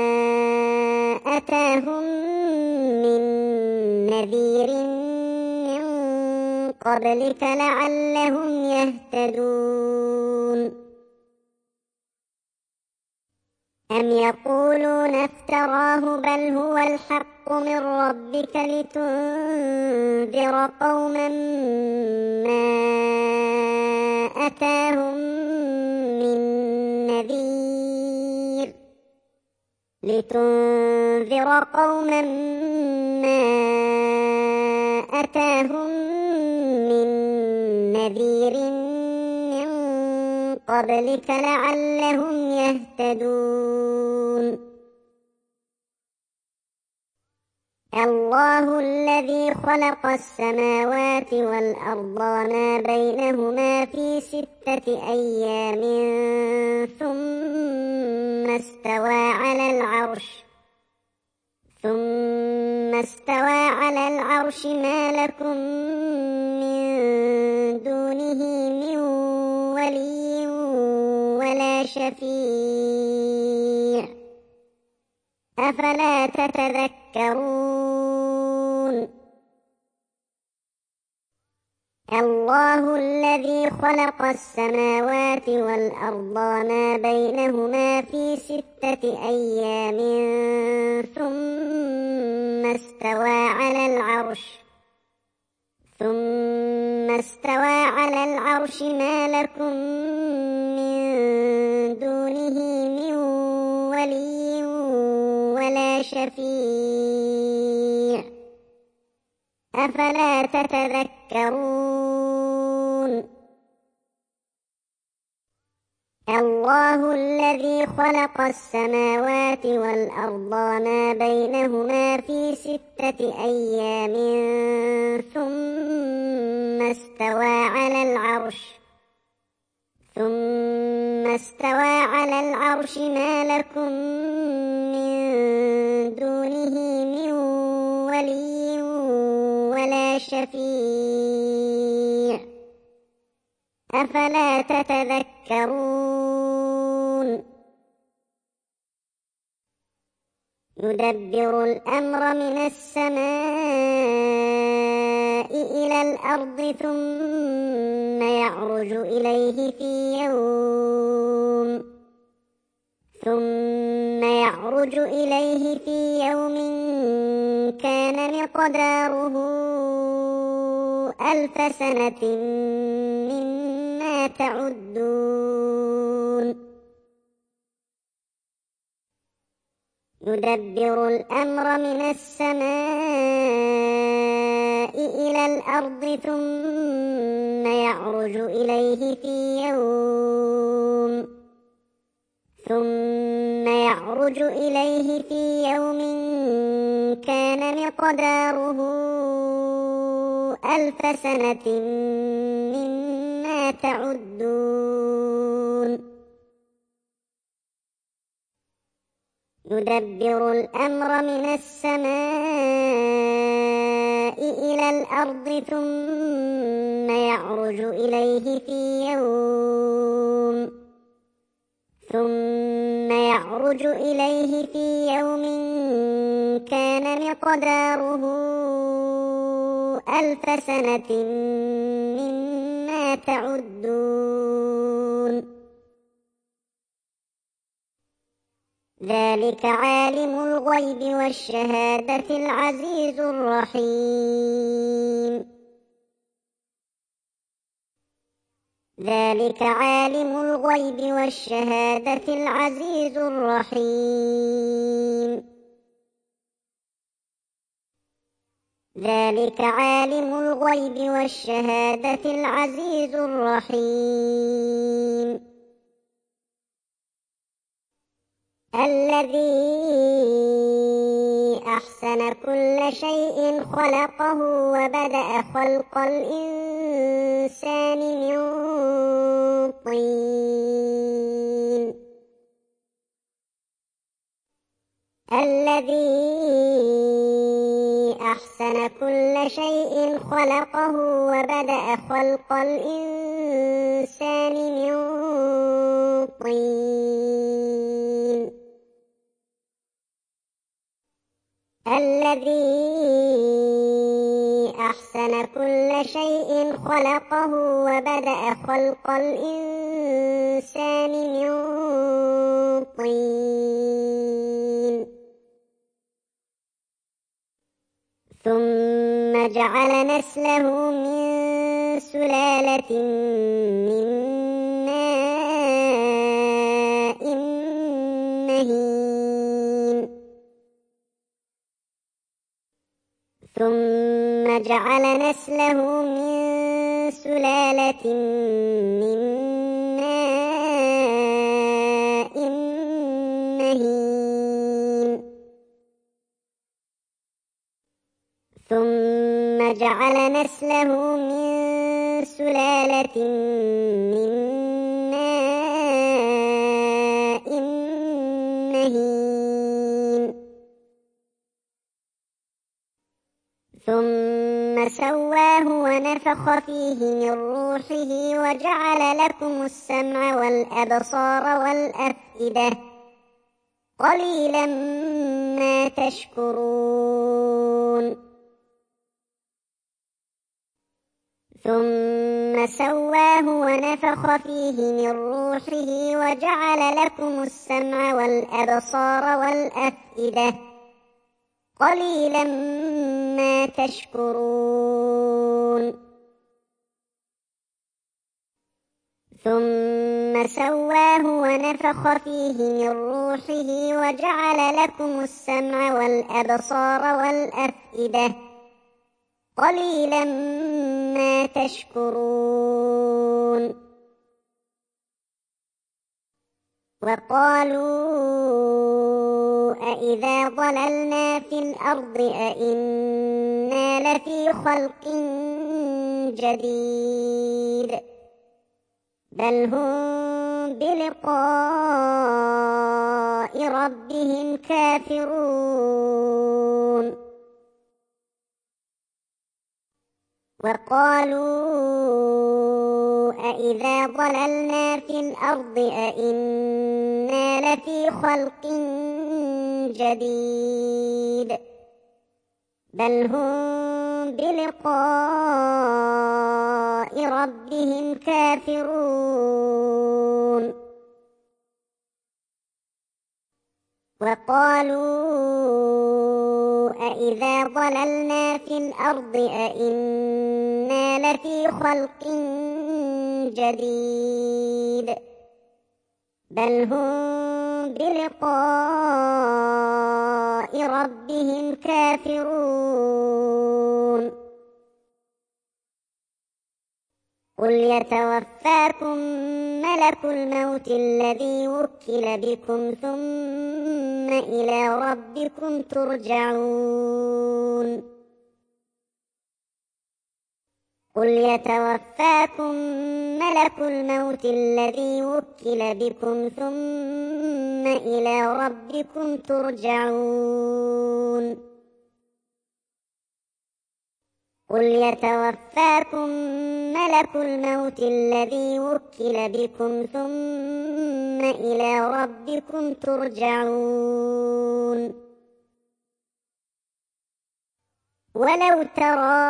أتاهم من نذير من قبلك لعلهم يهتدون. أم يقولون افتراه بل هو الحق من ربك لتنذر قوما ما أتاهم من نذير لتنذر قوما ما أتاهم من نذير من قبلك لعلهم يهتدون. الله الذي خلق السماوات والأرض وما بينهما في ستة أيام ثم استوى على العرش ثم استوى على العرش ما لكم من دونه من ولي ولا شفيع أفلا تتذكرون. الله الذي خلق السماوات والأرض وما بينهما في ستة أيام ثم استوى على العرش ثم استوى على العرش ما لكم من دونه من ولي ولا شفيع أفلا تتذكرون. الله الذي خلق السماوات والأرض وما بينهما في ستة أيام ثم استوى على العرش ثم استوى على العرش ما لكم من دونه من ولي شفيع أفلا تتذكرون يدبر الأمر من السماء إلى الأرض ثم يعرج إليه في يوم ثم يعرج إليه في يوم كان مقداره ألف سنة مما تعدون يدبر الأمر من السماء إلى الأرض ثم يعرج إليه في يوم ثم يعرج إليه في يوم كان مقداره ألف سنة مما تعدون يدبر الأمر من السماء إلى الأرض ثم يعرج إليه في يوم ثم يعرج إليه في يوم كان مقداره ألف سنة مما تعدون ذلك عالم الغيب والشهادة العزيز الرحيم ذلك عالم الغيب والشهادة العزيز الرحيم ذلك عالم الغيب والشهادة العزيز الرحيم الذي أحسن كل شيء خلقه وبدأ خلق الإنسان من طين الذي أحسن كل شيء خلقه وبدأ خلق الإنسان من طين الذي أحسن كل شيء خلقه وبدأ خلق الإنسان من طين ثم جعل نسله من سلالة من ماء مهين ثم جعل نسله من سلالة من ماء مهين ثم جعل نسله من سلالة من ماء مهين ثم سواه ونفخ فيه من روحه وجعل لكم السمع والأبصار والأفئدة قليلا ما تشكرون ثم سواه ونفخ فيه من روحه وجعل لكم السمع والأبصار والأفئدة قليلا ما تشكرون ثم سواه ونفخ فيه من روحه وجعل لكم السمع والأبصار والأفئدة قليلا ما تشكرون وقالوا أإذا ضللنا في الأرض أإنا لفي خلق جديد بل هم بلقاء ربهم كافرون وقالوا أإذا ضللنا في الأرض أإنا لفي خلق جديد بل هم بلقاء ربهم كافرون وقالوا أإذا ضللنا في الأرض أإنا لفي خلق جديد بل هم بلقاء ربهم كافرون قل يتوفاكم ملك الموت الذي وكل بكم ثم إلى ربكم ترجعون قل يتوفاكم ملك الموت الذي وكل بكم ثم إلى ربكم ترجعون قل يتوفاكم ملك الموت الذي وكل بكم ثم إلى ربكم ترجعون ولو ترى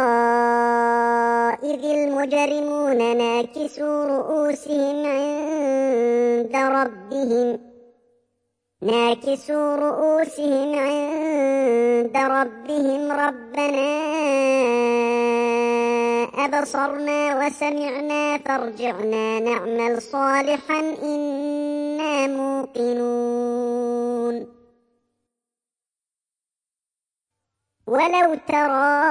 إذ المجرمون ناكسوا رؤوسهم عند ربهم ناكسوا رؤوسهم عند ربهم ربنا أبصرنا وسمعنا فارجعنا نعمل صالحا إنا موقنون ولو ترى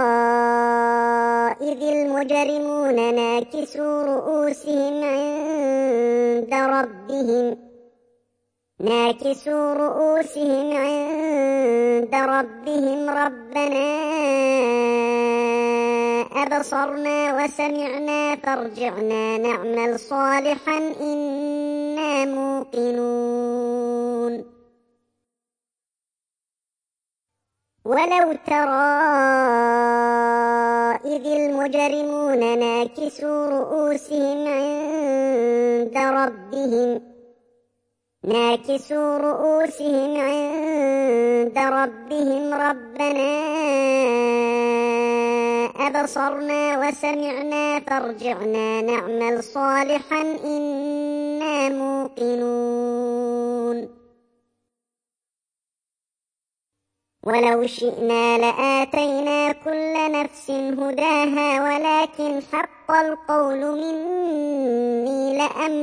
إذ المجرمون ناكسوا رؤوسهم عند ربهم ناكسوا رؤوسهم عند ربهم ربنا أبصرنا وسمعنا فارجعنا نعمل صالحا إنا موقنون ولو ترى إذ المجرمون ناكسوا رؤوسهم عند ربهم ناكسوا رؤوسهم عند ربهم ربنا أبصرنا وسمعنا فارجعنا نعمل صالحا إنا موقنون ولو شئنا لآتينا كل نفس هداها ولكن حق القول مني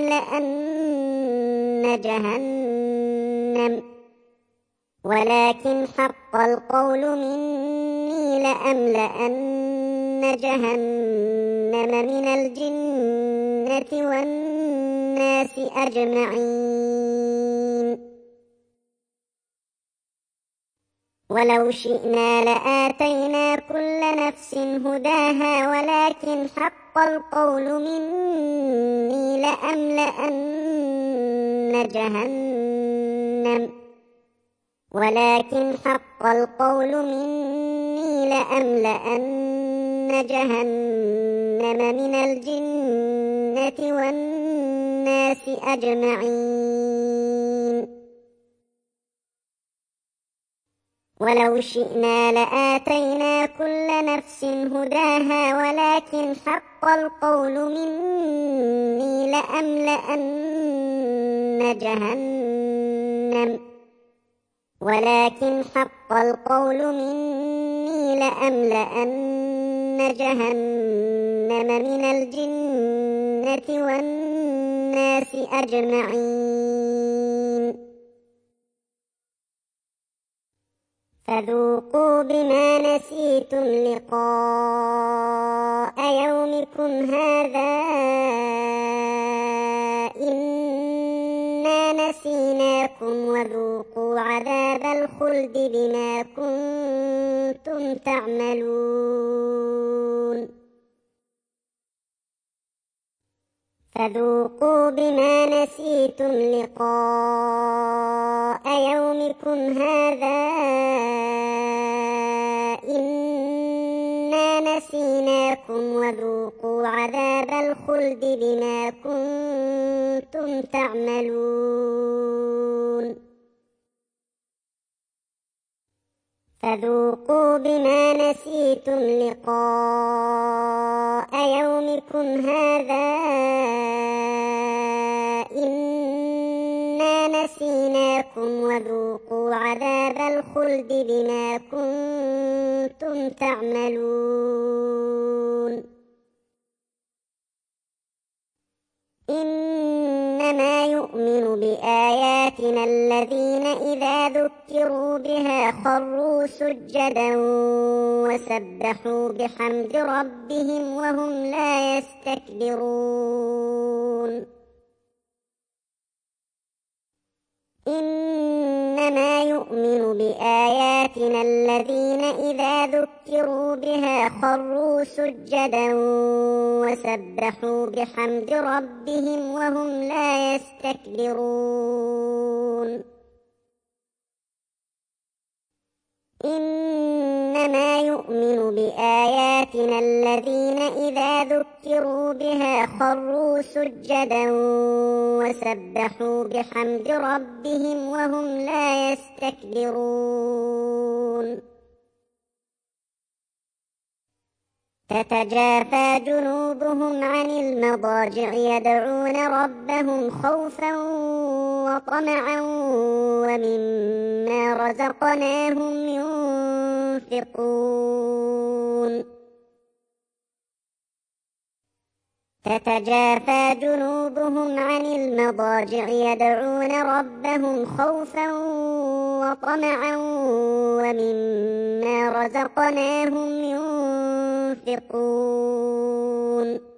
لأملأن جهنم ولكن حق القول مني لأملأن جهنم من الجنة والناس أجمعين ولو شئنا لآتينا كل نفس هداها ولكن حق القول مني لأملأن جهنم ولكن حق القول مني لأملأن جهنم من الجنة والناس أجمعين ولو شئنا لآتينا كل نفس هداها ولكن حق القول مني لأملأن جهنم ولكن حق القول مني لأملأن جهنم من الجنة والناس أجمعين فذوقوا بما نسيتم لقاء يومكم هذا إنا نسيناكم وذوقوا عذاب الخلد بما كنتم تعملون فذوقوا بما نسيتم لقاء يومكم هذا إنا نسيناكم وذوقوا عذاب الخلد بما كنتم تعملون فذوقوا بما نسيتم لقاء يومكم هذا إنا نسيناكم وذوقوا عذاب الخلد بما كنتم تعملون إنما يؤمن بآياتنا الذين إذا ذكروا بها خروا سجدا وسبحوا بحمد ربهم وهم لا يستكبرون إنما يؤمن بآياتنا الذين إذا ذكروا بها خروا سجدا وسبحوا بحمد ربهم وهم لا يستكبرون إنما يؤمن بآياتنا الذين إذا ذكروا بها خروا سجدا وسبحوا بحمد ربهم وهم لا يستكبرون تتجافى جنوبهم عن المضاجع يدعون ربهم خوفا وطمعا ومما رزقناهم ينفقون تتجافى جنوبهم عن المضاجع يدعون ربهم خوفا وطمعا ومما رزقناهم ينفقون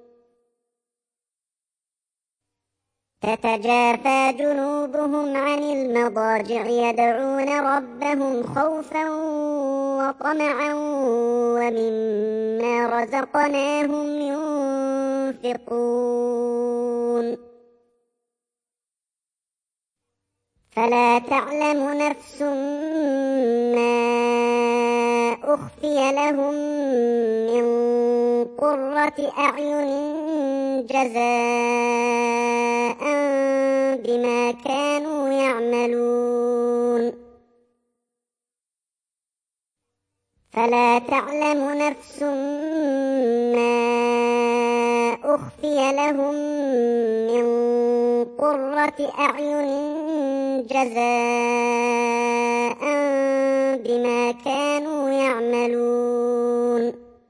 تتجافى جنوبهم عن المضاجع يدعون ربهم خوفا وطمعا ومما رزقناهم ينفقون فلا تعلم نفس ما أخفي لهم من قرة أعين جزاء بما كانوا يعملون فلا تعلم نفس ما أخفي لهم من قرة أعين جزاء بما كانوا يعملون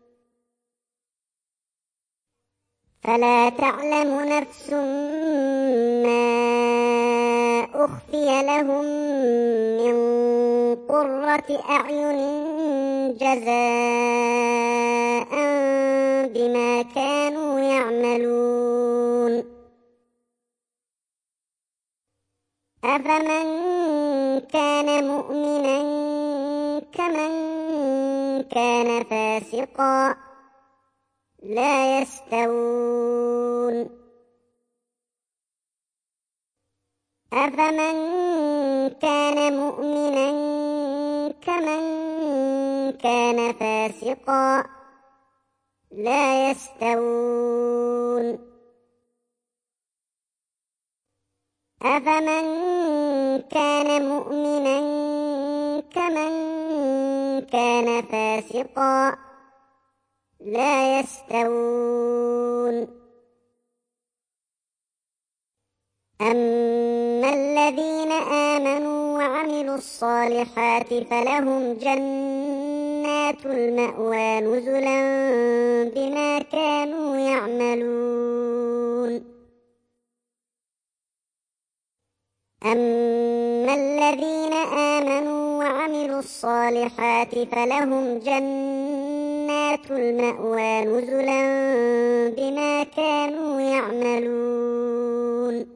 فلا تعلم نفس ما أخفي لهم من قرة أعين جزاء بما كانوا يعملون أفمن كان مؤمنا كمن كان فاسقا لا يستوون أفمن كان مؤمنا كمن كان فاسقا لا يستوون أفمن كان مؤمنا كمن كان فاسقا لا يستوون أما الذين آمنوا وعملوا الصالحات فلهم جنات المأوى نزلا بما كانوا يعملون أما الذين آمنوا وعملوا الصالحات فلهم جنات المأوى نزلا بما كانوا يعملون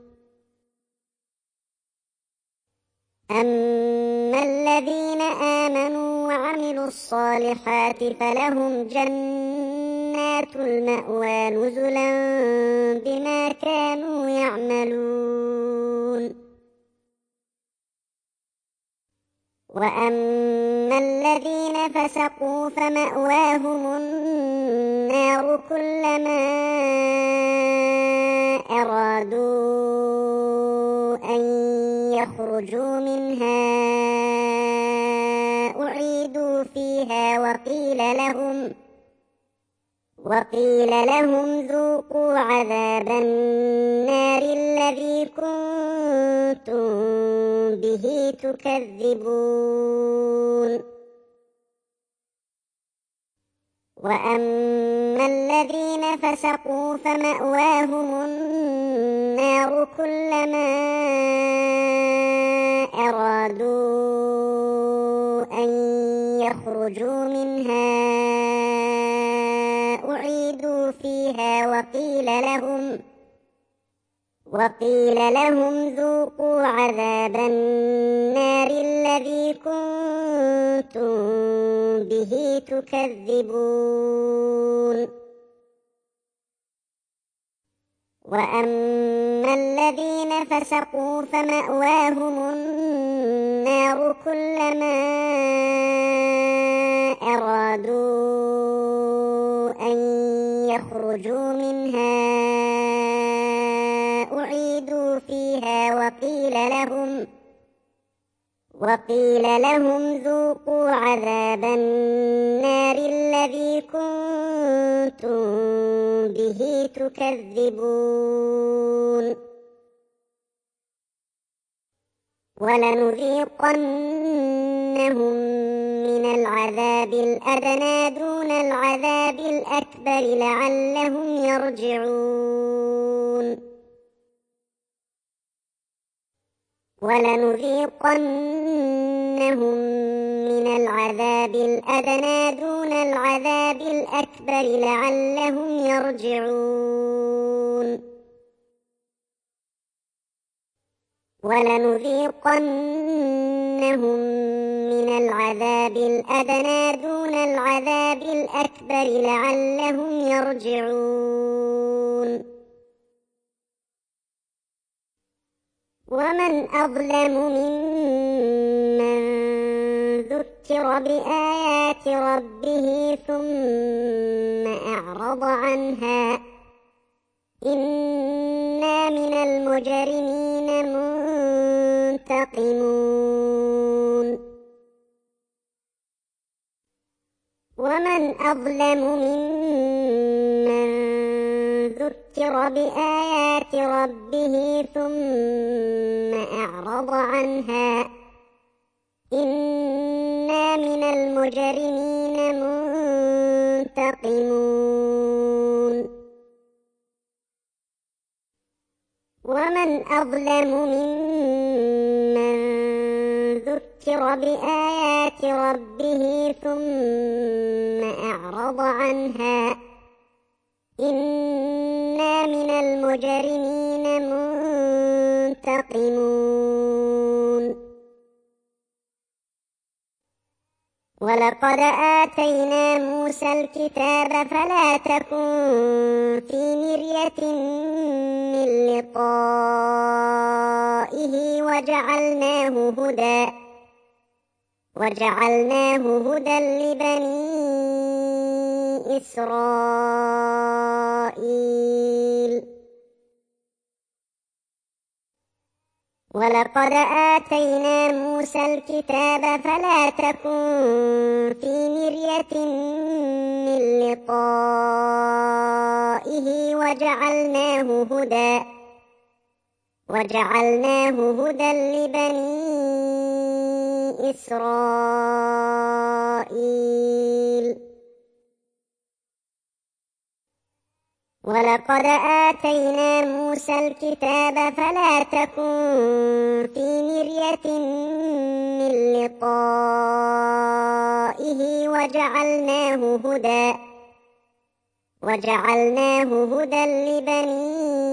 أما الذين آمنوا وعملوا الصالحات فلهم جنات المأوى نزلا بما كانوا يعملون. ۖ وأما الذين كفروا فلهم جهنم يصلونها يوم القيامة وبئس المصير. وأما الذين آمنوا وعملوا الصالحات فلهم جنات المأوى نزلا بما كانوا يعملون. وأما الذين كفروا فلهم جهنم يصلونها يوم القيامة وبئس المصير. الذين فسقوا فمأواهم النار كلما أرادوا أن يخرجوا منها أعيدوا فيها وقيل لهم وقيل لهم ذوقوا عذاب النار الذي كنتم به تكذبون وأما الذين فسقوا فمأواهم النار كلما أرادوا أن يخرجوا منها أعيدوا فيها وقيل لهم وقيل لهم ذوقوا عذاب النار الذي كنتم به تكذبون وأما الذين فسقوا فمأواهم النار كلما أرادوا أن يخرجوا منها أعيدوا فيها وقيل لهم وقيل لهم ذوقوا عذاب النار الذي كنتم به تكذبون ولنذيقنهم من العذاب الأدنى دون العذاب الأكبر لعلهم يرجعون ولنذيقنهم من العذاب الأدنى دون العذاب الأكبر لعلهم يرجعون ولنذيقنهم من العذاب الأدنى دون العذاب الأكبر لعلهم يرجعون ومن أظلم ممن ذكر بآيات ربه ثم أعرض عنها إنا من المجرمين منتقمون ومن أظلم ممن ذكر بآيات ربه ثم أعرض عنها إنا من المجرمين منتقمون ومن أظلم ممن ذكر بآيات ربه ثم أعرض عنها إنا من المجرمين منتقمون ولقد آتينا موسى الكتاب فلا تكن في مرية من لقائه وجعلناه هدى وجعلناه هدى لبني إسرائيل ولقد آتينا موسى الكتاب فلا تكن في مرية من لقائه وجعلناه هدى وجعلناه هدى لبني إسرائيل ولقد آتينا موسى الكتاب فلا تكن في مرية من لقائه وجعلناه هدى وجعلناه هدى لبني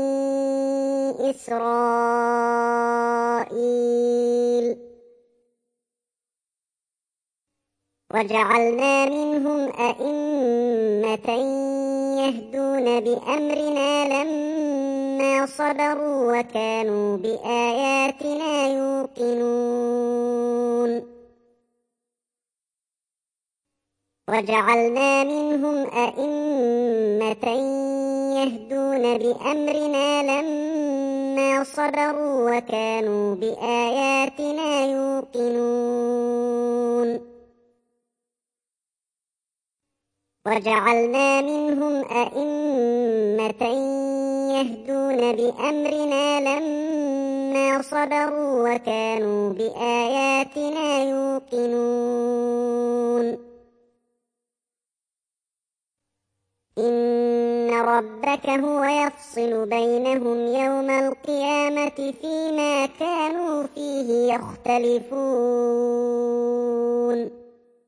إسرائيل وجعلنا منهم أئمة يهدون بأمرنا لما صبروا وكانوا بآياتنا يوقنون وجعلنا منهم أئمة يهدون بأمرنا لما صبروا وكانوا بآياتنا يوقنون وجعلنا منهم أئمة يهدون بأمرنا لما صبروا وكانوا بآياتنا يوقنون إن ربك هو يفصل بينهم يوم القيامة فيما كانوا فيه يختلفون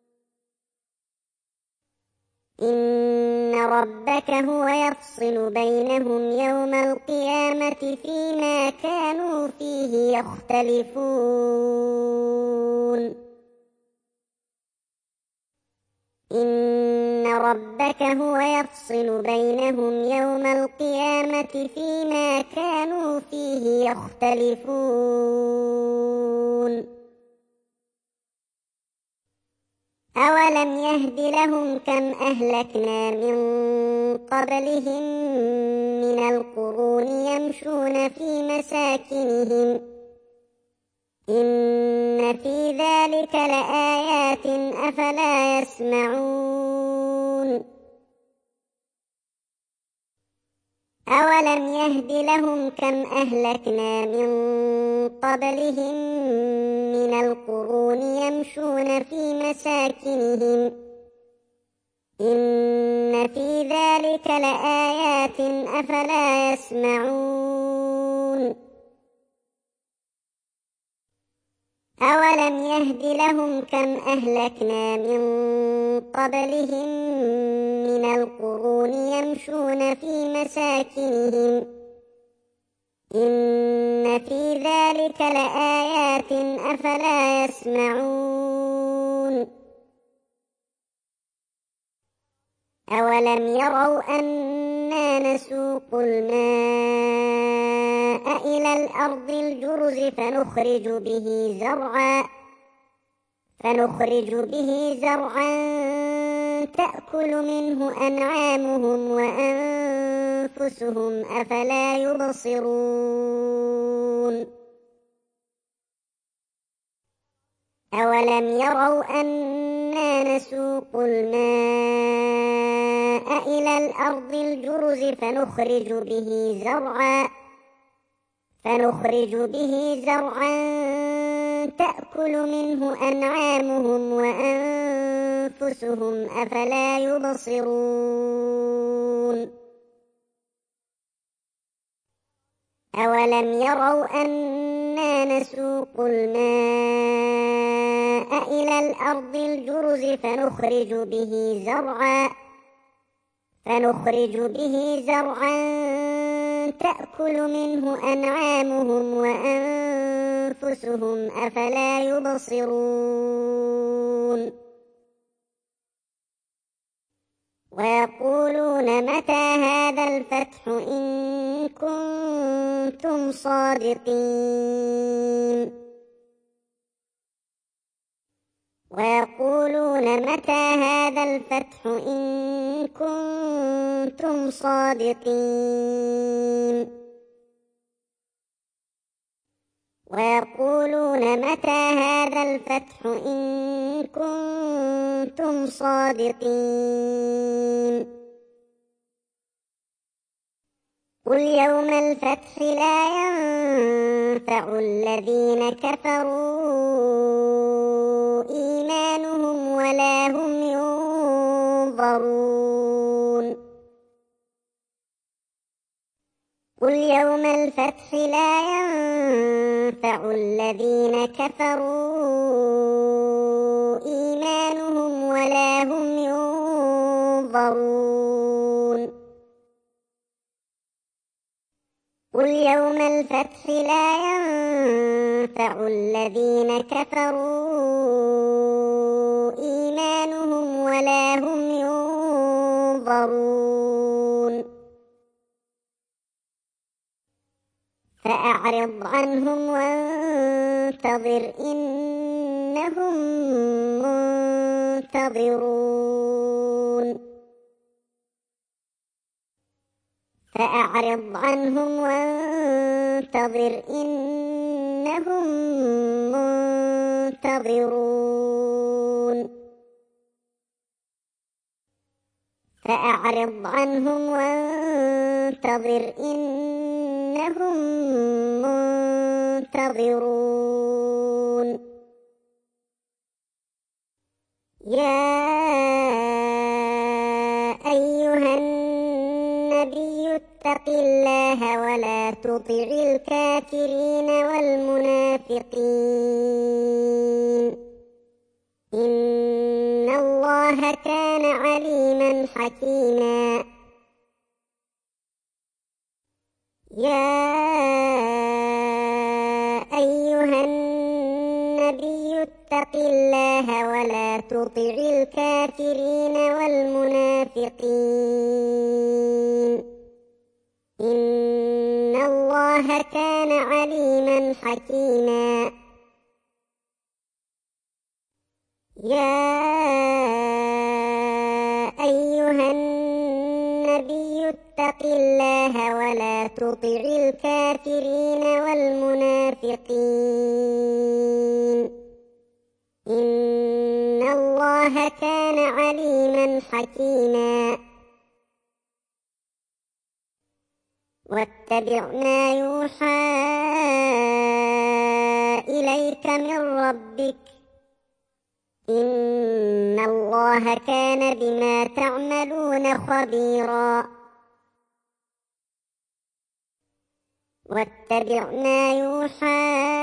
إن ربك هو يفصل بينهم يوم القيامة فيما كانوا فيه يختلفون إن ربك هو يفصل بينهم يوم القيامة فيما كانوا فيه يختلفون أولم يهد لهم كم أهلكنا من قبلهم من القرون يمشون في مساكنهم إن في ذلك لآيات أفلا يسمعون أولم يهد لهم كم أهلكنا من قبلهم من القرون يمشون في مساكنهم إن في ذلك لآيات أفلا يسمعون أولم يهد لهم كم أهلكنا من قبلهم من القرون يمشون في مساكنهم إن في ذلك لآيات أفلا يسمعون أولم يروا أنا نسوق الماء إلى الأرض الجرز فنخرج به زرعا فنخرج به زرعا تأكل منه أنعامهم وأنفسهم أفلا يبصرون أولم يروا أنا نسوق الماء إلى الأرض الجرز فنخرج به زرعا فنخرج به زرعا تأكل منه أنعامهم وأنفسهم أفلا يبصرون أولم يروا أنا نسوق الماء إلى الأرض الجرز فنخرج به زرعا فنخرج به زرعا تأكل منه أنعامهم وأنفسهم أفلا يبصرون ويقولون متى هذا الفتح إن كنتم صادقين ويقولون متى هذا الفتح إن كنتم صادقين ويقولون متى هذا الفتح إن كنتم صادقين قل يوم الفتح لا ينفع الذين كفروا إيمانهم ولا هم ينظرون قل يوم الفتح لا ينفع الذين كفروا إيمانهم ولا هم ينظرون قل يوم الفتح لا ينفع الذين كفروا إيمانهم ولا هم ينظرون فأعرض عنهم وانتظر إنهم ينتظرون فأعرض عنهم وانتظر إنهم منتظرون فأعرض عنهم وانتظر إنهم منتظرون يا أيها النبي اتق الله ولا تطع الكافرين والمنافقين إن الله كان عليما حكيما يا أيها النبي اتق الله ولا تطع الكافرين والمنافقين إن الله كان عليما حكيما يا أيها النبي اتق الله ولا تطع الكافرين والمنافقين إن الله كان عليما حكيما واتبع ما يوحى إليك من ربك إن الله كان بما تعملون خبيرا واتبع ما يوحى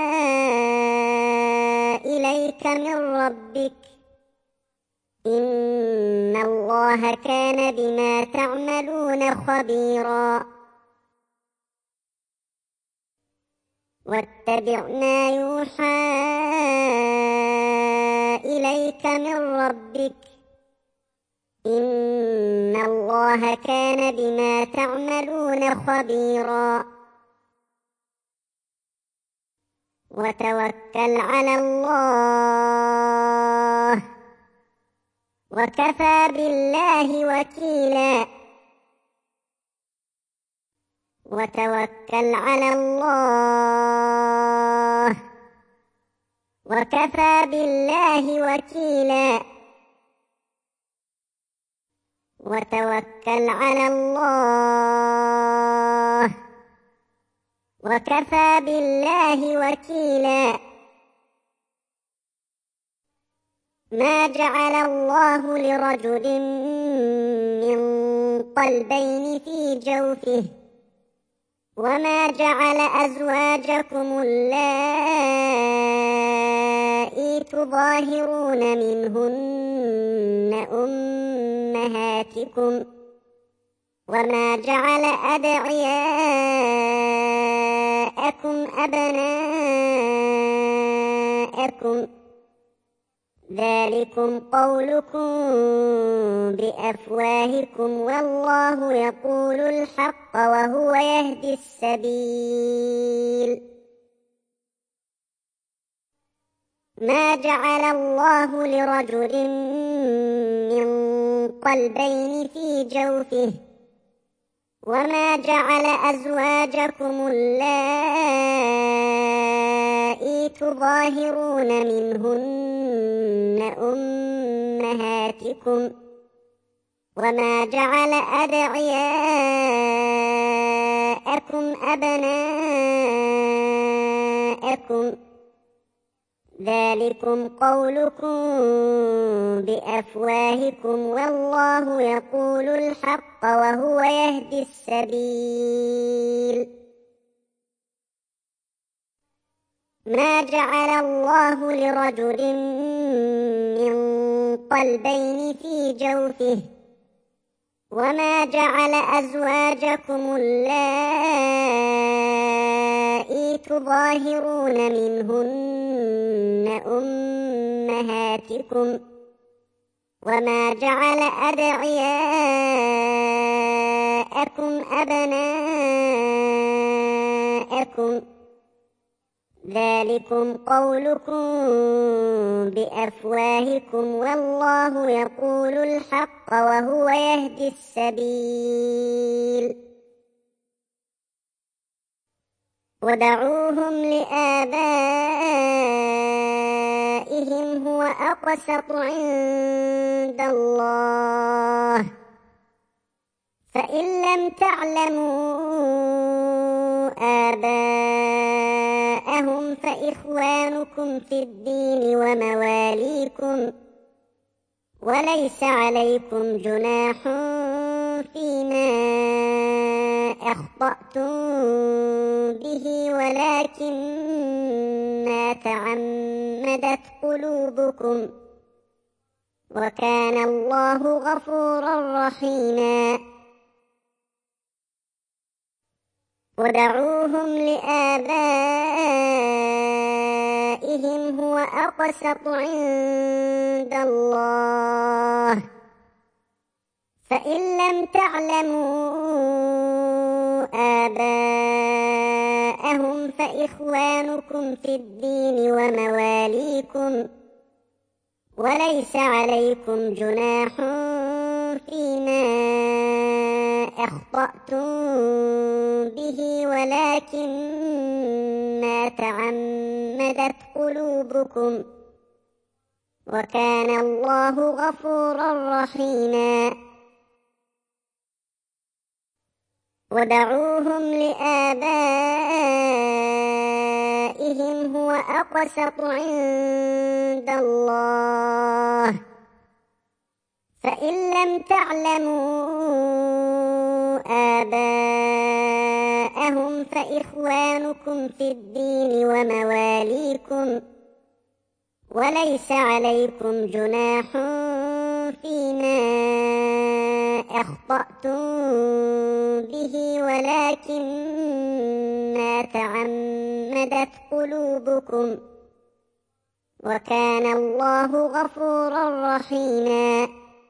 إليك من ربك إن الله كان بما تعملون خبيرا واتبع ما يوحى إليك من ربك إن الله كان بما تعملون خبيرا وتوكل على الله وكفى بالله وكيلا وتوكل على الله وكفى بالله وكيلا وتوكل على الله وكفى بالله وكيلا ما جعل الله لرجل من قلبين في جوفه وما جعل أزواجكم اللائي تظاهرون منهن أمهاتكم وما جعل أدعياءكم أبناءكم ذلكم قولكم بأفواهكم والله يقول الحق وهو يهدي السبيل ما جعل الله لرجل من قلبين في جوفه وما جعل أزواجكم اللائي تظاهرون منهن أمهاتكم وما جعل أدعياءكم أبناءكم ذلكم قولكم بأفواهكم والله يقول الحق وهو يهدي السبيل ما جعل الله لرجل من قلبين في جوفه وما جعل أزواجكم اللائي تظاهرون منهن أمهاتكم وما جعل أدعياءكم أبناءكم ذلكم قولكم بأفواهكم والله يقول الحق وهو يهدي السبيل ودعوهم لآبائهم هو أقسط عند الله فإن لم تعلموا آباءهم فإخوانكم في الدين ومواليكم وليس عليكم جناح فيما أخطأتم به ولكن ما تعمدت قلوبكم وكان الله غفورا رحيما ودعوهم لآبائهم هو أقسط عند الله فإن لم تعلموا آباءهم فإخوانكم في الدين ومواليكم وليس عليكم جناح فيما أخطأتم به ولكن ما تعمدت قلوبكم وكان الله غفورا رحيما ودعوهم لآبائهم هو أقسط عند الله فإن لم تعلموا آباءهم فإخوانكم في الدين ومواليكم وليس عليكم جناح فيما أخطأتم به ولكن ما تعمدت قلوبكم وكان الله غفورا رحيما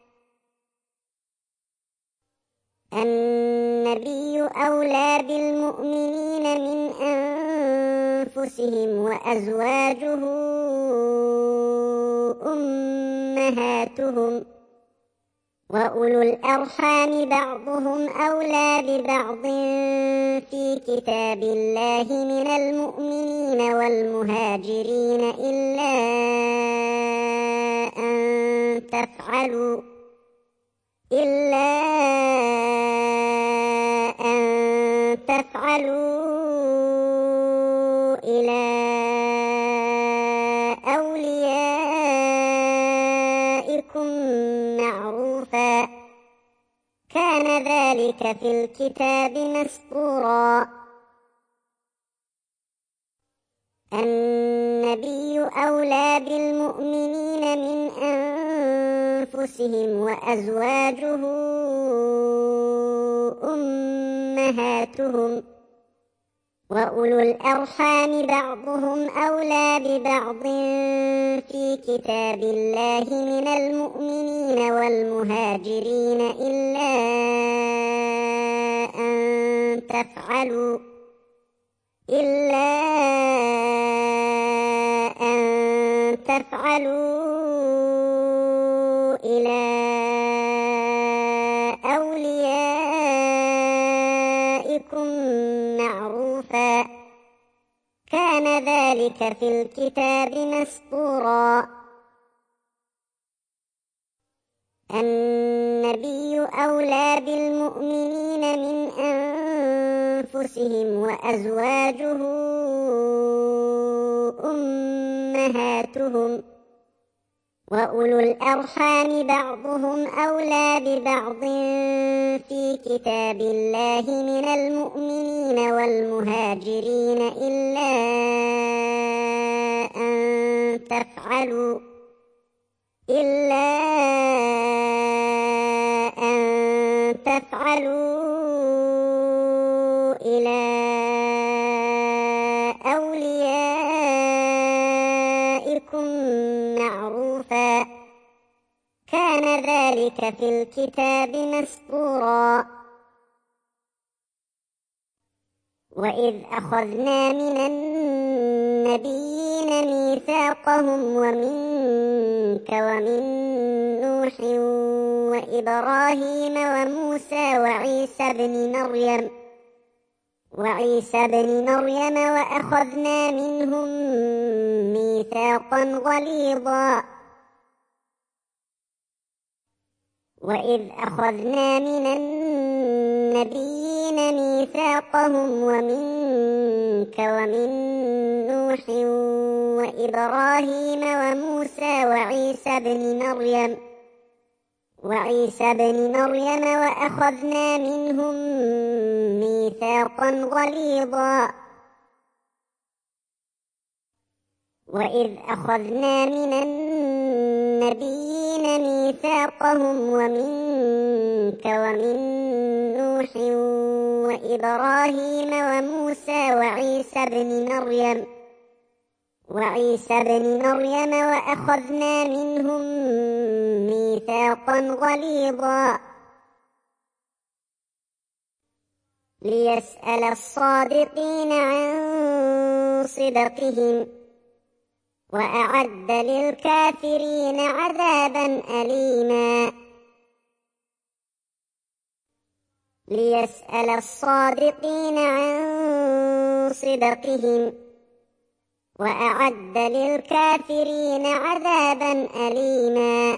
النبي أولى بالمؤمنين من أنفسهم وأزواجه أمهاتهم وأولو الأرحام بعضهم أولى ببعض في كتاب الله من المؤمنين والمهاجرين إلا أن تفعلوا إلا أن تفعلوا إلى أوليائكم معروفا كان ذلك في الكتاب مسطورا النبي أولى بالمؤمنين من أنفسهم وأزواجه أمهاتهم وأولو الأرحام بعضهم أولى ببعض في كتاب الله من المؤمنين والمهاجرين إلا أن تفعلوا إلا أن تفعلوا إلى أوليائكم معروفا كان ذلك في الكتاب مسطورا النبي أولى بالمؤمنين من أنفسهم وأزواجه أمهاتهم وأولو الأرحام بعضهم أولى ببعض في كتاب الله من المؤمنين والمهاجرين إلا أن تفعلوا إلا أن تفعلوا إلى أوليائكم معروفا كان ذلك في الكتاب مسطورا وإذ أخذنا من النبيين ميثاقهم ومنك ومن نوح وإبراهيم وموسى وعيسى بن مريم وعيسى بن مريم وأخذنا منهم ميثاقا غليظا وإذ أخذنا من النبيين ميثاقهم ومنك ومن نوح وإبراهيم وموسى وعيسى بن مريم وعيسى بن مريم وأخذنا منهم ميثاقا غليظا وإذ أخذنا من النبيين ميثاقهم ومنك ومن نوح وإبراهيم وموسى وعيسى بن مريم وعيسى بن مريم وأخذنا منهم ميثاقا غليظا ليسأل الصادقين عن صدقهم وأعد للكافرين عذابا أليما ليسأل الصادقين عن صدقهم وأعد للكافرين عذابا أليما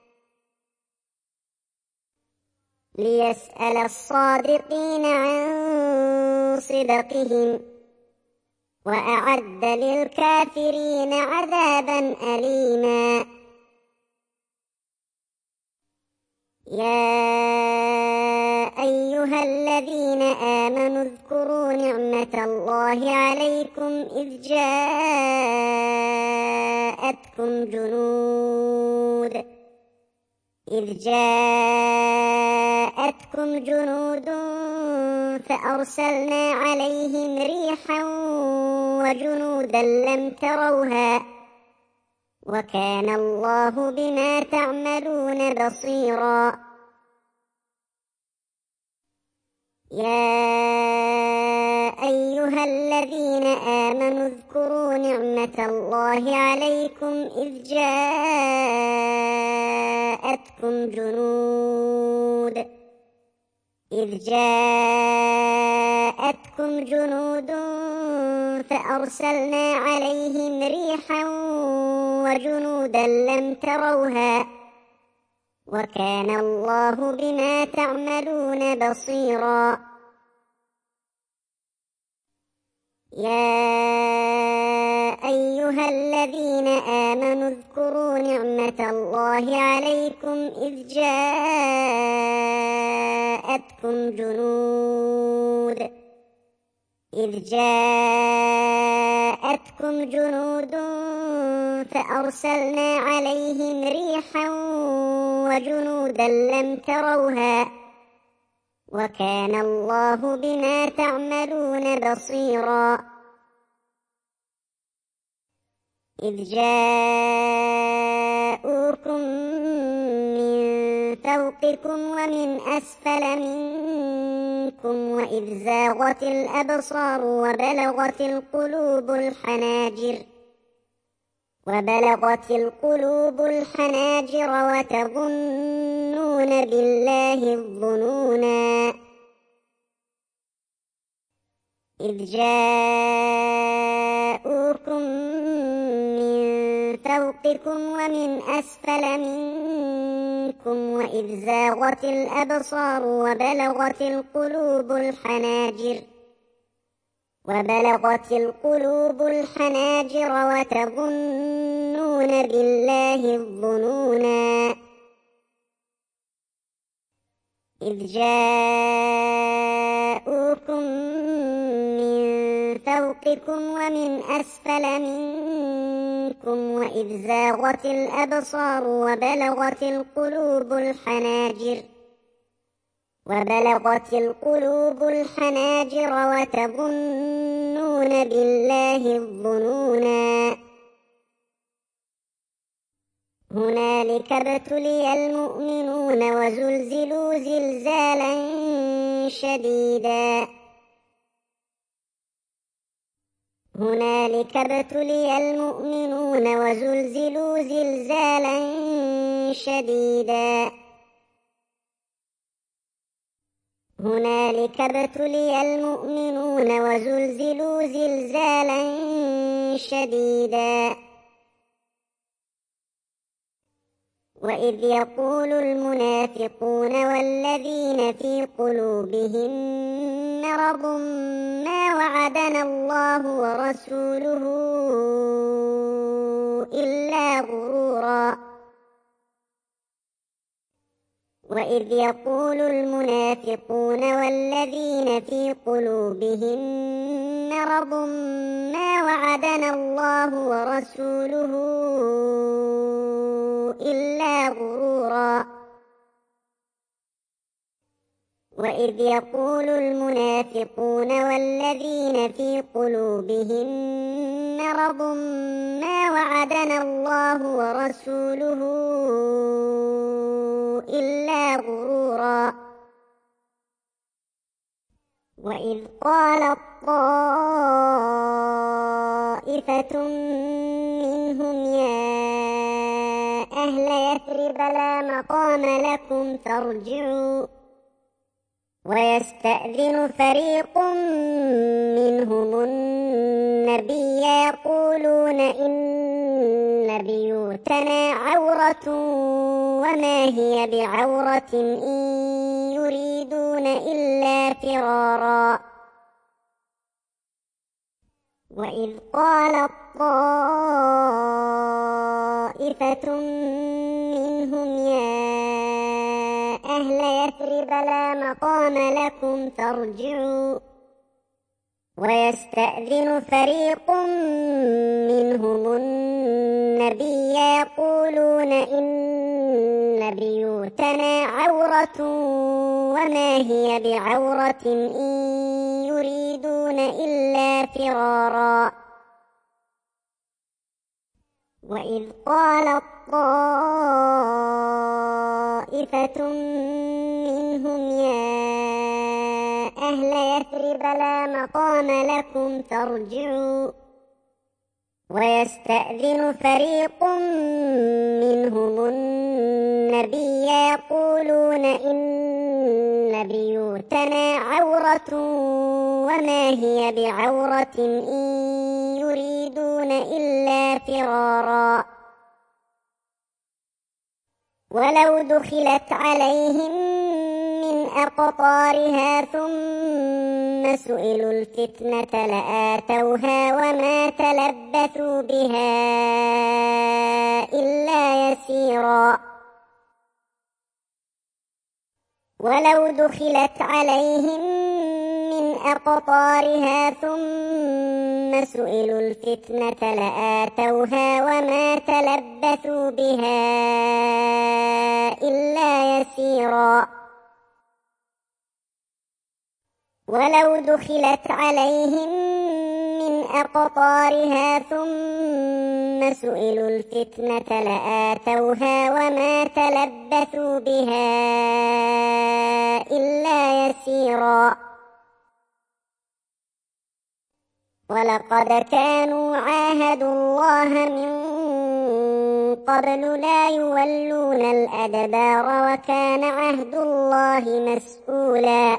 ليسأل الصادقين عن صدقهم وأعد للكافرين عذابا أليما يا أيها الذين آمنوا اذكروا نعمة الله عليكم إذ جاءتكم جنود إذ جاءتكم جنود فأرسلنا عليهم ريحا وجنودا لم تروها وكان الله بما تعملون بصيرا يا أيها الذين آمنوا اذكروا نعمة الله عليكم إذ جاءتكم جنود إذ جاءتكم جنود فأرسلنا عليهم ريحا وجنودا لم تروها وكان الله بما تعملون بصيرا يا أيها الذين آمنوا اذكروا نعمة الله عليكم إذ جاءتكم جنود إذ جاءتكم جنود فأرسلنا عليهم ريحا وجنودا لم تروها وكان الله بما تعملون بصيرا إذ جاءوكم من فوقكم ومن أسفل منكم وإذ زاغت الأبصار وبلغت القلوب الحناجر وبلغت القلوب الحناجر وتظنون بالله الظنونا إذ جاءوكم من فوقكم ومن أسفل منكم وإذ زاغت الأبصار وبلغت القلوب الحناجر وبلغت القلوب الحناجر وتظنون بالله الظنونا إذ جاءوكم من فوقكم ومن أسفل منكم وإذ زاغت الأبصار وبلغت القلوب الحناجر وبلغت القلوب الحناجر وتظنون بالله الظنونا هنالك ابتلي المؤمنون وزلزلوا زلزالا شديدا هنالك ابتلي المؤمنون وزلزلوا زلزالا شديدا هنالك ابتلي المؤمنون وزلزلوا زلزالا شديدا وإذ يقول المنافقون والذين في قلوبهم مرض ما وعدنا الله ورسوله إلا غرورا وإذ يقول المنافقون والذين في قلوبهم مرض ما وعدنا الله ورسوله إلا غرورا وإذ يقول المنافقون والذين في قلوبهم مرض ما وعدنا الله ورسوله إلا غرورا وإذ قالت طائفة منهم يا أهل يثرب لا مقام لكم فارجعوا ويستأذن فريق منهم النبي يقولون إن بيوتنا عورة وما هي بعورة إن يريدون إلا فرارا وإذ قالت طائفة منهم يا أهل يثرب لا مقام لكم فارجعوا ويستأذن فريق منهم النبي يقولون إن بيوتنا عورة وما هي بعورة إن يريدون إلا فرارا وإذ قالت طائفة منهم يا أهل يثرب لا مقام لكم فارجعوا ويستأذن فريق منهم النبي يقولون إن بيوتنا عورة وما هي بعورة إن يريدون إلا فرارا ولو دخلت عليهم من أقطارها ثم سئلوا الفتنة لآتوها وما تلبثوا بها إلا يسيرا ولو دخلت عليهم من أقطارها ثم سئلوا الفتنة لآتوها وما تلبثوا بها إلا يسيرا ولو دخلت عليهم من أقطارها ثم سئلوا الفتنة لآتوها وما تلبثوا بها إلا يسيرا ولقد كانوا عاهدوا الله من قبل لا يولون الأدبار وكان عهد الله مسؤولا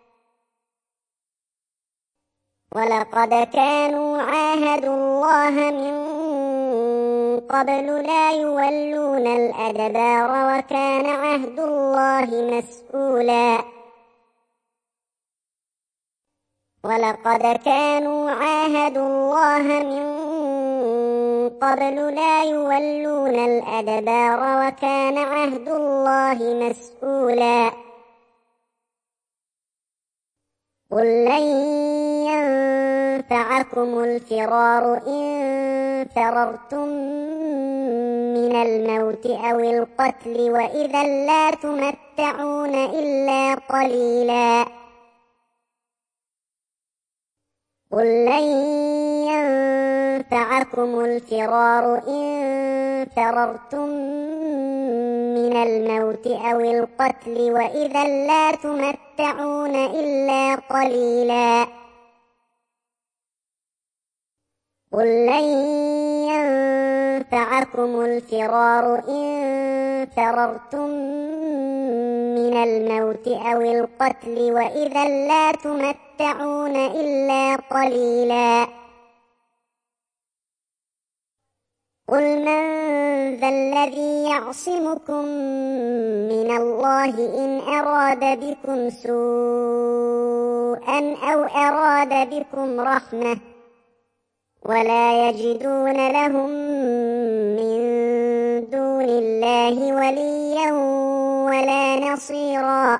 ولقد كانوا عاهدوا الله من قبل لا يولون الأدبار وكان عهد الله مسؤولا ولقد كانوا عاهدوا الله من قبل لا يولون الأدبار وكان عهد الله مسؤولا قل لن ينفعكم الفرار إن فررتم من الموت أو القتل وإذا لا تمتعون إلا قليلا قل لن ينفعكم الفرار إن فررتم من الموت أو القتل وإذا لا تمتعون إلا قليلا قل لن ينفعكم الفرار إن فررتم من الموت أو القتل وإذا لا تمتعون إلا قليلا قل من ذا الذي يعصمكم من الله إن أراد بكم سوءا أو أراد بكم رحمة ولا يجدون لهم من دون الله وليا ولا نصيرا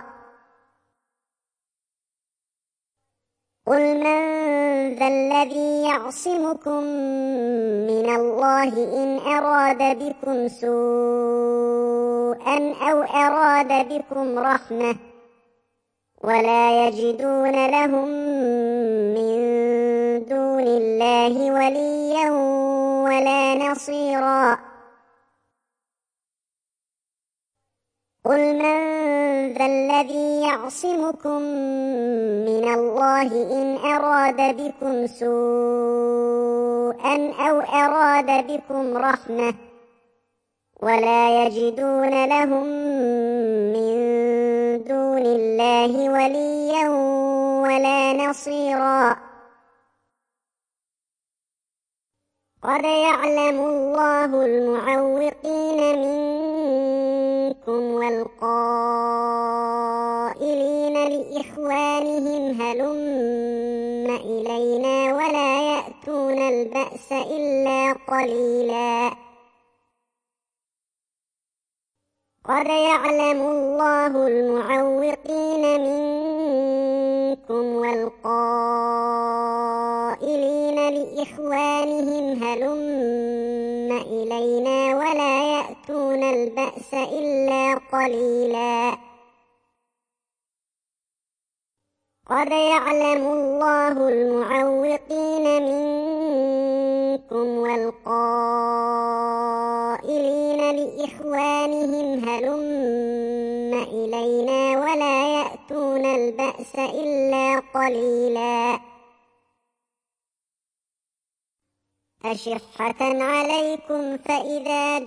قل من ذا الذي يعصمكم من الله إن أراد بكم سوءا أو أراد بكم رحمة ولا يجدون لهم من دون الله وليا ولا نصيرا قل من ذا الذي يعصمكم من الله إن أراد بكم سوءا أو أراد بكم رحمة ولا يجدون لهم من دون الله وليا ولا نصيرا قد يعلم الله المعوقين منكم والقائلين لإخوانهم هلم إلينا ولا يأتون البأس إلا قليلا قد يعلم الله المعوقين منكم والقائلين لإخوانهم هلم إلينا ولا يأتون البأس إلا قليلا قد يعلم الله المعوقين منكم والقائلين لإخوانهم هلم إلينا ولا يأتون البأس إلا قليلا أشحة عليكم فإذا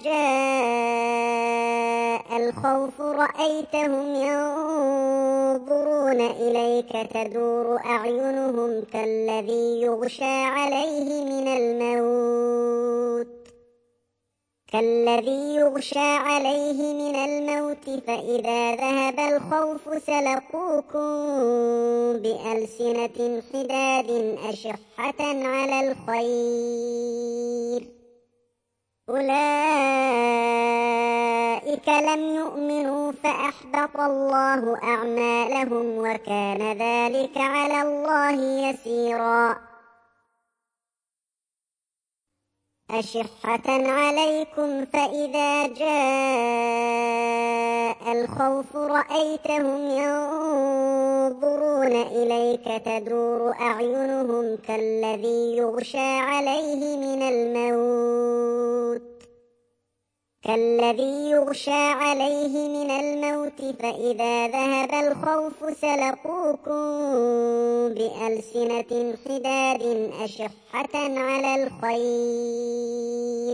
جاء الخوف رأيتهم ينظرون إليك تدور أعينهم كالذي يغشى عليه من الموت كالذي يغشى عليه من الموت فإذا ذهب الخوف سلقوكم بألسنة حداد أشحة على الخير أولئك لم يؤمنوا فأحبط الله أعمالهم وكان ذلك على الله يسيرا أشحة عليكم فإذا جاء الخوف رأيتهم ينظرون إليك تدور أعينهم كالذي يغشى عليه من الموت كالذي يغشى عليه من الموت فإذا ذهب الخوف سلقوكم بألسنة حداد أشحة على الخير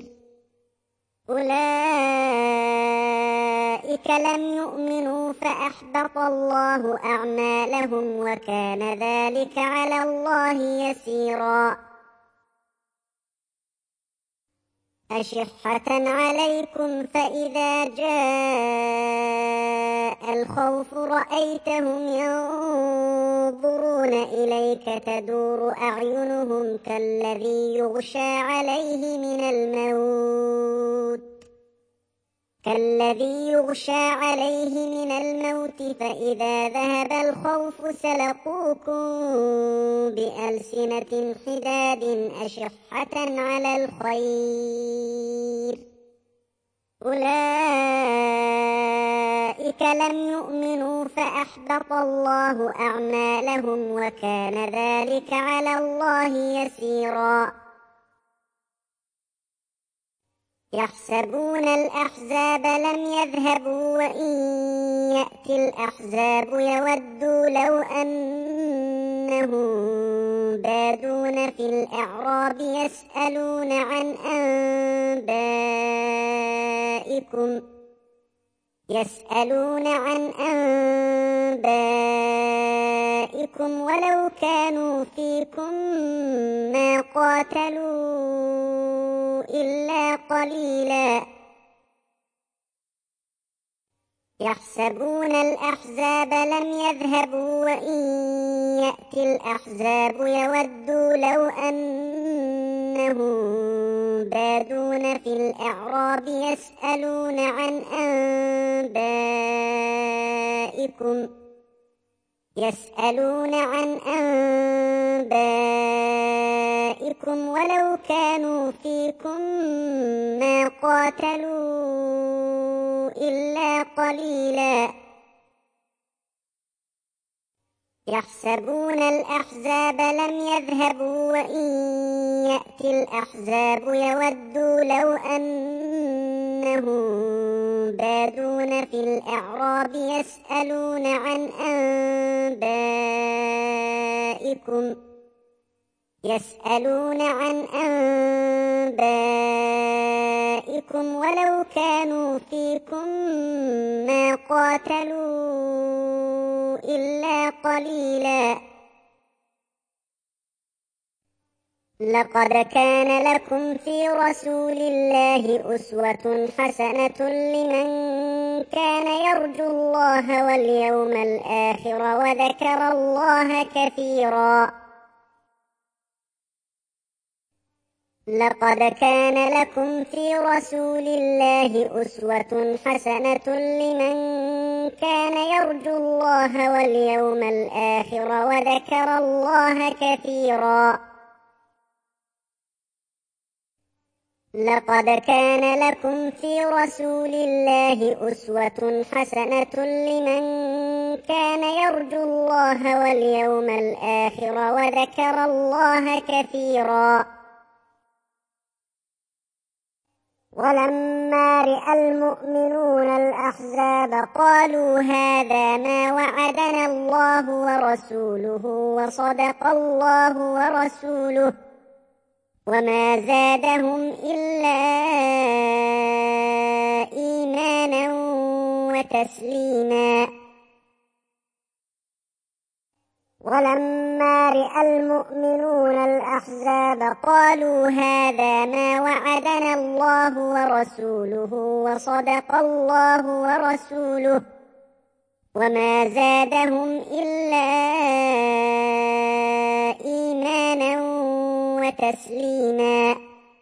أولئك لم يؤمنوا فأحبط الله أعمالهم وكان ذلك على الله يسيرا أشحة عليكم فإذا جاء الخوف رأيتهم ينظرون إليك تدور أعينهم كالذي يغشى عليه من الموت كالذي يغشى عليه من الموت فإذا ذهب الخوف سلقوكم بألسنة حداد أشحة على الخير أولئك لم يؤمنوا فأحبط الله أعمالهم وكان ذلك على الله يسيرا يحسبون الأحزاب لم يذهبوا وإن يأتي الأحزاب يودوا لو أن أنهم بادون في الأعراب يسألون عن أنبائكم يسألون عن أنبائكم ولو كانوا فيكم ما قاتلوا إلا قليلا يحسبون الأحزاب لم يذهبوا وإن يأتي الأحزاب يودوا لو أنهم بادون في الأعراب يسألون عن أنبائكم يسألون عن أنبائكم ولو كانوا فيكم ما قاتلوا إلا قليلا يحسبون الأحزاب لم يذهبوا وإن يأتي الأحزاب يودوا لو أنهم بادون في الأعراب يسألون عن أنبائكم يسألون عن أنبائكم ولو كانوا فيكم ما قاتلوا إلا قليلا لقد كان لكم في رسول الله أسوة حسنة لمن كان يرجو الله واليوم الآخر وذكر الله كثيرا لقد كان لكم في رسول الله أسوة حسنة لمن كان يرجو الله واليوم الآخر وذكر الله كثيرا لقد كان لكم في رسول الله أسوة حسنة لمن كان يرجو الله واليوم الآخر وذكر الله كثيرا ولما رأى المؤمنون الأحزاب قالوا هذا ما وعدنا الله ورسوله وصدق الله ورسوله وما زادهم إلا إيمانا وتسليما ولما رأى المؤمنون الأحزاب قالوا هذا ما وعدنا الله ورسوله وصدق الله ورسوله وما زادهم إلا إيمانا وتسليما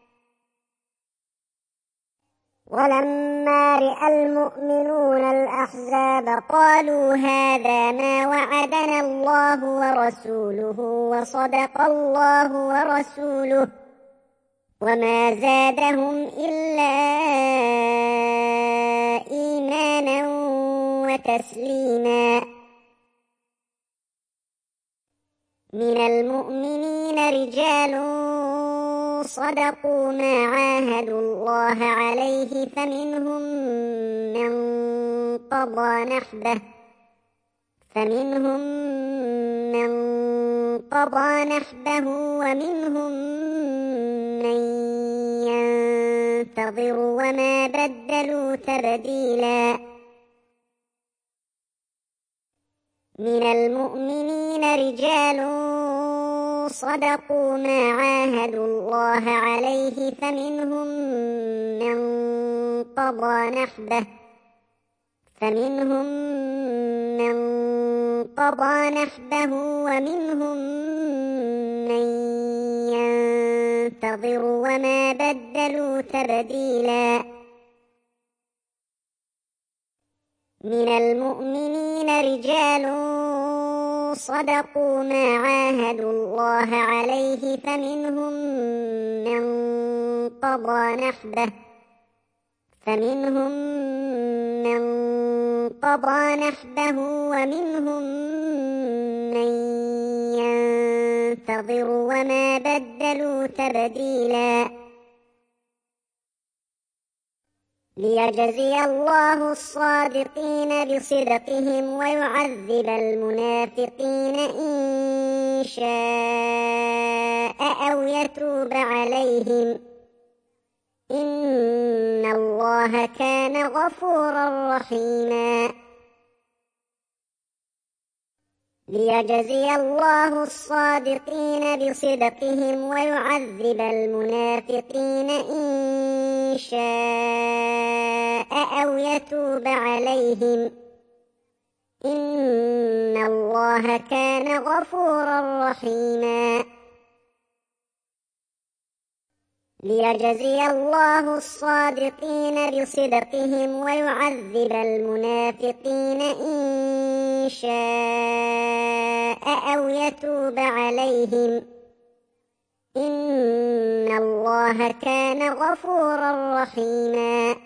ولما رأى المؤمنون الأحزاب قالوا هذا ما وعدنا الله ورسوله وصدق الله ورسوله وما زادهم إلا إيمانا وتسليما من المؤمنين رجال صدقوا ما عاهدوا الله عليه فمنهم من قضى نحبه فمنهم من قضى نحبه ومنهم من ينتظر وما بدلوا تبديلا من المؤمنين رجال صدقوا ما عاهدوا الله عليه فمنهم من قضى نحبه فمنهم من قضى نحبه ومنهم من ينتظر وما بدلوا تبديلا من المؤمنين رجال صدقوا ما عاهدوا الله عليه فمنهم من قضى نحبه فمنهم من قضى نحبه ومنهم من ينتظر وما بدلوا تبديلا ليجزي الله الصادقين بصدقهم ويعذب المنافقين إن شاء أو يتوب عليهم إن الله كان غفورا رحيما ليجزي الله الصادقين بصدقهم ويعذب المنافقين إن شاء أو يتوب عليهم إن الله كان غفورا رحيما ليجزي الله الصادقين بصدقهم ويعذب المنافقين إن شاء أو يتوب عليهم إن الله كان غفورا رحيما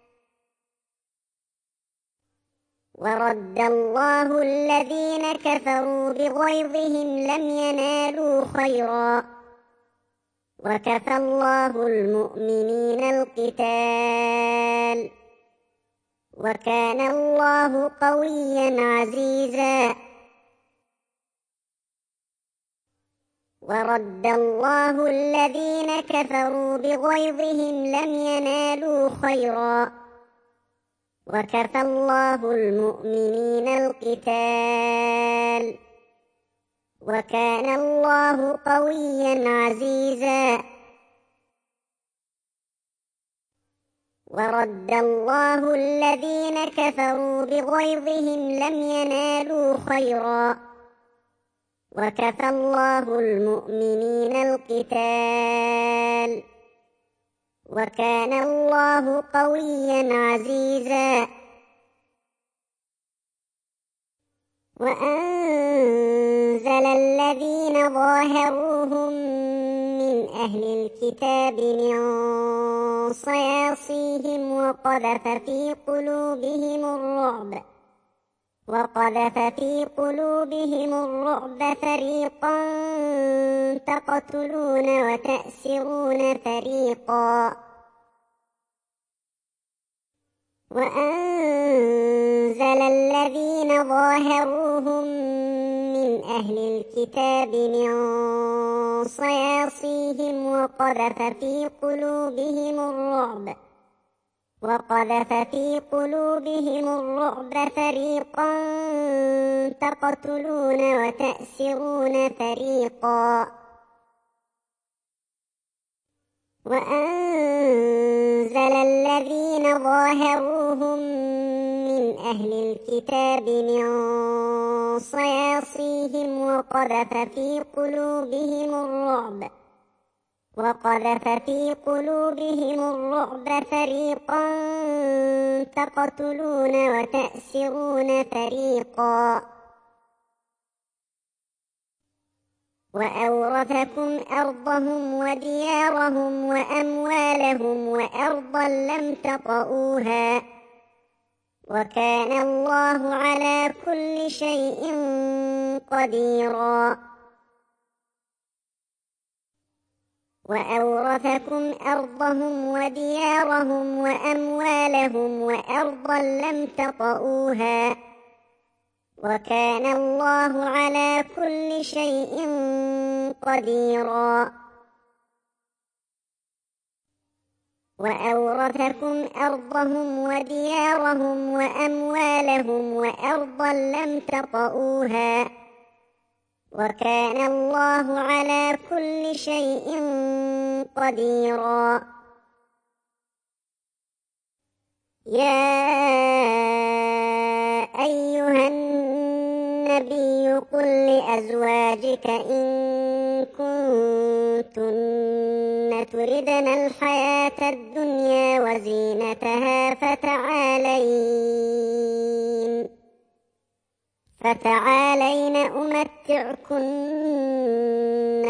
ورد الله الذين كفروا بغيظهم لم ينالوا خيرا وكفى الله المؤمنين القتال وكان الله قويا عزيزا ورد الله الذين كفروا بغيظهم لم ينالوا خيرا وكفى الله المؤمنين القتال وكان الله قويا عزيزا ورد الله الذين كفروا بغيظهم لم ينالوا خيرا وكفى الله المؤمنين القتال وكان الله قويا عزيزا وأنزل الذين ظاهروهم من أهل الكتاب من صياصيهم وقذف في قلوبهم الرعب وقذف في قلوبهم الرعب فريقا تقتلون وتأسرون فريقا وأنزل الذين ظاهروهم من أهل الكتاب من صياصيهم وقذف في قلوبهم الرعب وقذف في قلوبهم الرعب فريقا تقتلون وتأسرون فريقا وأنزل الذين ظاهروهم من أهل الكتاب من صياصيهم وقذف في قلوبهم الرعب وقذف في قلوبهم الرعب فريقا تقتلون وتأسرون فريقا وأورثكم أرضهم وديارهم وأموالهم وأرضا لم تطئوها وكان الله على كل شيء قديرا وأورثكم أرضهم وديارهم وأموالهم وأرضا لم تطئوها وكان الله على كل شيء قديرا وأورثكم أرضهم وديارهم وأموالهم وأرضا لم تطئوها وكان الله على كل شيء قديرا يا أيها النبي قل لأزواجك إن كنتن تردن الحياة الدنيا وزينتها فتعالين فتعالين أمتعكن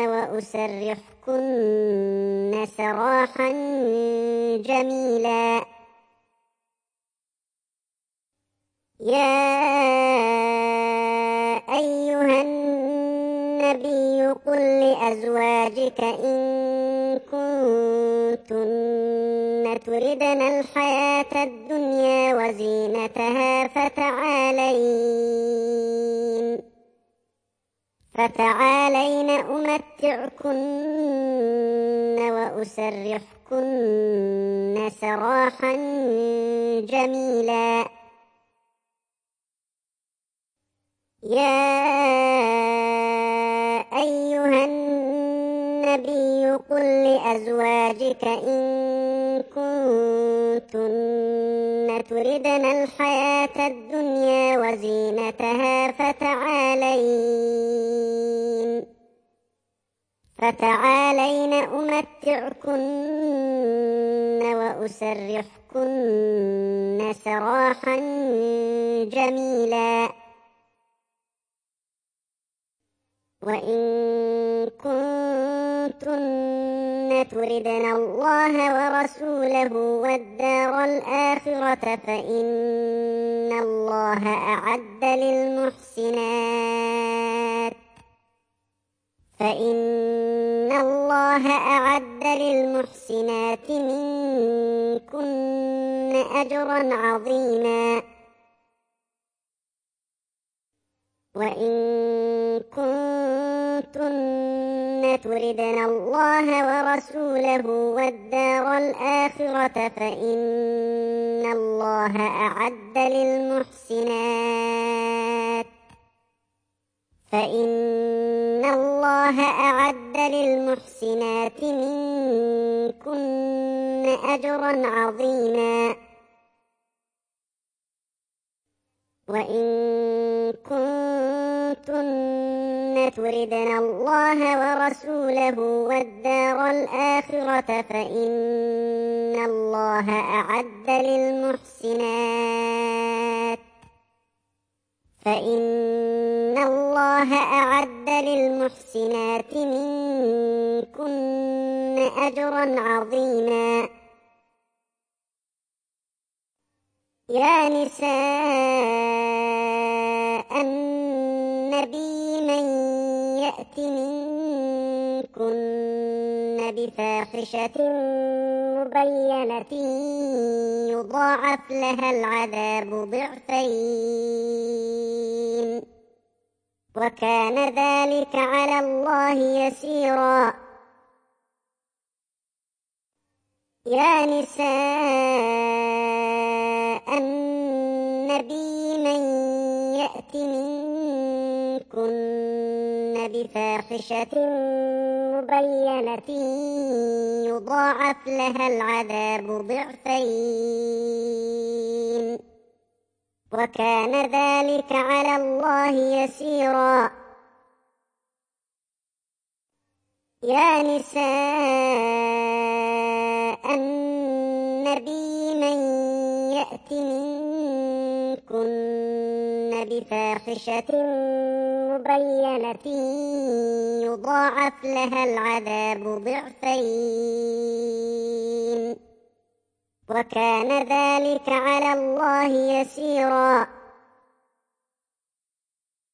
وأسرحكن سراحا جميلا يا أيها النبي قل لأزواجك إن كنتن تردن الحياة الدنيا وزينتها فتعالين فتعالين أمتعكن وأسرحكن سراحا جميلا. يا أيها النبي قل لأزواجك إن كنتن تردن الحياة الدنيا وزينتها فتعالين فتعالين أمتعكن وأسرحكن سراحا جميلا. وإن كنتن تردن الله ورسوله والدار الآخرة فإن الله أعد للمحسنات فإن الله أعد للمحسنات منكن أجرا عظيما. وإن كنتن تردن الله ورسوله والدار الآخرة فإن الله أعد للمحسنات فإن الله أعد للمحسنات منكن أجرا عظيما. وإن كنتن تردن الله ورسوله والدار الآخرة فإن الله أعد للمحسنات فإن الله أعد للمحسنات منكن أجرا عظيما. يا نساء النبي من يأت منكن بفاحشة مبينة يضاعف لها العذاب ضعفين وكان ذلك على الله يسيرا. يا نساء النبي من يأت منكن بفاحشة مبينة يضاعف لها العذاب ضعفين وكان ذلك على الله يسيرا. يا نساء النبي من يأت منكن بفاحشة مبينة يضاعف لها العذاب ضعفين وكان ذلك على الله يسيرا.